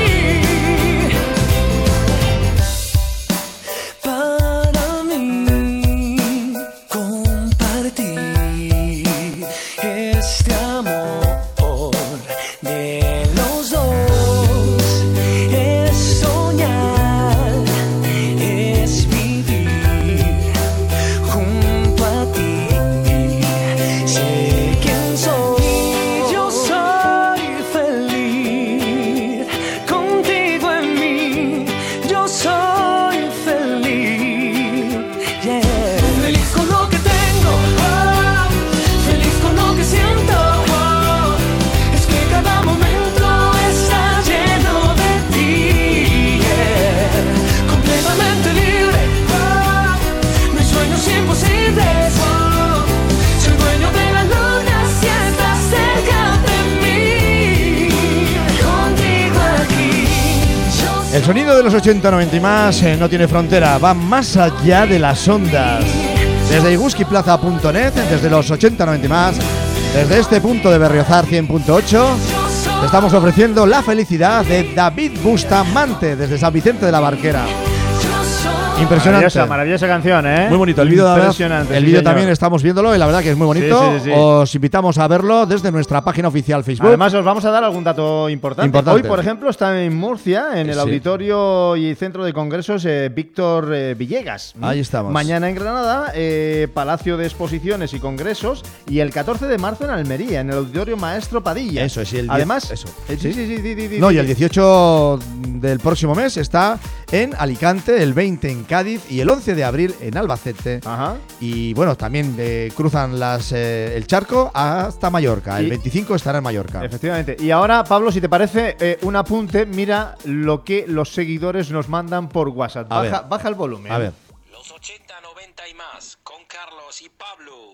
El sonido de los ochenta, noventa y más eh, no tiene frontera, va más allá de las ondas. Desde iguskiplaza punto net, desde los ochenta, noventa y más, desde este punto de Berriozar cien punto ocho, te estamos ofreciendo la felicidad de David Bustamante desde San Vicente de la Barquera. Impresionante. Maravillosa, maravillosa canción, ¿eh? Muy bonito el vídeo. Impresionante. El sí, vídeo señor. también estamos viéndolo y la verdad que es muy bonito. Sí, sí, sí, sí. Os invitamos a verlo desde nuestra página oficial Facebook. Además, os vamos a dar algún dato importante. Importante. Hoy, por ejemplo, está en Murcia, en el Sí. Auditorio y Centro de Congresos eh, Víctor eh, Villegas. Ahí estamos. Mañana en Granada, eh, Palacio de Exposiciones y Congresos. Y el catorce de marzo en Almería, en el Auditorio Maestro Padilla. Eso es. Y el diez, Además, eso. eh, sí, sí, sí, sí, sí, sí, No, sí. y el dieciocho del próximo mes está en Alicante, el veinte en Cádiz y el once de abril en Albacete. Ajá. Y bueno, también eh, cruzan las, eh, el charco hasta Mallorca. El Y- veinticinco estará en Mallorca. Efectivamente. Y ahora, Pablo, si te parece, eh, un apunte. Mira lo que los seguidores nos mandan por WhatsApp. A Baja, ver. baja el volumen. A ver. Los ochenta, noventa y más, con Carlos y Pablo.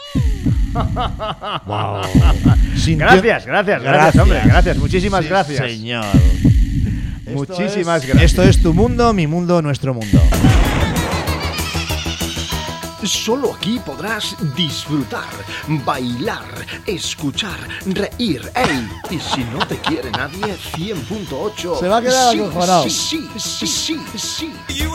Wow. Gracias, gracias, gracias, hombre. Gracias, muchísimas Sí, gracias. señor. Muchísimas Esto es- gracias. Esto es tu mundo, mi mundo, nuestro mundo. Solo aquí podrás disfrutar, bailar, escuchar, reír. ¡Ey! Y si no te quiere nadie, cien punto ocho. Se va a quedar sí, acojonado. sí, sí, sí, sí, sí.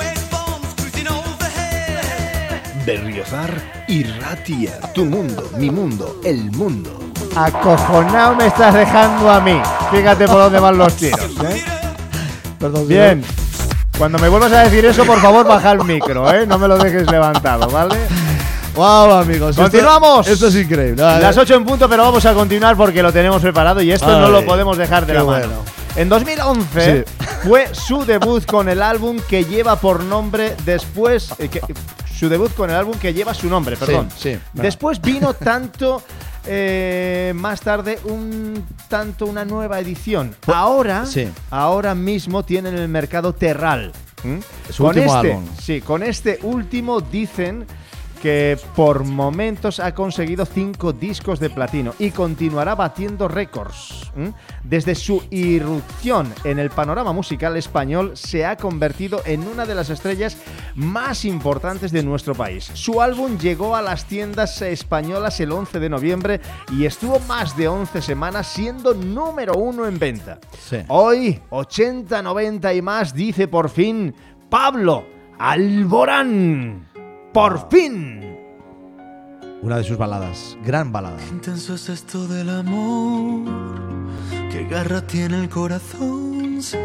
Berriozar y Ratia. Tu mundo, mi mundo, el mundo. Acojonado me estás dejando a mí. Fíjate por dónde van los tiros, ¿eh? Perdón, Bien. Cuando me vuelvas a decir eso, por favor, baja el micro, ¿eh? No me lo dejes levantado, ¿vale? Wow, amigos. ¡Continuamos! Esto, esto es increíble. Vale. Las ocho en punto, pero vamos a continuar porque lo tenemos preparado y esto Ay, no lo podemos dejar de qué la mano. bueno. En dos mil once fue su debut con el álbum que lleva por nombre después... eh, que- su debut con el álbum que lleva su nombre, perdón. Sí, sí. Después vino tanto... eh, más tarde un tanto una nueva edición. Ahora, Sí. ahora mismo tiene en el mercado Terral. ¿Mm? Su con último este, álbum. Sí, con este último dicen que por momentos ha conseguido cinco discos de platino y continuará batiendo récords. ¿Mm? Desde su irrupción en el panorama musical español se ha convertido en una de las estrellas más importantes de nuestro país. Su álbum llegó a las tiendas españolas el once de noviembre y estuvo más de once semanas siendo número uno en venta. Sí. Hoy, ochenta, noventa y más, dice por fin Pablo Alborán. ¡Por fin! Una de sus baladas. Gran balada. Intenso es esto del amor, que garra tiene el corazón, sí.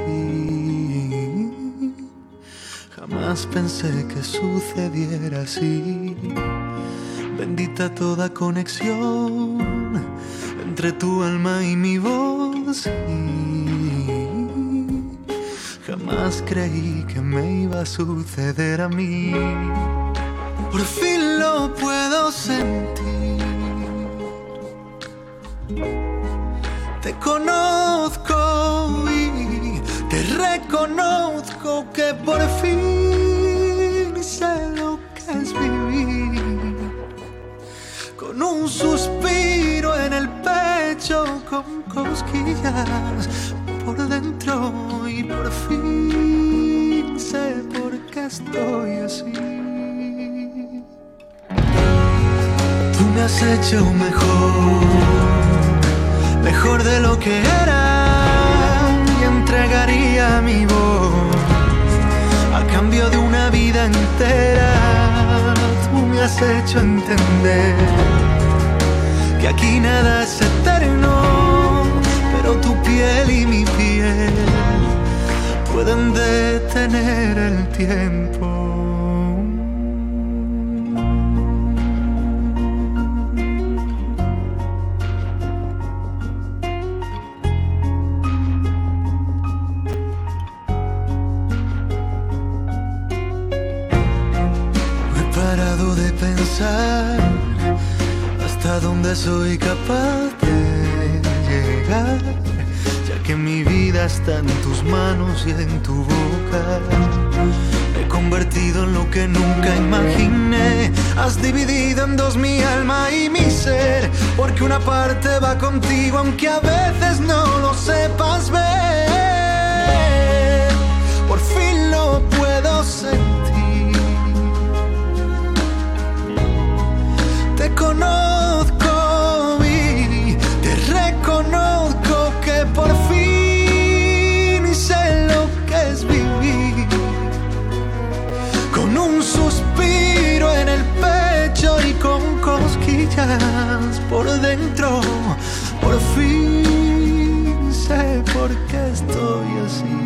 Jamás pensé que sucediera así. Bendita toda conexión entre tu alma y mi voz, sí. Jamás creí que me iba a suceder a mí. Por fin lo puedo sentir. Te conozco y te reconozco que por fin sé lo que es vivir. Con un suspiro en el pecho, con cosquillas por dentro y por fin sé por qué estoy así. Tú me has hecho mejor, mejor de lo que era, y entregaría mi voz a cambio de una vida entera. Tú me has hecho entender que aquí nada es eterno, pero tu piel y mi piel pueden detener el tiempo. Hasta dónde soy capaz de llegar, ya que mi vida está en tus manos y en tu boca. Me he convertido en lo que nunca imaginé. Has dividido en dos mi alma y mi ser, porque una parte va contigo aunque a veces no lo sepas ver. por fin lo puedo sentir. Te conozco y te reconozco que por fin sé lo que es vivir. Con un suspiro en el pecho y con cosquillas por dentro, por fin sé por qué estoy así.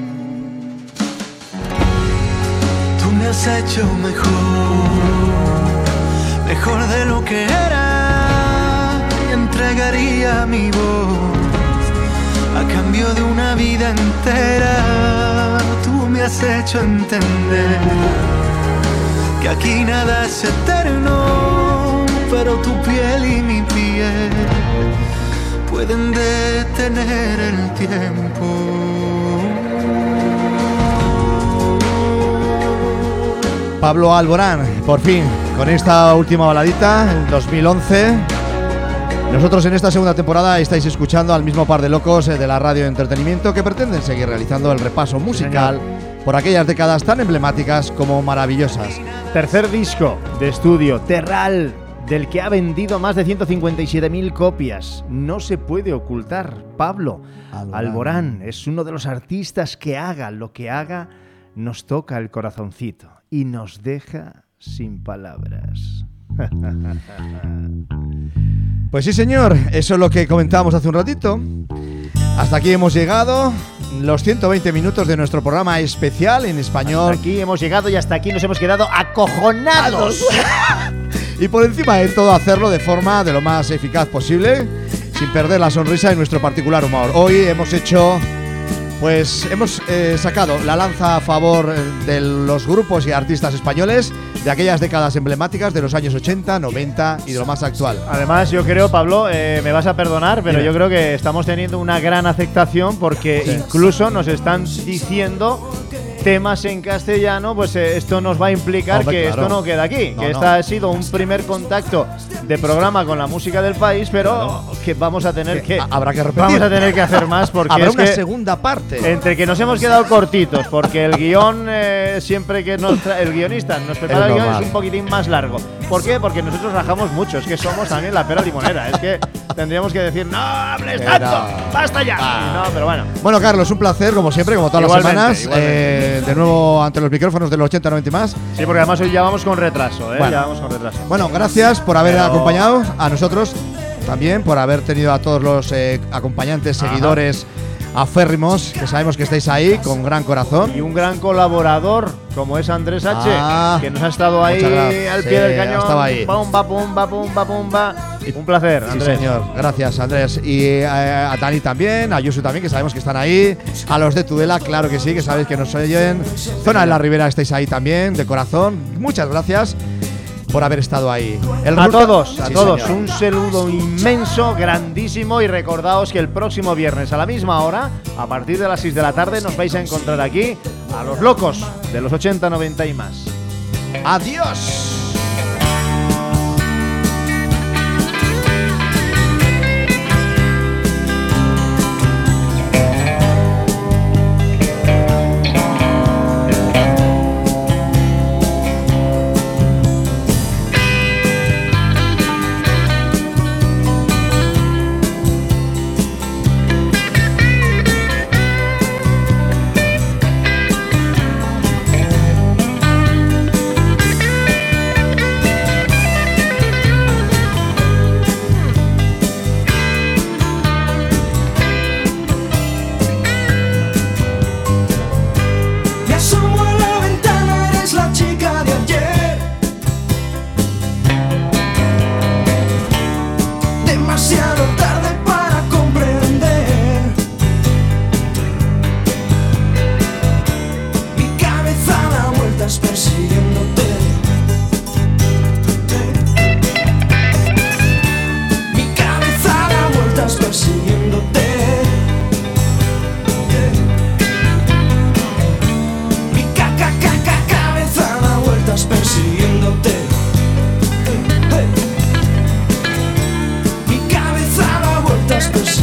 Tú me has hecho mejor, mejor de lo que era, y entregaría mi voz a cambio de una vida entera. Tú me has hecho entender que aquí nada es eterno, pero tu piel y mi piel pueden detener el tiempo. Pablo Alborán, por fin, con esta última baladita, en dos mil once. Nosotros en esta segunda temporada estáis escuchando al mismo par de locos de la radio de entretenimiento que pretenden seguir realizando el repaso musical por aquellas décadas tan emblemáticas como maravillosas. Tercer disco de estudio, Terral, del que ha vendido más de ciento cincuenta y siete mil copias. No se puede ocultar. Pablo Alborán. Alborán es uno de los artistas que haga lo que haga, nos toca el corazoncito y nos deja sin palabras. Pues sí, señor, eso es lo que comentábamos hace un ratito. Hasta aquí hemos llegado, los ciento veinte minutos de nuestro programa especial en español. Hasta aquí hemos llegado y hasta aquí nos hemos quedado acojonados. Y por encima de todo hacerlo de forma de lo más eficaz posible, sin perder la sonrisa y nuestro particular humor. Hoy hemos hecho... Pues hemos eh, sacado la lanza a favor de los grupos y artistas españoles de aquellas décadas emblemáticas de los años ochenta, noventa y de lo más actual. Además, yo creo, Pablo, eh, me vas a perdonar, pero Dime. yo creo que estamos teniendo una gran aceptación porque Sí. incluso nos están diciendo temas en castellano, pues eh, esto nos va a implicar Hombre, que claro. esto no queda aquí, No, que no. esta ha sido un primer contacto de programa con la música del país, pero que vamos a tener que, Que habrá que repetir. vamos a tener que hacer más porque Habrá es una que segunda parte. entre que nos hemos quedado cortitos porque el guión eh, siempre que nos tra- el guionista nos prepara Es el guión normal. es un poquitín más largo. ¿Por qué? Porque nosotros rajamos mucho, es que somos también la pera limonera, es que tendríamos que decir no hables Era- tanto, basta ya. Y no, pero bueno. Bueno, Carlos, un placer, como siempre, como todas Igualmente, las semanas. igualmente. Eh, de nuevo ante los micrófonos de los ochenta, noventa y más. Sí, porque además hoy ya vamos con retraso, ¿eh? Bueno. Ya vamos con retraso. Bueno, gracias por haber Pero- acompañado a nosotros, también por haber tenido a todos los eh, acompañantes, Ajá. seguidores aférrimos, que sabemos que estáis ahí con gran corazón. Y un gran colaborador como es Andrés H, Ah, que nos ha estado ahí muchas gracias. al Sí, pie del cañón. estaba ahí. Pumba, pumba, pumba, pumba. Un placer, Sí, Andrés. señor. Gracias, Andrés. Y eh, a Dani también, a Yusu también, que sabemos que están ahí. A los de Tudela, claro que sí, que sabéis que nos oyen. Zona de la Ribera, estáis ahí también, de corazón. Muchas gracias por haber estado ahí. El A resulta- todos, a Sí, todos, señor. un saludo inmenso, grandísimo y recordaos que el próximo viernes a la misma hora, a partir de las seis de la tarde, nos vais a encontrar aquí a los locos de los ochenta, noventa y más. Adiós. Me asomo a la ventana, eres la chica de ayer. Demasiado tarde para comprender. Mi cabeza da vueltas persiguiéndote. Mi cabeza da vueltas persiguiéndote. Mi caca, caca, cabeza da vueltas persiguiéndote. Hey. Mi cabeza da vueltas persiguiéndote.